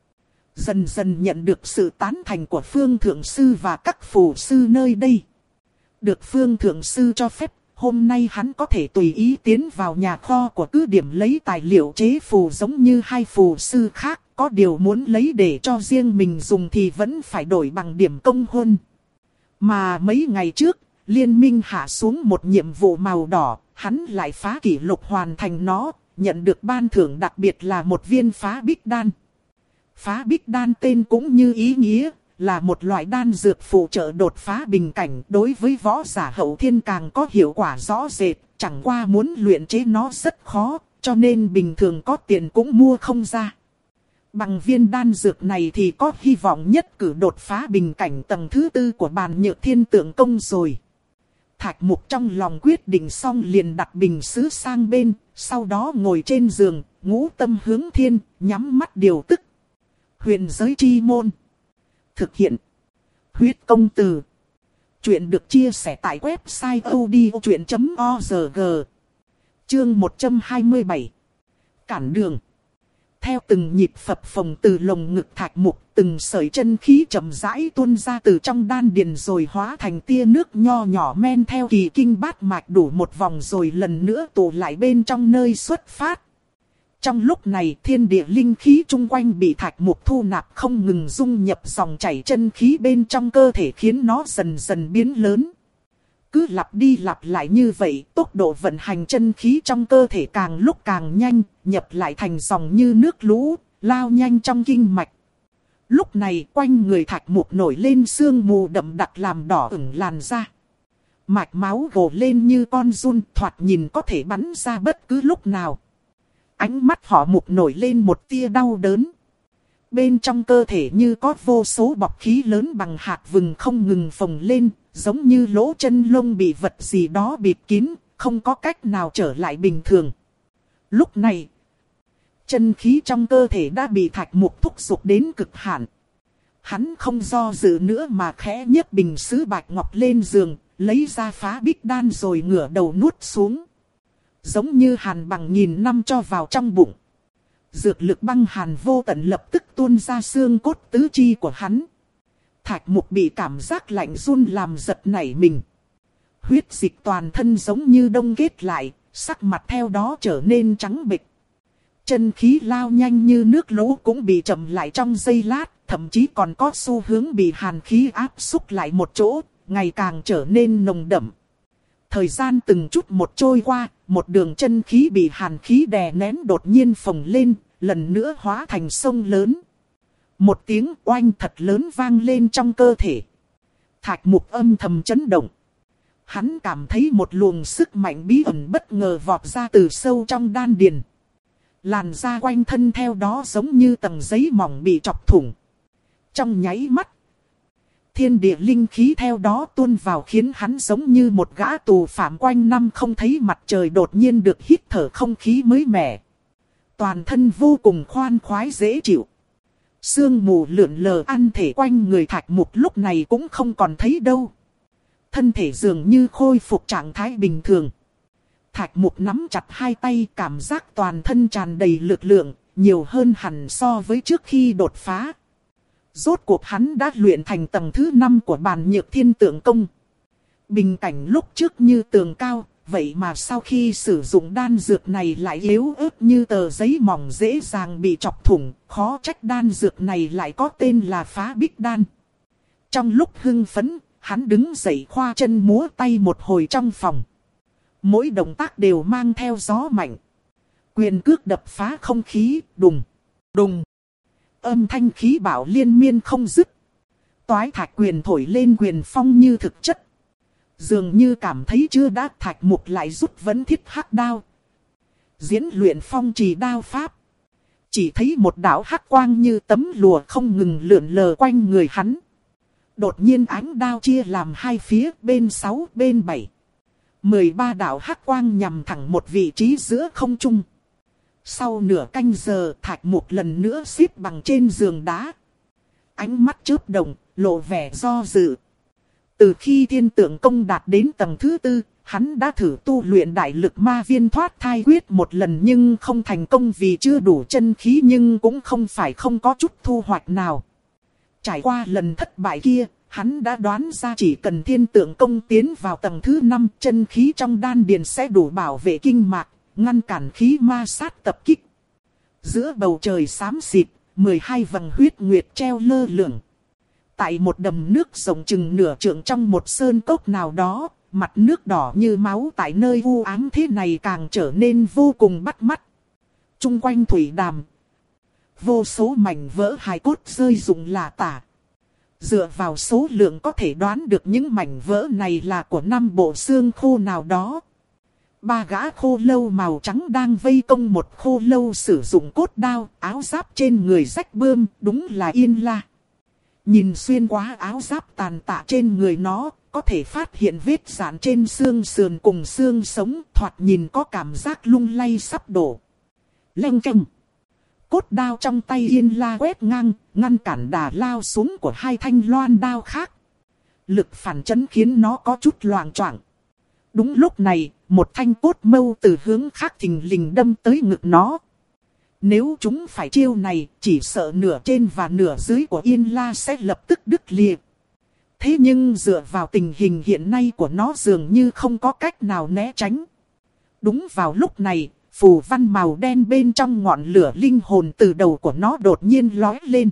Dần dần nhận được sự tán thành của Phương Thượng Sư và các phù sư nơi đây. Được Phương Thượng Sư cho phép, hôm nay hắn có thể tùy ý tiến vào nhà kho của cứ điểm lấy tài liệu chế phù giống như hai phù sư khác. Có điều muốn lấy để cho riêng mình dùng thì vẫn phải đổi bằng điểm công huân. Mà mấy ngày trước, liên minh hạ xuống một nhiệm vụ màu đỏ, hắn lại phá kỷ lục hoàn thành nó, nhận được ban thưởng đặc biệt là một viên phá bích đan. Phá bích đan tên cũng như ý nghĩa, là một loại đan dược phụ trợ đột phá bình cảnh, đối với võ giả hậu thiên càng có hiệu quả rõ rệt, chẳng qua muốn luyện chế nó rất khó, cho nên bình thường có tiền cũng mua không ra. Bằng viên đan dược này thì có hy vọng nhất cử đột phá bình cảnh tầng thứ tư của bàn nhược thiên tượng công rồi. Thạch Mục trong lòng quyết định xong liền đặt bình sứ sang bên, sau đó ngồi trên giường, ngũ tâm hướng thiên, nhắm mắt điều tức. Huyền giới chi môn. Thực hiện. Huyết công từ. Chuyện được chia sẻ tại website odchuyện chấm org. Chương một trăm hai mươi bảy. Cản đường. Theo từng nhịp phập phồng từ lồng ngực Thạch Mục, từng sợi chân khí chậm rãi tuôn ra từ trong đan điền rồi hóa thành tia nước nho nhỏ men theo kỳ kinh bát mạch đủ một vòng rồi lần nữa tụ lại bên trong nơi xuất phát. Trong lúc này thiên địa linh khí chung quanh bị Thạch Mục thu nạp không ngừng dung nhập dòng chảy chân khí bên trong cơ thể khiến nó dần dần biến lớn. Cứ lặp đi lặp lại như vậy, tốc độ vận hành chân khí trong cơ thể càng lúc càng nhanh, nhập lại thành dòng như nước lũ, lao nhanh trong kinh mạch. Lúc này quanh người Thạch Mục nổi lên sương mù đậm đặc làm đỏ ửng làn da. Mạch máu gồ lên như con giun, thoạt nhìn có thể bắn ra bất cứ lúc nào. Ánh mắt họ Mục nổi lên một tia đau đớn. Bên trong cơ thể như có vô số bọt khí lớn bằng hạt vừng không ngừng phồng lên, giống như lỗ chân lông bị vật gì đó bịt kín, không có cách nào trở lại bình thường. Lúc này, chân khí trong cơ thể đã bị Thạch Mục thúc giục đến cực hạn. Hắn không do dự nữa mà khẽ nhấc bình sứ bạch ngọc lên giường, lấy ra phá bích đan rồi ngửa đầu nuốt xuống. Giống như hàn bằng nghìn năm cho vào trong bụng. Dược lực băng hàn vô tận lập tức tuôn ra xương cốt tứ chi của hắn. Thạch Mục bị cảm giác lạnh run làm giật nảy mình. Huyết dịch toàn thân giống như đông kết lại, sắc mặt theo đó trở nên trắng bệch. Chân khí lao nhanh như nước lũ cũng bị chậm lại trong giây lát, thậm chí còn có xu hướng bị hàn khí áp xúc lại một chỗ, ngày càng trở nên nồng đậm. Thời gian từng chút một trôi qua, một đường chân khí bị hàn khí đè nén đột nhiên phồng lên, lần nữa hóa thành sông lớn. Một tiếng oanh thật lớn vang lên trong cơ thể. Thạch Mục âm thầm chấn động. Hắn cảm thấy một luồng sức mạnh bí ẩn bất ngờ vọt ra từ sâu trong đan điền. Làn da quanh thân theo đó giống như tầng giấy mỏng bị chọc thủng. Trong nháy mắt, thiên địa linh khí theo đó tuôn vào khiến hắn giống như một gã tù phạm quanh năm không thấy mặt trời đột nhiên được hít thở không khí mới mẻ. Toàn thân vô cùng khoan khoái dễ chịu. Sương mù lượn lờ ăn thể quanh người Thạch Mục lúc này cũng không còn thấy đâu. Thân thể dường như khôi phục trạng thái bình thường. Thạch Mục nắm chặt hai tay, cảm giác toàn thân tràn đầy lực lượng, nhiều hơn hẳn so với trước khi đột phá. Rốt cuộc hắn đã luyện thành tầng thứ năm của bàn nhược thiên tượng công. Bình cảnh lúc trước như tường cao, vậy mà sau khi sử dụng đan dược này lại yếu ớt như tờ giấy mỏng dễ dàng bị chọc thủng, khó trách đan dược này lại có tên là Phá Bích Đan. Trong lúc hưng phấn, hắn đứng dậy khoa chân múa tay một hồi trong phòng. Mỗi động tác đều mang theo gió mạnh. Quyền cước đập phá không khí, đùng, đùng. Âm thanh khí bạo liên miên không dứt. Toái thạch quyền thổi lên quyền phong như thực chất. Dường như cảm thấy chưa đã, Thạch Mục lại rút vấn thiết hắc đao. Diễn luyện phong trì đao pháp. Chỉ thấy một đạo hắc quang như tấm lụa không ngừng lượn lờ quanh người hắn. Đột nhiên ánh đao chia làm hai phía, bên sáu, bên bảy. mười ba đạo hắc quang nhằm thẳng một vị trí giữa không trung. Sau nửa canh giờ, Thạch Mục lần nữa xếp bằng trên giường đá. Ánh mắt chớp động, lộ vẻ do dự. Từ khi thiên tượng công đạt đến tầng thứ tư, hắn đã thử tu luyện đại lực ma viên thoát thai quyết một lần nhưng không thành công vì chưa đủ chân khí, nhưng cũng không phải không có chút thu hoạch nào. Trải qua lần thất bại kia, hắn đã đoán ra chỉ cần thiên tượng công tiến vào tầng thứ năm, chân khí trong đan điền sẽ đủ bảo vệ kinh mạch, ngăn cản khí ma sát tập kích. Giữa bầu trời xám xịt, mười hai vầng huyết nguyệt treo lơ lửng. Tại một đầm nước rộng chừng nửa trượng trong một sơn cốc nào đó, mặt nước đỏ như máu tại nơi u ám thế này càng trở nên vô cùng bắt mắt. Trung quanh thủy đàm, vô số mảnh vỡ hài cốt rơi rụng lả tả. Dựa vào số lượng có thể đoán được những mảnh vỡ này là của năm bộ xương khô nào đó. Ba gã khô lâu màu trắng đang vây công một khô lâu sử dụng cốt đao, áo giáp trên người rách bươm, đúng là Yên La. Nhìn xuyên qua áo giáp tàn tạ trên người nó, có thể phát hiện vết rạn trên xương sườn cùng xương sống, thoạt nhìn có cảm giác lung lay sắp đổ. Leng keng. Cốt đao trong tay Yên La quét ngang, ngăn cản đà lao xuống của hai thanh loan đao khác. Lực phản chấn khiến nó có chút loạng choạng. Đúng lúc này, một thanh cốt mâu từ hướng khác thình lình đâm tới ngực nó. Nếu chúng phải chiêu này, chỉ sợ nửa trên và nửa dưới của Yên La sẽ lập tức đứt lìa. Thế nhưng dựa vào tình hình hiện nay của nó dường như không có cách nào né tránh. Đúng vào lúc này, phù văn màu đen bên trong ngọn lửa linh hồn từ đầu của nó đột nhiên lói lên.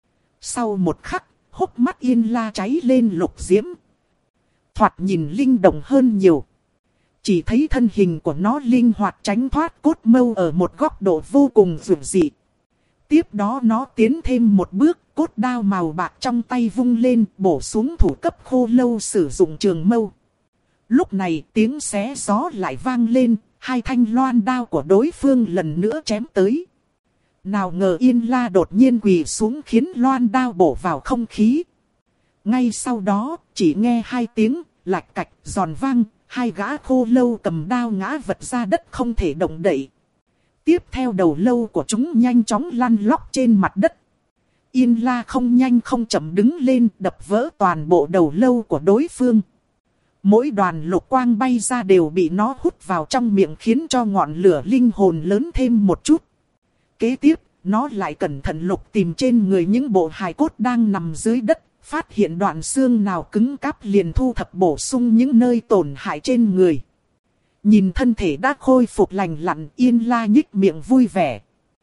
Sau một khắc, hốc mắt Yên La cháy lên lục diễm. Thoạt nhìn linh động hơn nhiều. Chỉ thấy thân hình của nó linh hoạt tránh thoát cốt mâu ở một góc độ vô cùng dữ dị. Tiếp đó nó tiến thêm một bước, cốt đao màu bạc trong tay vung lên, bổ xuống thủ cấp khô lâu sử dụng trường mâu. Lúc này tiếng xé gió lại vang lên, hai thanh loan đao của đối phương lần nữa chém tới. Nào ngờ Yên La đột nhiên quỳ xuống khiến loan đao bổ vào không khí. Ngay sau đó, chỉ nghe hai tiếng, lạch cạch, giòn vang. Hai gã khô lâu cầm đao ngã vật ra đất không thể động đậy. Tiếp theo đầu lâu của chúng nhanh chóng lăn lóc trên mặt đất. Yên La không nhanh không chậm đứng lên đập vỡ toàn bộ đầu lâu của đối phương. Mỗi đoàn lục quang bay ra đều bị nó hút vào trong miệng khiến cho ngọn lửa linh hồn lớn thêm một chút. Kế tiếp, nó lại cẩn thận lục tìm trên người những bộ hài cốt đang nằm dưới đất, phát hiện đoạn xương nào cứng cáp liền thu thập bổ sung những nơi tổn hại trên người. Nhìn thân thể đã khôi phục lành lặn, Yên La nhích miệng vui vẻ.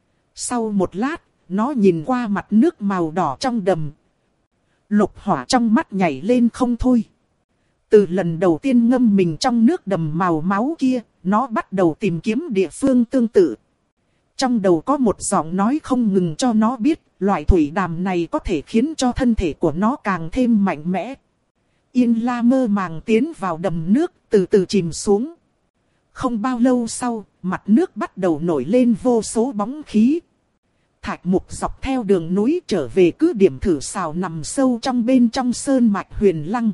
Sau một lát, nó nhìn qua mặt nước màu đỏ trong đầm. Lục hỏa trong mắt nhảy lên không thôi. Từ lần đầu tiên ngâm mình trong nước đầm màu máu kia, nó bắt đầu tìm kiếm địa phương tương tự. Trong đầu có một giọng nói không ngừng cho nó biết, loại thủy đàm này có thể khiến cho thân thể của nó càng thêm mạnh mẽ. Yên La mơ màng tiến vào đầm nước, từ từ chìm xuống. Không bao lâu sau, mặt nước bắt đầu nổi lên vô số bóng khí. Thạch Mục dọc theo đường núi trở về cứ điểm thử xào nằm sâu trong bên trong sơn mạch Huyền Lăng.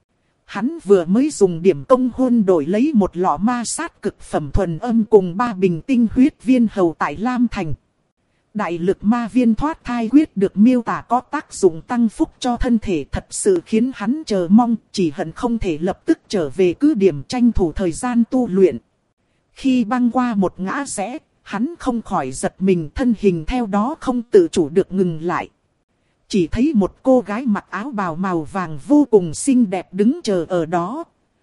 Hắn vừa mới dùng điểm công hôn đổi lấy một lọ ma sát cực phẩm thuần âm cùng ba bình tinh huyết viên hầu tại Lam Thành. Đại lực ma viên thoát thai quyết được miêu tả có tác dụng tăng phúc cho thân thể, thật sự khiến hắn chờ mong, chỉ hận không thể lập tức trở về cứ điểm tranh thủ thời gian tu luyện. Khi băng qua một ngã rẽ, hắn không khỏi giật mình, thân hình theo đó không tự chủ được ngừng lại. Chỉ thấy một cô gái mặc áo bào màu vàng vô cùng xinh đẹp đứng chờ ở đó.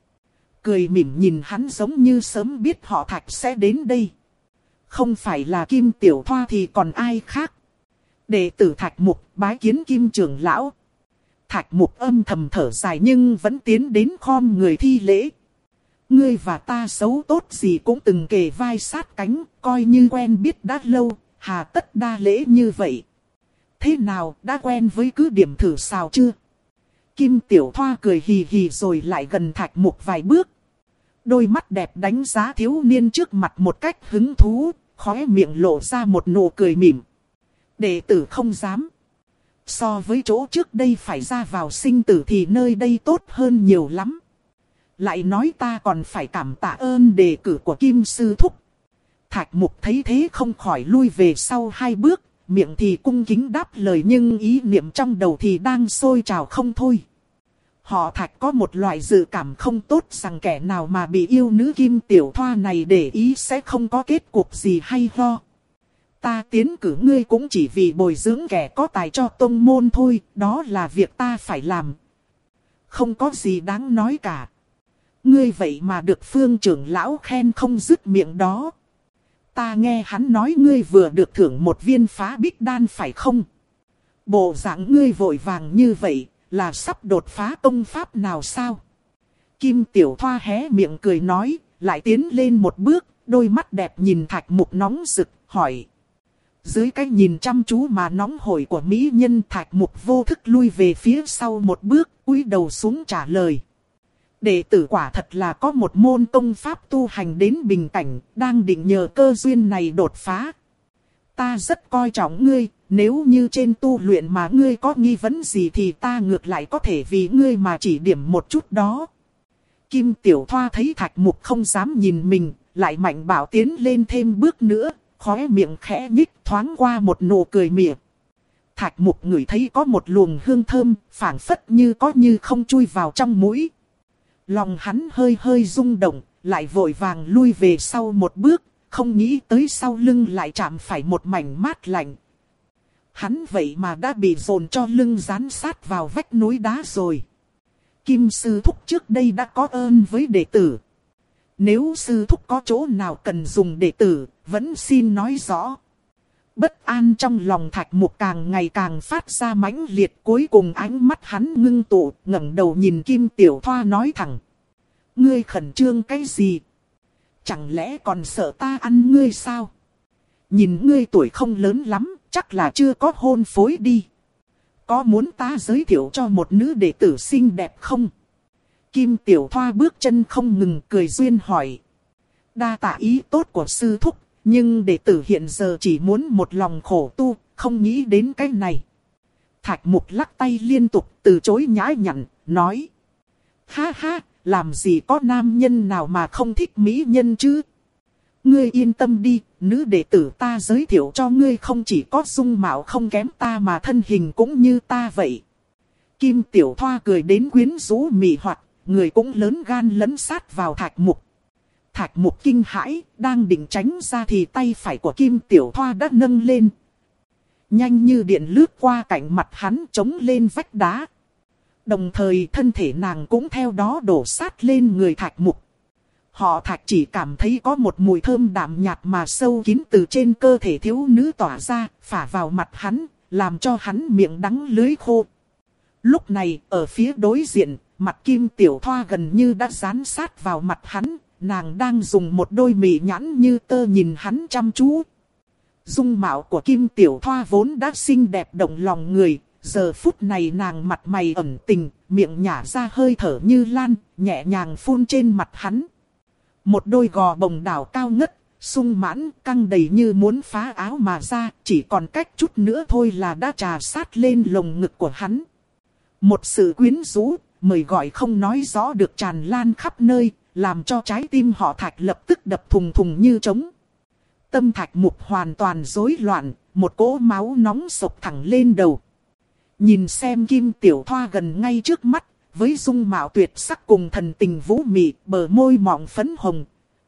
Cười mỉm nhìn hắn giống như sớm biết họ Thạch sẽ đến đây. Không phải là Kim Tiểu Thoa thì còn ai khác. Đệ tử Thạch Mục bái kiến Kim trưởng lão. Thạch Mục âm thầm thở dài nhưng vẫn tiến đến khom người thi lễ. Ngươi và ta xấu tốt gì cũng từng kề vai sát cánh, coi như quen biết đã lâu, hà tất đa lễ như vậy. Thế nào, đã quen với cứ điểm thử xào chưa? Kim Tiểu Thoa cười hì hì rồi lại gần Thạch Mục vài bước. Đôi mắt đẹp đánh giá thiếu niên trước mặt một cách hứng thú, khóe miệng lộ ra một nụ cười mỉm. Đệ tử không dám. So với chỗ trước đây phải ra vào sinh tử thì nơi đây tốt hơn nhiều lắm. Lại nói ta còn phải cảm tạ ơn đề cử của Kim Sư Thúc. Thạch Mục thấy thế không khỏi lui về sau hai bước, miệng thì cung kính đáp lời nhưng ý niệm trong đầu thì đang sôi trào không thôi. Họ Thạch có một loại dự cảm không tốt rằng kẻ nào mà bị yêu nữ Kim Tiểu Thoa này để ý sẽ không có kết cục gì hay ho. Ta tiến cử ngươi cũng chỉ vì bồi dưỡng kẻ có tài cho tông môn thôi, đó là việc ta phải làm. Không có gì đáng nói cả. Ngươi vậy mà được Phương trưởng lão khen không dứt miệng đó. Ta nghe hắn nói ngươi vừa được thưởng một viên phá bích đan phải không? Bộ dạng ngươi vội vàng như vậy là sắp đột phá công pháp nào sao? Kim Tiểu Thoa hé miệng cười nói, lại tiến lên một bước, đôi mắt đẹp nhìn Thạch Mục nóng rực, hỏi. Dưới cái nhìn chăm chú mà nóng hổi của mỹ nhân, Thạch Mục vô thức lui về phía sau một bước, cúi đầu xuống trả lời. Đệ tử quả thật là có một môn công pháp tu hành đến bình cảnh, đang định nhờ cơ duyên này đột phá. Ta rất coi trọng ngươi, nếu như trên tu luyện mà ngươi có nghi vấn gì thì ta ngược lại có thể vì ngươi mà chỉ điểm một chút đó. Kim Tiểu Thoa thấy Thạch Mục không dám nhìn mình, lại mạnh bảo tiến lên thêm bước nữa, khóe miệng khẽ nhích thoáng qua một nụ cười mỉa. Thạch Mục ngửi thấy có một luồng hương thơm, phảng phất như có như không chui vào trong mũi. Lòng hắn hơi hơi rung động, lại vội vàng lui về sau một bước, không nghĩ tới sau lưng lại chạm phải một mảnh mát lạnh. Hắn vậy mà đã bị dồn cho lưng dán sát vào vách núi đá rồi. Kim Sư Thúc trước đây đã có ơn với đệ tử. Nếu Sư Thúc có chỗ nào cần dùng đệ tử, vẫn xin nói rõ. Bất an trong lòng Thạch Mục càng ngày càng phát ra mãnh liệt, cuối cùng ánh mắt hắn ngưng tụ, ngẩng đầu nhìn Kim Tiểu Thoa nói thẳng. Ngươi khẩn trương cái gì? Chẳng lẽ còn sợ ta ăn ngươi sao? Nhìn ngươi tuổi không lớn lắm, chắc là chưa có hôn phối đi. Có muốn ta giới thiệu cho một nữ đệ tử xinh đẹp không? Kim Tiểu Thoa bước chân không ngừng cười duyên hỏi. Đa tạ ý tốt của sư thúc, nhưng đệ tử hiện giờ chỉ muốn một lòng khổ tu, không nghĩ đến cái này. Thạch Mục lắc tay liên tục từ chối nhã nhặn, nói. Ha ha, làm gì có nam nhân nào mà không thích mỹ nhân chứ? Ngươi yên tâm đi, nữ đệ tử ta giới thiệu cho ngươi không chỉ có dung mạo không kém ta mà thân hình cũng như ta vậy. Kim Tiểu Thoa cười đến quyến rũ mị hoặc, người cũng lớn gan lấn sát vào Thạch Mục. Thạch Mục kinh hãi, đang định tránh ra thì tay phải của Kim Tiểu Thoa đã nâng lên. Nhanh như điện lướt qua cạnh mặt hắn chống lên vách đá. Đồng thời thân thể nàng cũng theo đó đổ sát lên người Thạch Mục. Họ Thạch chỉ cảm thấy có một mùi thơm đạm nhạt mà sâu kín từ trên cơ thể thiếu nữ tỏa ra, phả vào mặt hắn, làm cho hắn miệng đắng lưỡi khô. Lúc này, ở phía đối diện, mặt Kim Tiểu Thoa gần như đã dán sát vào mặt hắn, nàng đang dùng một đôi mị nhãn như tơ nhìn hắn chăm chú. Dung mạo của Kim Tiểu Thoa vốn đã xinh đẹp động lòng người, giờ phút này nàng mặt mày ẩn tình, miệng nhả ra hơi thở như lan, nhẹ nhàng phun trên mặt hắn. Một đôi gò bồng đảo cao ngất, sung mãn, căng đầy như muốn phá áo mà ra, chỉ còn cách chút nữa thôi là đã trà sát lên lồng ngực của hắn. Một sự quyến rũ, mời gọi không nói rõ được tràn lan khắp nơi, làm cho trái tim họ Thạch lập tức đập thùng thùng như trống. Tâm Thạch Mục hoàn toàn rối loạn, một cỗ máu nóng sộc thẳng lên đầu. Nhìn xem Kim Tiểu Thoa gần ngay trước mắt, với dung mạo tuyệt sắc cùng thần tình vũ mị, bờ môi mọng phấn hồng.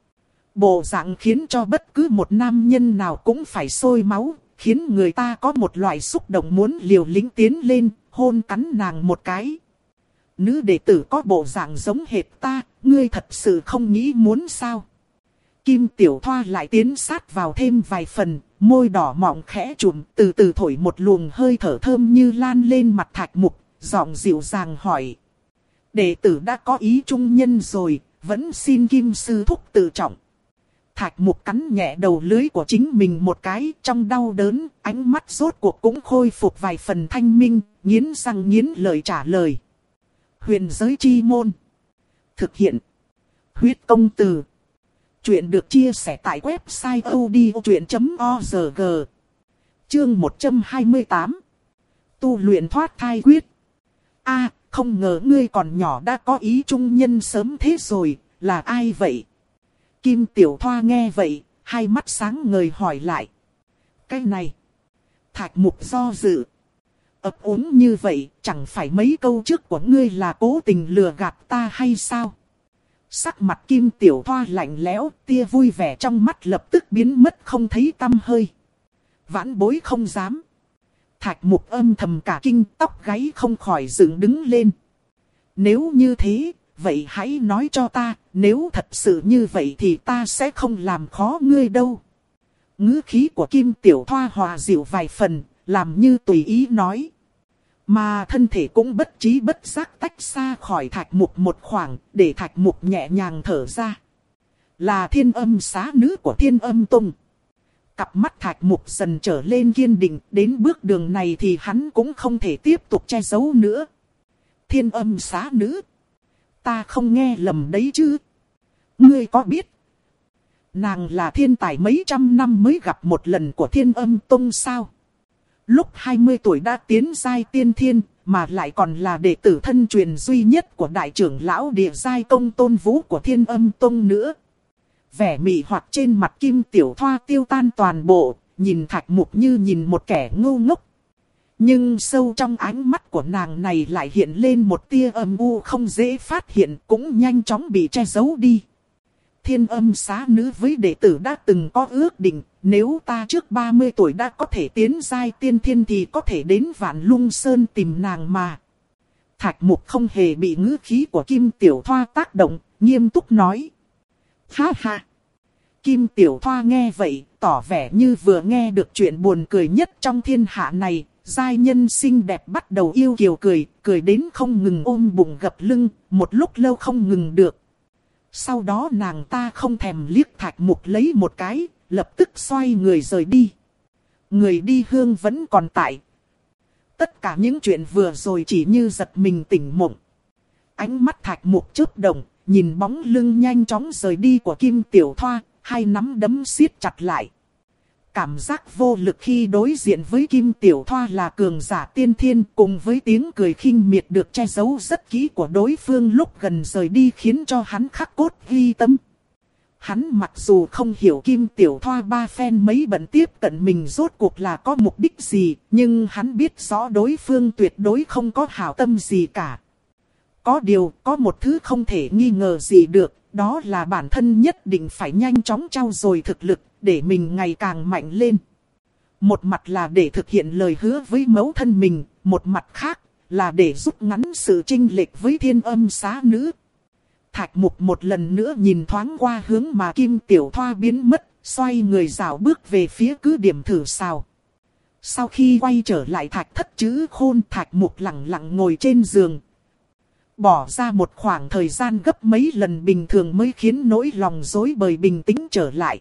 Bộ dạng khiến cho bất cứ một nam nhân nào cũng phải sôi máu, khiến người ta có một loại xúc động muốn liều lĩnh tiến lên, hôn cắn nàng một cái. Nữ đệ tử có bộ dạng giống hệt ta, ngươi thật sự không nghĩ muốn sao? Kim Tiểu Thoa lại tiến sát vào thêm vài phần, môi đỏ mọng khẽ trùm, từ từ thổi một luồng hơi thở thơm như lan lên mặt Thạch Mục, giọng dịu dàng hỏi. Đệ tử đã có ý trung nhân rồi, vẫn xin Kim sư thúc tự trọng. Thạch Mục cắn nhẹ đầu lưỡi của chính mình một cái, trong đau đớn, ánh mắt rốt cuộc cũng khôi phục vài phần thanh minh, nghiến răng nghiến lợi trả lời. Huyền giới chi môn. Thực hiện. Huyết công từ. Chuyện được chia sẻ tại website odchuyện chấm org. Chương một trăm hai mươi tám. Tu luyện thoát thai quyết. A, không ngờ ngươi còn nhỏ đã có ý trung nhân sớm thế rồi, là ai vậy? Kim Tiểu Thoa nghe vậy, hai mắt sáng ngời hỏi lại. Cái này. Thạch Mục do dự. Ấp úng như vậy, chẳng phải mấy câu trước của ngươi là cố tình lừa gạt ta hay sao? Sắc mặt Kim Tiểu Thoa lạnh lẽo, tia vui vẻ trong mắt lập tức biến mất không thấy tăm hơi. Vãn bối không dám. Thạch Mục âm thầm cả kinh, tóc gáy không khỏi dựng đứng lên. Nếu như thế, vậy hãy nói cho ta, nếu thật sự như vậy thì ta sẽ không làm khó ngươi đâu. Ngữ khí của Kim Tiểu Thoa hòa dịu vài phần, làm như tùy ý nói. Mà thân thể cũng bất trí bất giác tách xa khỏi Thạch Mục một khoảng, để Thạch Mục nhẹ nhàng thở ra. Là Thiên Âm xá nữ của Thiên Âm Tông. Cặp mắt Thạch Mục dần trở lên kiên định, đến bước đường này thì hắn cũng không thể tiếp tục che giấu nữa. Thiên Âm xá nữ. Ta không nghe lầm đấy chứ. Ngươi có biết? Nàng là thiên tài mấy trăm năm mới gặp một lần của Thiên Âm Tông sao? Lúc hai mươi tuổi đã tiến giai tiên thiên, mà lại còn là đệ tử thân truyền duy nhất của đại trưởng lão địa giai công Tôn Vũ của Thiên Âm Tông nữa. Vẻ mị hoặc trên mặt Kim Tiểu Thoa tiêu tan toàn bộ, nhìn Thạch Mục như nhìn một kẻ ngu ngốc. Nhưng sâu trong ánh mắt của nàng này lại hiện lên một tia âm u không dễ phát hiện, cũng nhanh chóng bị che giấu đi. Thiên Âm xá nữ với đệ tử đã từng có ước định, nếu ta trước ba mươi tuổi đã có thể tiến giai tiên thiên thì có thể đến Vạn Lung Sơn tìm nàng mà. Thạch Mục không hề bị ngữ khí của Kim Tiểu Thoa tác động, nghiêm túc nói. Ha ha! Kim Tiểu Thoa nghe vậy, tỏ vẻ như vừa nghe được chuyện buồn cười nhất trong thiên hạ này. Giai nhân xinh đẹp bắt đầu yêu kiều cười, cười đến không ngừng ôm bụng gập lưng, một lúc lâu không ngừng được. Sau đó nàng ta không thèm liếc Thạch Mục lấy một cái, lập tức xoay người rời đi. Người đi hương vẫn còn tại. Tất cả những chuyện vừa rồi chỉ như giật mình tỉnh mộng. Ánh mắt Thạch Mục chớp động, nhìn bóng lưng nhanh chóng rời đi của Kim Tiểu Thoa, hai nắm đấm siết chặt lại. Cảm giác vô lực khi đối diện với Kim Tiểu Thoa là cường giả tiên thiên, cùng với tiếng cười khinh miệt được che giấu rất kỹ của đối phương lúc gần rời đi khiến cho hắn khắc cốt ghi tâm. Hắn mặc dù không hiểu Kim Tiểu Thoa ba phen mấy bận tiếp cận mình rốt cuộc là có mục đích gì, nhưng hắn biết rõ đối phương tuyệt đối không có hảo tâm gì cả. Có điều, có một thứ không thể nghi ngờ gì được, đó là bản thân nhất định phải nhanh chóng trau dồi thực lực, để mình ngày càng mạnh lên. Một mặt là để thực hiện lời hứa với mẫu thân mình, một mặt khác là để rút ngắn sự chênh lệch với Thiên Âm Xá Nữ. Thạch Mục một lần nữa nhìn thoáng qua hướng mà Kim Tiểu Thoa biến mất, xoay người dạo bước về phía cứ điểm thử sào. Sau khi quay trở lại Thạch Thất Trữ Khôn, Thạch Mục lặng lặng ngồi trên giường. Bỏ ra một khoảng thời gian gấp mấy lần bình thường mới khiến nỗi lòng rối bời bình tĩnh trở lại.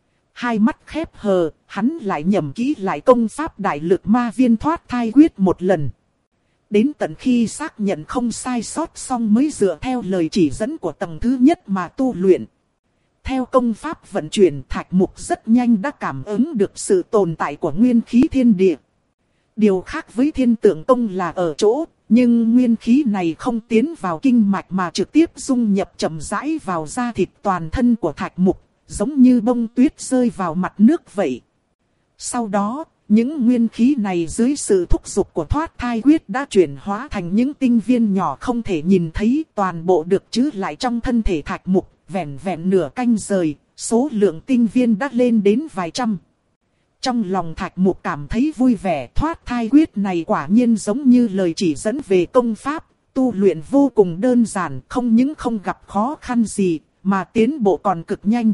Hai mắt khép hờ, hắn lại nhẩm kỹ lại công pháp đại lực ma viên thoát thai quyết một lần. Đến tận khi xác nhận không sai sót xong mới dựa theo lời chỉ dẫn của tầng thứ nhất mà tu luyện. Theo công pháp vận chuyển, Thạch Mục rất nhanh đã cảm ứng được sự tồn tại của nguyên khí thiên địa. Điều khác với Thiên Tượng Công là ở chỗ, nhưng nguyên khí này không tiến vào kinh mạch mà trực tiếp dung nhập chậm rãi vào da thịt toàn thân của Thạch Mục, giống như bông tuyết rơi vào mặt nước vậy. Sau đó, những nguyên khí này dưới sự thúc giục của thoát thai quyết đã chuyển hóa thành những tinh viên nhỏ không thể nhìn thấy, toàn bộ được trữ lại trong thân thể Thạch Mục, vẹn vẹn nửa canh rời, số lượng tinh viên đã lên đến vài trăm. Trong lòng Thạch Mục cảm thấy vui vẻ, thoát thai quyết này quả nhiên giống như lời chỉ dẫn về công pháp, tu luyện vô cùng đơn giản, không những không gặp khó khăn gì, mà tiến bộ còn cực nhanh.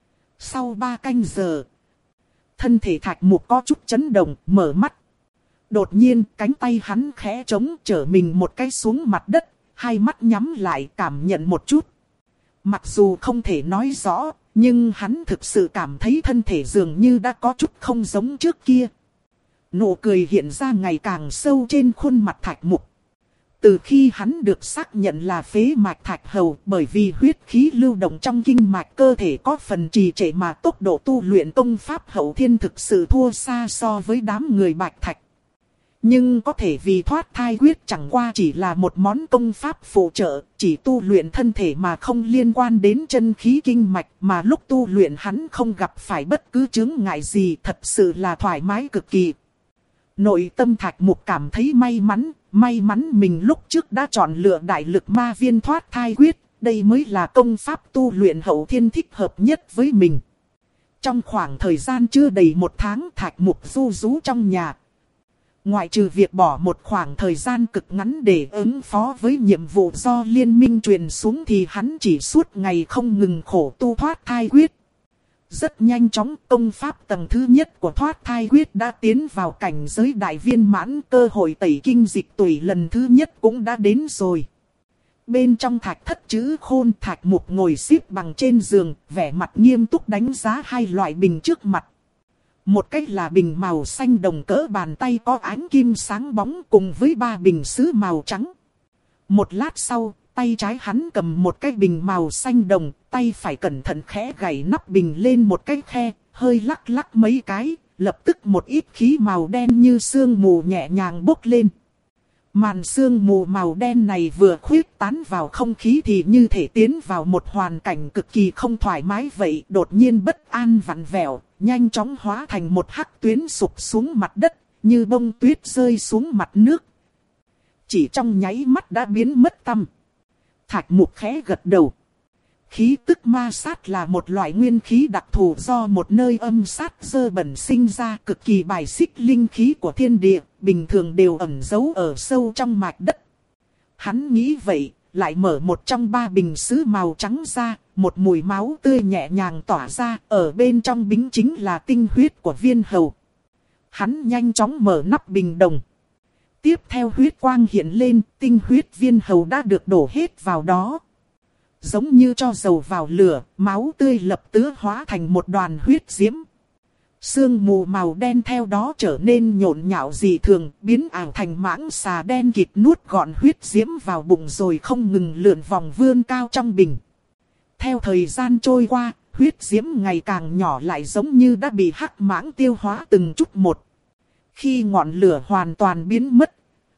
Sau ba canh giờ, thân thể Thạch Mục có chút chấn động, mở mắt. Đột nhiên, cánh tay hắn khẽ trống trở mình một cái xuống mặt đất, hai mắt nhắm lại cảm nhận một chút. Mặc dù không thể nói rõ, nhưng hắn thực sự cảm thấy thân thể dường như đã có chút không giống trước kia. Nụ cười hiện ra ngày càng sâu trên khuôn mặt Thạch Mục. Từ khi hắn được xác nhận là phế mạch Thạch Hầu, bởi vì huyết khí lưu động trong kinh mạch cơ thể có phần trì trệ mà tốc độ tu luyện công pháp Hậu Thiên thực sự thua xa so với đám người Bạch Thạch. Nhưng có thể vì thoát thai quyết chẳng qua chỉ là một món công pháp phụ trợ, chỉ tu luyện thân thể mà không liên quan đến chân khí kinh mạch, mà lúc tu luyện hắn không gặp phải bất cứ chướng ngại gì, thật sự là thoải mái cực kỳ. Nội tâm Thạch Mục cảm thấy may mắn, may mắn mình lúc trước đã chọn lựa đại lực ma viên thoát thai quyết, đây mới là công pháp tu luyện Hậu Thiên thích hợp nhất với mình. Trong khoảng thời gian chưa đầy một tháng, Thạch Mục du rú trong nhà. Ngoại trừ việc bỏ một khoảng thời gian cực ngắn để ứng phó với nhiệm vụ do liên minh truyền xuống thì hắn chỉ suốt ngày không ngừng khổ tu thoát thai quyết. Rất nhanh chóng, công pháp tầng thứ nhất của thoát thai quyết đã tiến vào cảnh giới đại viên mãn, cơ hội tẩy kinh dịch tủy lần thứ nhất cũng đã đến rồi. Bên trong Thạch Thất Trữ Khôn, Thạch Mục ngồi xếp bằng trên giường, vẻ mặt nghiêm túc đánh giá hai loại bình trước mặt. Một cách là bình màu xanh đồng cỡ bàn tay có ánh kim sáng bóng cùng với ba bình sứ màu trắng. Một lát sau, tay trái hắn cầm một cái bình màu xanh đồng, tay phải cẩn thận khẽ gảy nắp bình lên một cái khe, hơi lắc lắc mấy cái, lập tức một ít khí màu đen như sương mù nhẹ nhàng bốc lên. Màn sương mù màu đen này vừa khuyết tán vào không khí thì như thể tiến vào một hoàn cảnh cực kỳ không thoải mái vậy, đột nhiên bất an vặn vẹo, nhanh chóng hóa thành một hắc tuyến sụp xuống mặt đất, như bông tuyết rơi xuống mặt nước. Chỉ trong nháy mắt đã biến mất tăm. Thạch Mục khẽ gật đầu. Khí tức ma sát là một loại nguyên khí đặc thù do một nơi âm sát dơ bẩn sinh ra, cực kỳ bài xích linh khí của thiên địa, bình thường đều ẩn giấu ở sâu trong mạch đất. Hắn nghĩ vậy, lại mở một trong ba bình sứ màu trắng ra, một mùi máu tươi nhẹ nhàng tỏa ra, ở bên trong bính chính là tinh huyết của viên hầu. Hắn nhanh chóng mở nắp bình đồng. Tiếp theo huyết quang hiện lên, tinh huyết viên hầu đã được đổ hết vào đó. Giống như cho dầu vào lửa, máu tươi lập tức hóa thành một đoàn huyết diễm. Sương mù màu đen theo đó trở nên nhộn nhạo dị thường, biến ảo thành mãng xà đen kịt nuốt gọn huyết diễm vào bụng rồi không ngừng lượn vòng vươn cao trong bình. Theo thời gian trôi qua, huyết diễm ngày càng nhỏ lại giống như đã bị hắc mãng tiêu hóa từng chút một. Khi ngọn lửa hoàn toàn biến mất,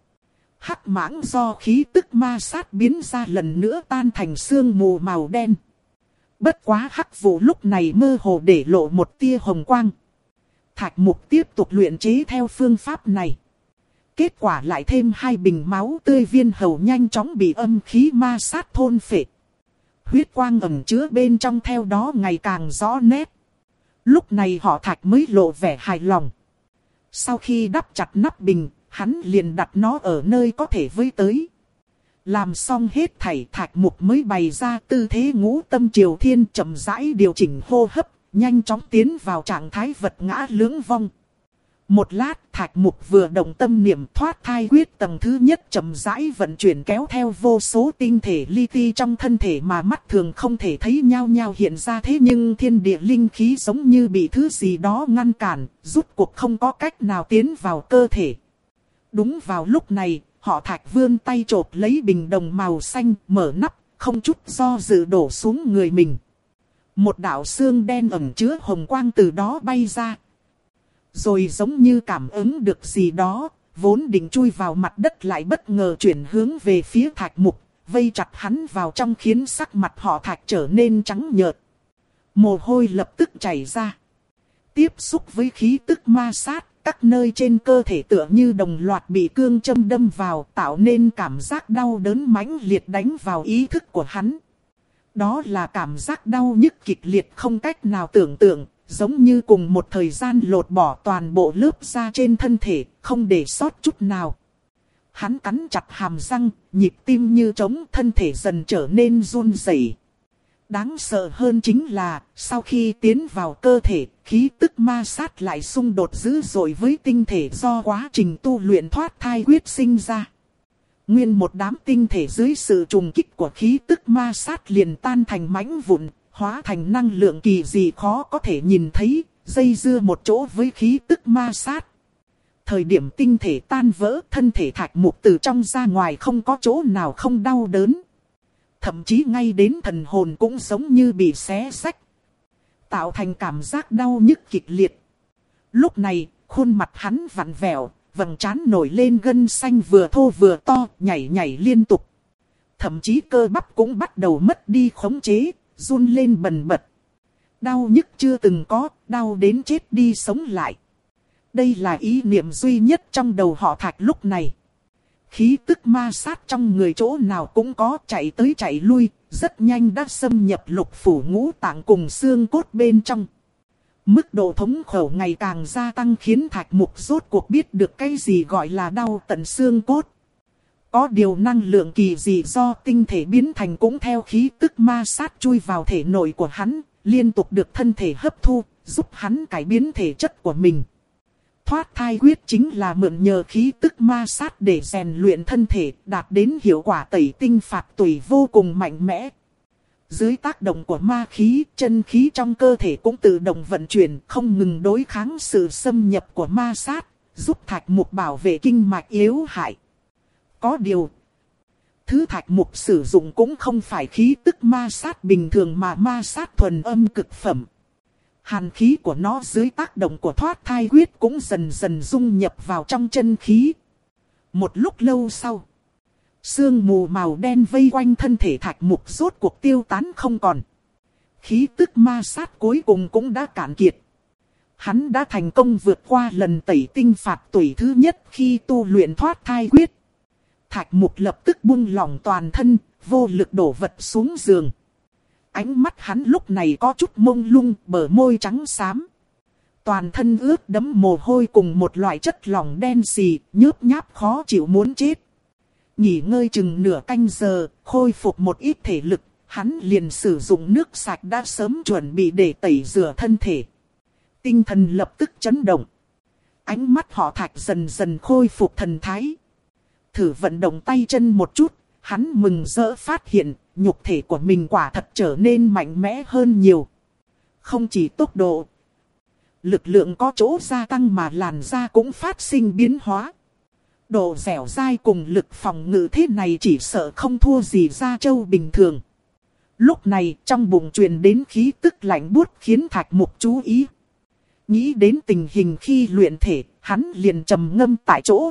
hắc mãng do khí tức ma sát biến ra lần nữa tan thành sương mù màu đen. Bất quá hắc vụ lúc này mơ hồ để lộ một tia hồng quang. Thạch Mục tiếp tục luyện chế theo phương pháp này. Kết quả lại thêm hai bình máu tươi, viên hầu nhanh chóng bị âm khí ma sát thôn phệ. huyết quang ẩn chứa bên trong theo đó ngày càng rõ nét. Lúc này họ Thạch mới lộ vẻ hài lòng. Sau khi đắp chặt nắp bình, hắn liền đặt nó ở nơi có thể với tới. Làm xong hết thảy, Thạch Mục mới bày ra tư thế ngũ tâm triều thiên, chậm rãi điều chỉnh hô hấp, nhanh chóng tiến vào trạng thái vật ngã lưỡng vong. Một lát, Thạch Mục vừa động tâm niệm, thoát thai quyết tầng thứ nhất chậm rãi vận chuyển, kéo theo vô số tinh thể li ti trong thân thể mà mắt thường không thể thấy nhao nhao hiện ra. Thế nhưng thiên địa linh khí giống như bị thứ gì đó ngăn cản, rút cuộc không có cách nào tiến vào cơ thể. Đúng vào lúc này, họ Thạch vươn tay chộp lấy bình đồng màu xanh, mở nắp, không chút do dự đổ xuống người mình. Một đạo xương đen ẩn chứa hồng quang từ đó bay ra. Rồi giống như cảm ứng được gì đó, vốn định chui vào mặt đất lại bất ngờ chuyển hướng về phía Thạch Mục, vây chặt hắn vào trong khiến sắc mặt họ Thạch trở nên trắng nhợt. Mồ hôi lập tức chảy ra. Tiếp xúc với khí tức ma sát, các nơi trên cơ thể tựa như đồng loạt bị cương châm đâm vào, tạo nên cảm giác đau đớn mãnh liệt đánh vào ý thức của hắn. Đó là cảm giác đau nhức kịch liệt không cách nào tưởng tượng, giống như cùng một thời gian lột bỏ toàn bộ lớp da trên thân thể, không để sót chút nào. Hắn cắn chặt hàm răng, nhịp tim như trống, thân thể dần trở nên run rẩy. Đáng sợ hơn chính là, sau khi tiến vào cơ thể, khí tức ma sát lại xung đột dữ dội với tinh thể do quá trình tu luyện thoát thai quyết sinh ra. Nguyên một đám tinh thể dưới sự trùng kích của khí tức ma sát liền tan thành mảnh vụn, hóa thành năng lượng kỳ dị khó có thể nhìn thấy, dây dưa một chỗ với khí tức ma sát. Thời điểm tinh thể tan vỡ, thân thể Thạch Mục từ trong ra ngoài không có chỗ nào không đau đớn. Thậm chí ngay đến thần hồn cũng giống như bị xé rách, tạo thành cảm giác đau nhức kịch liệt. Lúc này, khuôn mặt hắn vặn vẹo, vầng trán nổi lên gân xanh vừa thô vừa to, nhảy nhảy liên tục. Thậm chí cơ bắp cũng bắt đầu mất đi khống chế, run lên bần bật. Đau nhức chưa từng có, đau đến chết đi sống lại. Đây là ý niệm duy nhất trong đầu họ Thạch lúc này. Khí tức ma sát trong người chỗ nào cũng có, chạy tới chạy lui, rất nhanh đã xâm nhập lục phủ ngũ tạng cùng xương cốt bên trong. Mức độ thống khổ ngày càng gia tăng khiến Thạch Mục rốt cuộc biết được cái gì gọi là đau tận xương cốt. Có điều năng lượng kỳ dị do tinh thể biến thành cũng theo khí tức ma sát chui vào thể nội của hắn, liên tục được thân thể hấp thu, giúp hắn cải biến thể chất của mình. Thoát thai quyết chính là mượn nhờ khí tức ma sát để rèn luyện thân thể, đạt đến hiệu quả tẩy tinh phạt tùy vô cùng mạnh mẽ. Dưới tác động của ma khí, chân khí trong cơ thể cũng tự động vận chuyển, không ngừng đối kháng sự xâm nhập của ma sát, giúp Thạch Mục bảo vệ kinh mạch yếu hại. Có điều, thứ Thạch Mục sử dụng cũng không phải khí tức ma sát bình thường mà ma sát thuần âm cực phẩm. Hàn khí của nó dưới tác động của thoát thai quyết cũng dần dần dung nhập vào trong chân khí. Một lúc lâu sau, sương mù màu đen vây quanh thân thể Thạch Mục rốt cuộc tiêu tán không còn. Khí tức ma sát cuối cùng cũng đã cạn kiệt. Hắn đã thành công vượt qua lần tẩy tinh phạt tủy thứ nhất khi tu luyện thoát thai quyết. Thạch Mục lập tức buông lỏng toàn thân, vô lực đổ vật xuống giường. Ánh mắt hắn lúc này có chút mông lung, bờ môi trắng xám. Toàn thân ướt đẫm mồ hôi cùng một loại chất lỏng đen xì, nhớp nháp khó chịu muốn chết. Nghỉ ngơi chừng nửa canh giờ, khôi phục một ít thể lực, hắn liền sử dụng nước sạch đã sớm chuẩn bị để tẩy rửa thân thể. Tinh thần lập tức chấn động. Ánh mắt họ Thạch dần dần khôi phục thần thái. Thử vận động tay chân một chút, hắn mừng rỡ phát hiện, nhục thể của mình quả thật trở nên mạnh mẽ hơn nhiều. Không chỉ tốc độ, lực lượng có chỗ gia tăng mà làn da cũng phát sinh biến hóa. Độ dẻo dai cùng lực phòng ngự thế này chỉ sợ không thua gì da trâu bình thường. Lúc này trong bụng truyền đến khí tức lạnh buốt khiến Thạch Mục chú ý. Nghĩ đến tình hình khi luyện thể, hắn liền trầm ngâm tại chỗ.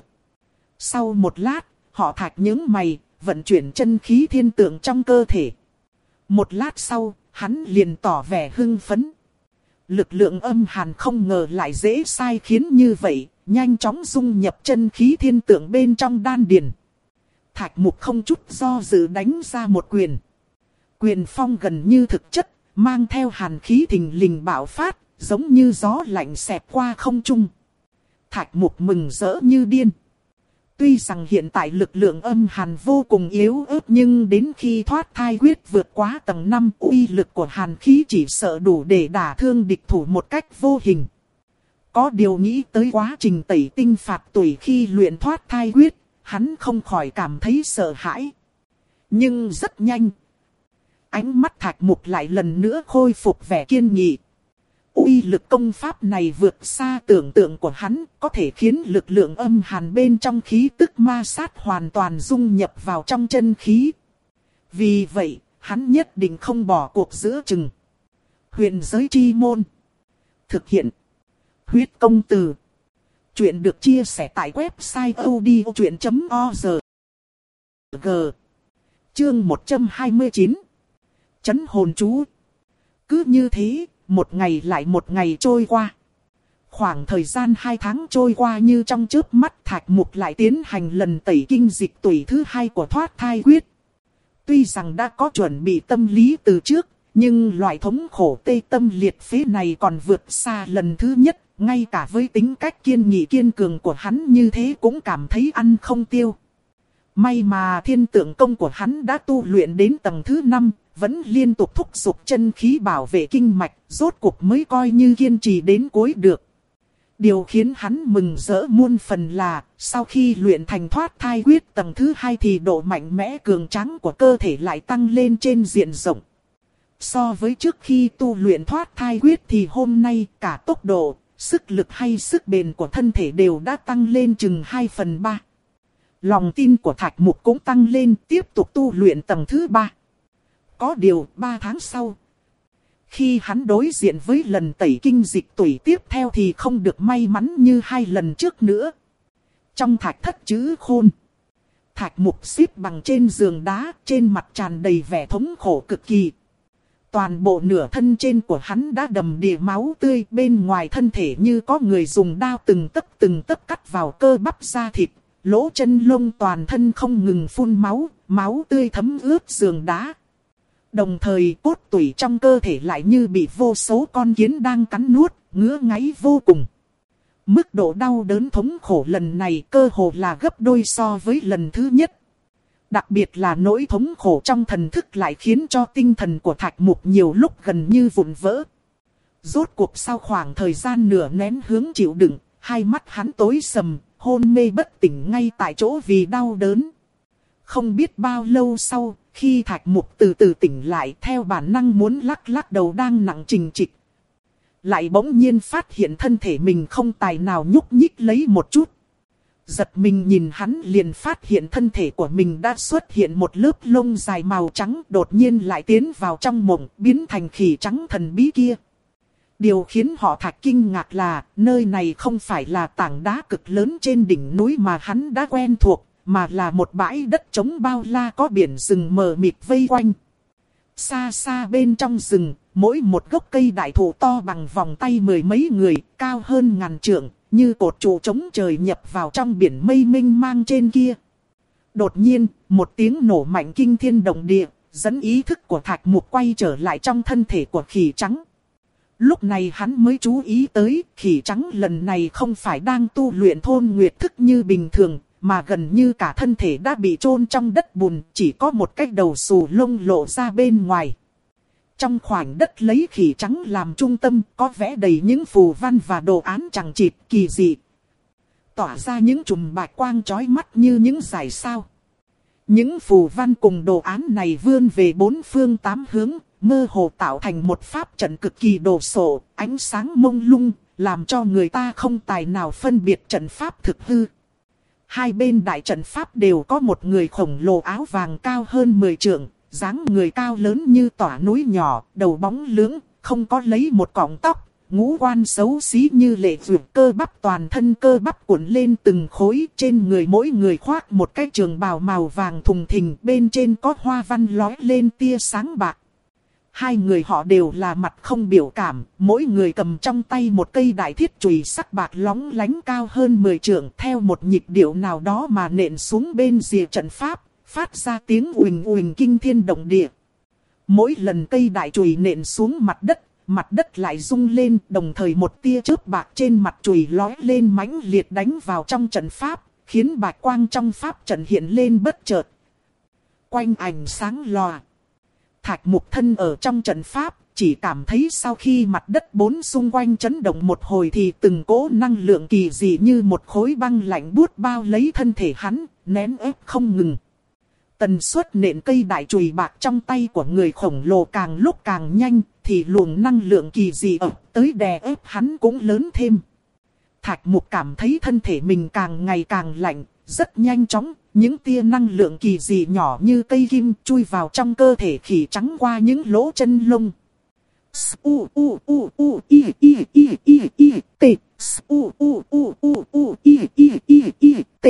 Sau một lát, họ Thạch nhướng mày, vận chuyển chân khí thiên tượng trong cơ thể. Một lát sau, hắn liền tỏ vẻ hưng phấn. Lực lượng âm hàn không ngờ lại dễ sai khiến như vậy, nhanh chóng dung nhập chân khí thiên tượng bên trong đan điền. Thạch Mục không chút do dự đánh ra một quyền. Quyền phong gần như thực chất, mang theo hàn khí thình lình bạo phát, giống như gió lạnh xẹt qua không trung. Thạch Mục mừng rỡ như điên. Tuy rằng hiện tại lực lượng âm hàn vô cùng yếu ớt, nhưng đến khi thoát thai quyết vượt quá tầng năm, uy lực của hàn khí chỉ sợ đủ để đả thương địch thủ một cách vô hình. Có điều nghĩ tới quá trình tẩy tinh phạt tuổi khi luyện thoát thai quyết, hắn không khỏi cảm thấy sợ hãi. Nhưng rất nhanh, ánh mắt Thạch Mục lại lần nữa khôi phục vẻ kiên nghị. Uy lực công pháp này vượt xa tưởng tượng của hắn, có thể khiến lực lượng âm hàn bên trong khí tức ma sát hoàn toàn dung nhập vào trong chân khí. Vì vậy, hắn nhất định không bỏ cuộc giữa chừng. Huyền giới chi môn. Thực hiện. Huyết công từ. Chuyện được chia sẻ tại website odchuyện chấm org. Chương một trăm hai mươi chín. Chấn hồn chú. Cứ như thế, một ngày lại một ngày trôi qua. Khoảng thời gian hai tháng trôi qua như trong chớp mắt, Thạch Mục lại tiến hành lần tẩy kinh dịch tủy thứ hai của thoát thai quyết. Tuy rằng đã có chuẩn bị tâm lý từ trước, nhưng loại thống khổ tê tâm liệt phế này còn vượt xa lần thứ nhất. Ngay cả với tính cách kiên nghị kiên cường của hắn như thế cũng cảm thấy ăn không tiêu. May mà thiên tượng công của hắn đã tu luyện đến tầng thứ năm, vẫn liên tục thúc giục chân khí bảo vệ kinh mạch, rốt cuộc mới coi như kiên trì đến cuối được. Điều khiến hắn mừng rỡ muôn phần là, sau khi luyện thành thoát thai quyết tầng thứ hai thì độ mạnh mẽ cường tráng của cơ thể lại tăng lên trên diện rộng. So với trước khi tu luyện thoát thai quyết thì hôm nay cả tốc độ, sức lực hay sức bền của thân thể đều đã tăng lên chừng hai phần ba. Lòng tin của Thạch Mục cũng tăng lên, tiếp tục tu luyện tầng thứ ba. Có điều ba tháng sau, khi hắn đối diện với lần tẩy kinh dịch tủy tiếp theo thì không được may mắn như hai lần trước nữa. Trong thạch thất chữ khôn, Thạch Mục xếp bằng trên giường đá, trên mặt tràn đầy vẻ thống khổ cực kỳ. Toàn bộ nửa thân trên của hắn đã đầm đìa máu tươi, bên ngoài thân thể như có người dùng đao từng tấc từng tấc cắt vào cơ bắp da thịt, lỗ chân lông toàn thân không ngừng phun máu, máu tươi thấm ướt giường đá. Đồng thời cốt tủy trong cơ thể lại như bị vô số con kiến đang cắn nuốt, ngứa ngáy vô cùng. Mức độ đau đớn thống khổ lần này cơ hồ là gấp đôi so với lần thứ nhất. Đặc biệt là nỗi thống khổ trong thần thức lại khiến cho tinh thần của Thạch Mục nhiều lúc gần như vụn vỡ. Rốt cuộc sau khoảng thời gian nửa nén hướng chịu đựng, hai mắt hắn tối sầm, hôn mê bất tỉnh ngay tại chỗ vì đau đớn. Không biết bao lâu sau, khi Thạch Mục từ từ tỉnh lại theo bản năng muốn lắc lắc đầu đang nặng trịch trịch. Lại bỗng nhiên phát hiện thân thể mình không tài nào nhúc nhích lấy một chút. Giật mình nhìn hắn liền phát hiện thân thể của mình đã xuất hiện một lớp lông dài màu trắng, đột nhiên lại tiến vào trong mộng, biến thành khỉ trắng thần bí kia. Điều khiến họ Thạch kinh ngạc là, nơi này không phải là tảng đá cực lớn trên đỉnh núi mà hắn đã quen thuộc, mà là một bãi đất trống bao la có biển rừng mờ mịt vây quanh. Xa xa bên trong rừng, mỗi một gốc cây đại thụ to bằng vòng tay mười mấy người, cao hơn ngàn trượng, như cột trụ chống trời nhập vào trong biển mây mênh mang trên kia. Đột nhiên, một tiếng nổ mạnh kinh thiên động địa, dẫn ý thức của Thạch Mục quay trở lại trong thân thể của khỉ trắng. Lúc này hắn mới chú ý tới, khỉ trắng lần này không phải đang tu luyện thôn nguyệt thức như bình thường, mà gần như cả thân thể đã bị chôn trong đất bùn, chỉ có một cái đầu xù lông lộ ra bên ngoài. Trong khoảnh đất lấy khỉ trắng làm trung tâm, có vẽ đầy những phù văn và đồ án chằng chịt kỳ dị, tỏa ra những chùm bạch quang chói mắt như những dải sao. Những phù văn cùng đồ án này vươn về bốn phương tám hướng, mơ hồ tạo thành một pháp trận cực kỳ đồ sộ, ánh sáng mông lung, làm cho người ta không tài nào phân biệt trận pháp thực hư. Hai bên đại trận pháp đều có một người khổng lồ áo vàng cao hơn mười trượng, dáng người cao lớn như tỏa núi nhỏ, đầu bóng lưỡng, không có lấy một cọng tóc, ngũ quan xấu xí như lệ vượt, cơ bắp toàn thân cơ bắp cuộn lên từng khối, trên người mỗi người khoác một cái trường bào màu vàng thùng thình, bên trên có hoa văn lói lên tia sáng bạc. Hai người họ đều là mặt không biểu cảm, mỗi người cầm trong tay một cây đại thiết chùy sắc bạc lóng lánh cao hơn mười trượng, theo một nhịp điệu nào đó mà nện xuống bên rìa trận pháp, phát ra tiếng uỳnh uỳnh kinh thiên động địa. Mỗi lần cây đại chùy nện xuống mặt đất, mặt đất lại rung lên, đồng thời một tia chớp bạc trên mặt chùy lói lên mãnh liệt đánh vào trong trận pháp, khiến bạch quang trong pháp trận hiện lên bất chợt. Quanh ảnh sáng lòa. Thạch Mục thân ở trong trận pháp, chỉ cảm thấy sau khi mặt đất bốn xung quanh chấn động một hồi thì từng cỗ năng lượng kỳ dị như một khối băng lạnh buốt bao lấy thân thể hắn, nén ép không ngừng. Tần suất nện cây đại chùy bạc trong tay của người khổng lồ càng lúc càng nhanh, thì luồng năng lượng kỳ dị ập tới đè ép hắn cũng lớn thêm. Thạch Mục cảm thấy thân thể mình càng ngày càng lạnh, rất nhanh chóng, những tia năng lượng kỳ dị nhỏ như cây kim chui vào trong cơ thể khỉ trắng qua những lỗ chân lông. U u u u i i i i i t u u u u u i i i i t.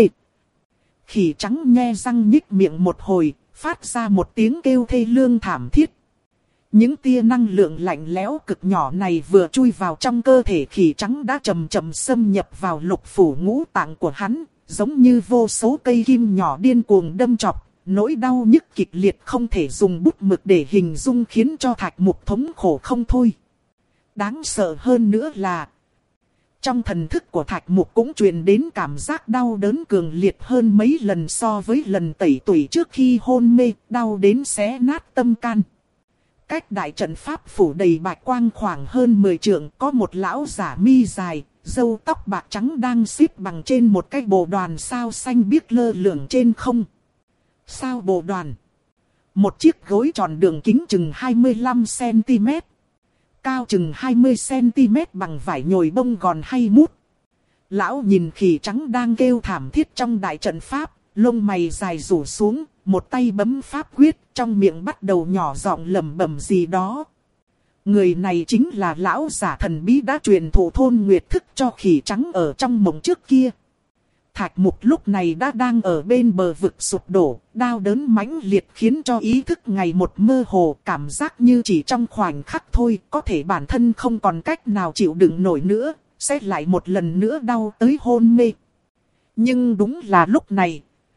Khỉ trắng nhe răng nhích miệng một hồi, phát ra một tiếng kêu thê lương thảm thiết. Những tia năng lượng lạnh lẽo cực nhỏ này vừa chui vào trong cơ thể khỉ trắng đã chậm chậm xâm nhập vào lục phủ ngũ tạng của hắn, giống như vô số cây kim nhỏ điên cuồng đâm chọc, nỗi đau nhức kịch liệt không thể dùng bút mực để hình dung, khiến cho Thạch Mục thống khổ không thôi. Đáng sợ hơn nữa là, trong thần thức của Thạch Mục cũng truyền đến cảm giác đau đớn cường liệt hơn mấy lần so với lần tẩy tủy trước khi hôn mê, đau đến xé nát tâm can. Cách đại trận pháp phủ đầy bạch quang khoảng hơn mười trượng, có một lão giả mi dài, râu tóc bạc trắng đang xếp bằng trên một cái bồ đoàn sao xanh biếc lơ lửng trên không. Sao bồ đoàn. Một chiếc gối tròn đường kính chừng hai mươi lăm xăng-ti-mét. Cao chừng hai mươi xăng-ti-mét bằng vải nhồi bông gòn hay mút. Lão nhìn khỉ trắng đang kêu thảm thiết trong đại trận pháp, lông mày dài rủ xuống, một tay bấm pháp quyết, trong miệng bắt đầu nhỏ giọng lẩm bẩm gì đó. Người này chính là lão giả thần bí đã truyền thụ thôn nguyệt thức cho khỉ trắng ở trong mộng trước kia. Thạch Mục lúc này đã đang ở bên bờ vực sụp đổ, đau đớn mãnh liệt khiến cho ý thức ngày một mơ hồ, cảm giác như chỉ trong khoảnh khắc thôi, có thể bản thân không còn cách nào chịu đựng nổi nữa, sẽ lại một lần nữa đau tới hôn mê. Nhưng đúng là lúc này,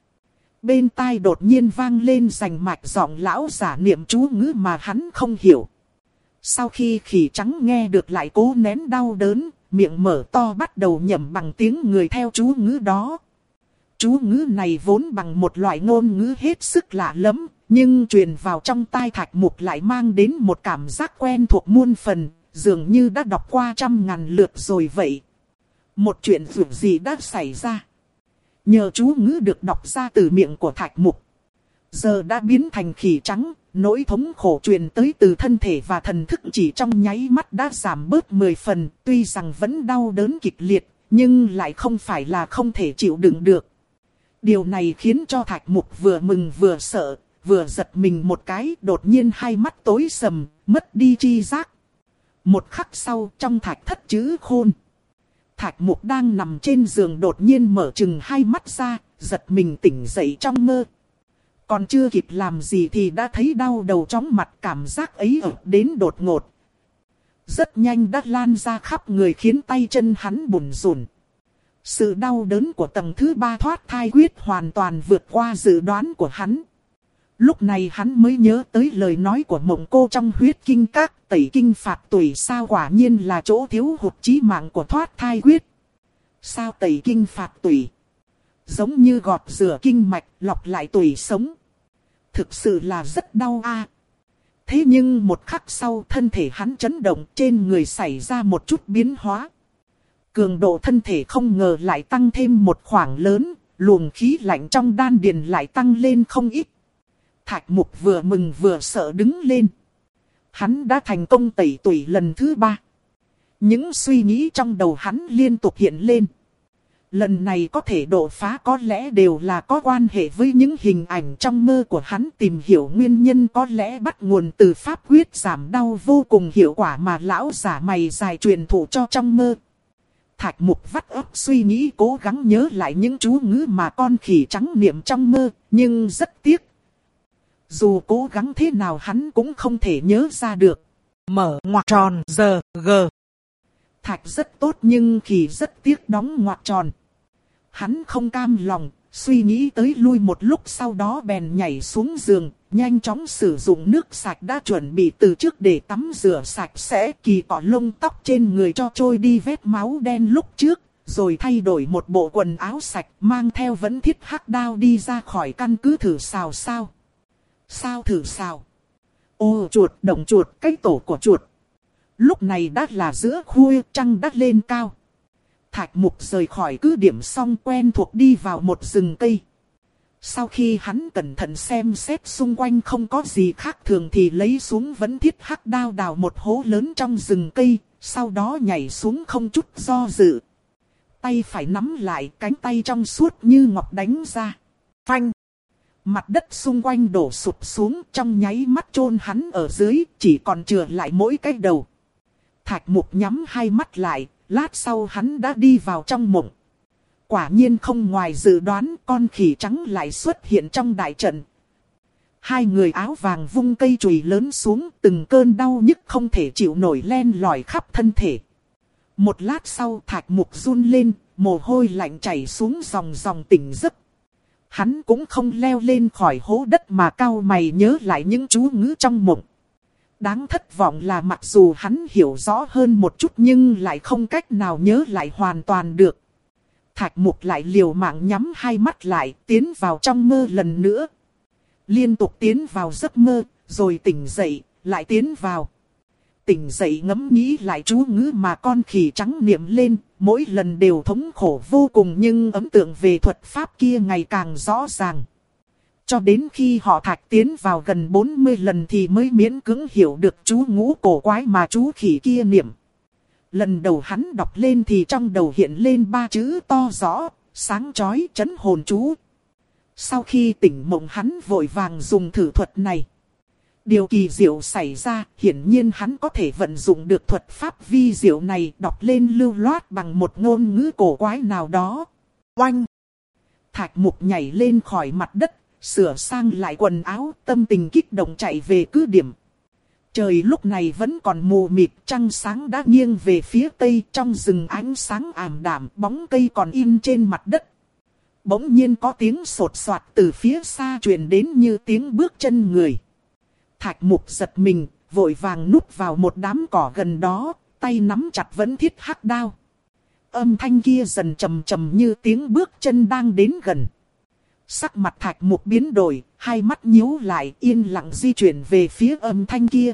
bên tai đột nhiên vang lên rành mạch giọng lão giả niệm chú ngữ mà hắn không hiểu. Sau khi khỉ trắng nghe được lại cố nén đau đớn, miệng mở to bắt đầu nhẩm bằng tiếng người theo chú ngữ đó. Chú ngữ này vốn bằng một loại ngôn ngữ hết sức lạ lẫm, nhưng truyền vào trong tai Thạch Mục lại mang đến một cảm giác quen thuộc muôn phần, dường như đã đọc qua trăm ngàn lượt rồi vậy. Một chuyện dường gì đã xảy ra. Nhờ chú ngữ được đọc ra từ miệng của Thạch Mục, giờ đã biến thành khỉ trắng, nỗi thống khổ truyền tới từ thân thể và thần thức chỉ trong nháy mắt đã giảm bớt mười phần, tuy rằng vẫn đau đớn kịch liệt, nhưng lại không phải là không thể chịu đựng được. Điều này khiến cho Thạch Mục vừa mừng vừa sợ, vừa giật mình một cái, đột nhiên hai mắt tối sầm, mất đi tri giác. Một khắc sau, trong thạch thất chữ khôn, Thạch Mục đang nằm trên giường đột nhiên mở chừng hai mắt ra, giật mình tỉnh dậy trong mơ. Còn chưa kịp làm gì thì đã thấy đau đầu chóng mặt, cảm giác ấy ập đến đột ngột. Rất nhanh đã lan ra khắp người khiến tay chân hắn bủn rủn. Sự đau đớn của tầng thứ ba thoát thai quyết hoàn toàn vượt qua dự đoán của hắn. Lúc này hắn mới nhớ tới lời nói của Mộng Cô trong huyết kinh các, tẩy kinh phạt tủy sao quả nhiên là chỗ thiếu hụt chí mạng của thoát thai quyết. Sao tẩy kinh phạt tủy? Giống như gọt rửa kinh mạch, lọc lại tủy sống. Thực sự là rất đau a. À. Thế nhưng một khắc sau thân thể hắn chấn động, trên người xảy ra một chút biến hóa. Cường độ thân thể không ngờ lại tăng thêm một khoảng lớn, luồng khí lạnh trong đan điền lại tăng lên không ít. Thạch Mục vừa mừng vừa sợ đứng lên. Hắn đã thành công tẩy tủy lần thứ ba. Những suy nghĩ trong đầu hắn liên tục hiện lên. Lần này có thể đột phá có lẽ đều là có quan hệ với những hình ảnh trong mơ của hắn, tìm hiểu nguyên nhân có lẽ bắt nguồn từ pháp quyết giảm đau vô cùng hiệu quả mà lão giả mày dài truyền thụ cho trong mơ. Thạch Mục vắt óc suy nghĩ cố gắng nhớ lại những chú ngữ mà con khỉ trắng niệm trong mơ, nhưng rất tiếc. Dù cố gắng thế nào hắn cũng không thể nhớ ra được. Mở ngoặc tròn giờ g. Thạch rất tốt nhưng khỉ rất tiếc đóng ngoặc tròn. Hắn không cam lòng, Suy nghĩ tới lui một lúc sau đó bèn nhảy xuống giường, nhanh chóng sử dụng nước sạch đã chuẩn bị từ trước để tắm rửa sạch sẽ kỳ cọ lông tóc trên người cho trôi đi vết máu đen lúc trước, rồi thay đổi một bộ quần áo sạch mang theo vẫn thiết hắc đao đi ra khỏi căn cứ thử xào sao. Sao thử xào? Ô chuột, động chuột, cái tổ của chuột. Lúc này đã là giữa khuya, trăng đã lên cao. Thạch Mục rời khỏi cứ điểm xong quen thuộc đi vào một rừng cây. Sau khi hắn cẩn thận xem xét xung quanh không có gì khác thường thì lấy xuống vẫn thiết hắc đao đào một hố lớn trong rừng cây, sau đó nhảy xuống không chút do dự. Tay phải nắm lại, cánh tay trong suốt như ngọc đánh ra. Phanh! Mặt đất xung quanh đổ sụp xuống, trong nháy mắt chôn hắn ở dưới, chỉ còn chừa lại mỗi cái đầu. Thạch Mục nhắm hai mắt lại, lát sau hắn đã đi vào trong mộng. Quả nhiên không ngoài dự đoán, con khỉ trắng lại xuất hiện trong đại trận. Hai người áo vàng vung cây chùy lớn xuống, từng cơn đau nhức không thể chịu nổi len lỏi khắp thân thể. Một lát sau Thạch Mục run lên, mồ hôi lạnh chảy xuống dòng dòng tỉnh giấc. Hắn cũng không leo lên khỏi hố đất mà cau mày nhớ lại những chú ngữ trong mộng. Đáng thất vọng là mặc dù hắn hiểu rõ hơn một chút nhưng lại không cách nào nhớ lại hoàn toàn được. Thạch Mục lại liều mạng nhắm hai mắt lại, tiến vào trong mơ lần nữa. Liên tục tiến vào giấc mơ, rồi tỉnh dậy, lại tiến vào. Tỉnh dậy ngẫm nghĩ lại chú ngữ mà con khỉ trắng niệm lên, mỗi lần đều thống khổ vô cùng nhưng ấn tượng về thuật pháp kia ngày càng rõ ràng. Cho đến khi họ Thạch tiến vào gần bốn mươi lần thì mới miễn cưỡng hiểu được chú ngũ cổ quái mà chú khỉ kia niệm. Lần đầu hắn đọc lên thì trong đầu hiện lên ba chữ to rõ, sáng chói trấn hồn chú. Sau khi tỉnh mộng hắn vội vàng dùng thử thuật này. Điều kỳ diệu xảy ra, hiển nhiên hắn có thể vận dụng được thuật pháp vi diệu này đọc lên lưu loát bằng một ngôn ngữ cổ quái nào đó. Oanh! Thạch Mục nhảy lên khỏi mặt đất, sửa sang lại quần áo, tâm tình kích động chạy về cứ điểm. Trời lúc này vẫn còn mù mịt, trăng sáng đã nghiêng về phía tây, trong rừng ánh sáng ảm đạm, bóng cây còn in trên mặt đất. Bỗng nhiên có tiếng sột soạt từ phía xa truyền đến như tiếng bước chân người. Thạch Mục giật mình, vội vàng núp vào một đám cỏ gần đó, tay nắm chặt vẫn thiết hắc đao. Âm thanh kia dần trầm trầm như tiếng bước chân đang đến gần. Sắc mặt Thạch Mục biến đổi, hai mắt nhíu lại yên lặng di chuyển về phía âm thanh kia.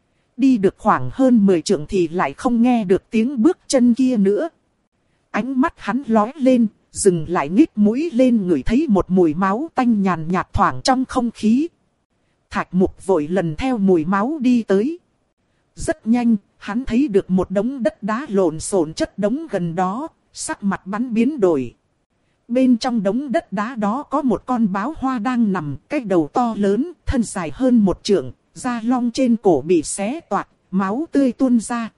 Đi được khoảng hơn mười trượng thì lại không nghe được tiếng bước chân kia nữa. Ánh mắt hắn lóe lên, dừng lại nhích mũi lên ngửi thấy một mùi máu tanh nhàn nhạt thoảng trong không khí. Thạch Mục vội lần theo mùi máu đi tới. Rất nhanh, hắn thấy được một đống đất đá lộn xộn chất đống gần đó, sắc mặt bắn biến đổi. Bên trong đống đất đá đó có một con báo hoa đang nằm, cái đầu to lớn, thân dài hơn một trượng, da long trên cổ bị xé toạc, máu tươi tuôn ra.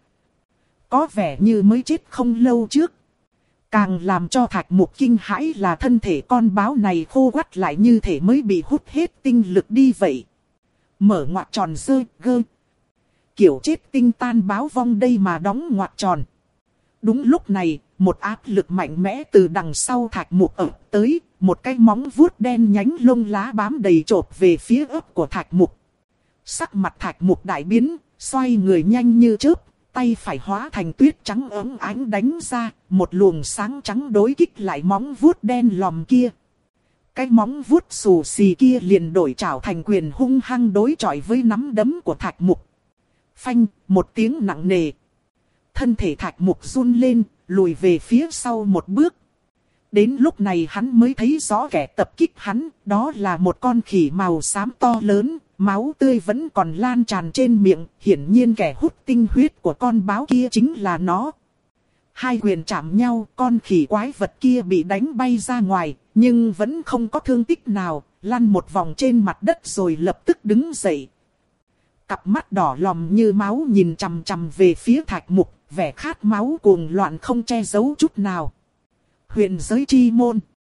Có vẻ như mới chết không lâu trước. Càng làm cho Thạch Mục kinh hãi là thân thể con báo này khô quắt lại như thể mới bị hút hết tinh lực đi vậy. Mở ngoặc tròn dơ gơ. Kiểu chết tinh tan báo vong đây mà đóng ngoặc tròn. Đúng lúc này, một áp lực mạnh mẽ từ đằng sau Thạch Mục ập tới, một cái móng vuốt đen nhánh lông lá bám đầy chộp về phía ấp của Thạch Mục. Sắc mặt Thạch Mục đại biến, xoay người nhanh như chớp, tay phải hóa thành tuyết trắng óng ánh đánh ra, một luồng sáng trắng đối kích lại móng vuốt đen lòm kia. Cái móng vuốt xù xì kia liền đổi trảo thành quyền hung hăng đối chọi với nắm đấm của Thạch Mục. Phanh, một tiếng nặng nề. Thân thể Thạch Mục run lên, lùi về phía sau một bước. Đến lúc này hắn mới thấy rõ kẻ tập kích hắn, đó là một con khỉ màu xám to lớn, máu tươi vẫn còn lan tràn trên miệng, hiển nhiên kẻ hút tinh huyết của con báo kia chính là nó. Hai quyền chạm nhau, con khỉ quái vật kia bị đánh bay ra ngoài, nhưng vẫn không có thương tích nào, lăn một vòng trên mặt đất rồi lập tức đứng dậy. Cặp mắt đỏ lòm như máu nhìn chằm chằm về phía Thạch Mục, vẻ khát máu cuồng loạn không che giấu chút nào. Huyền giới chi môn.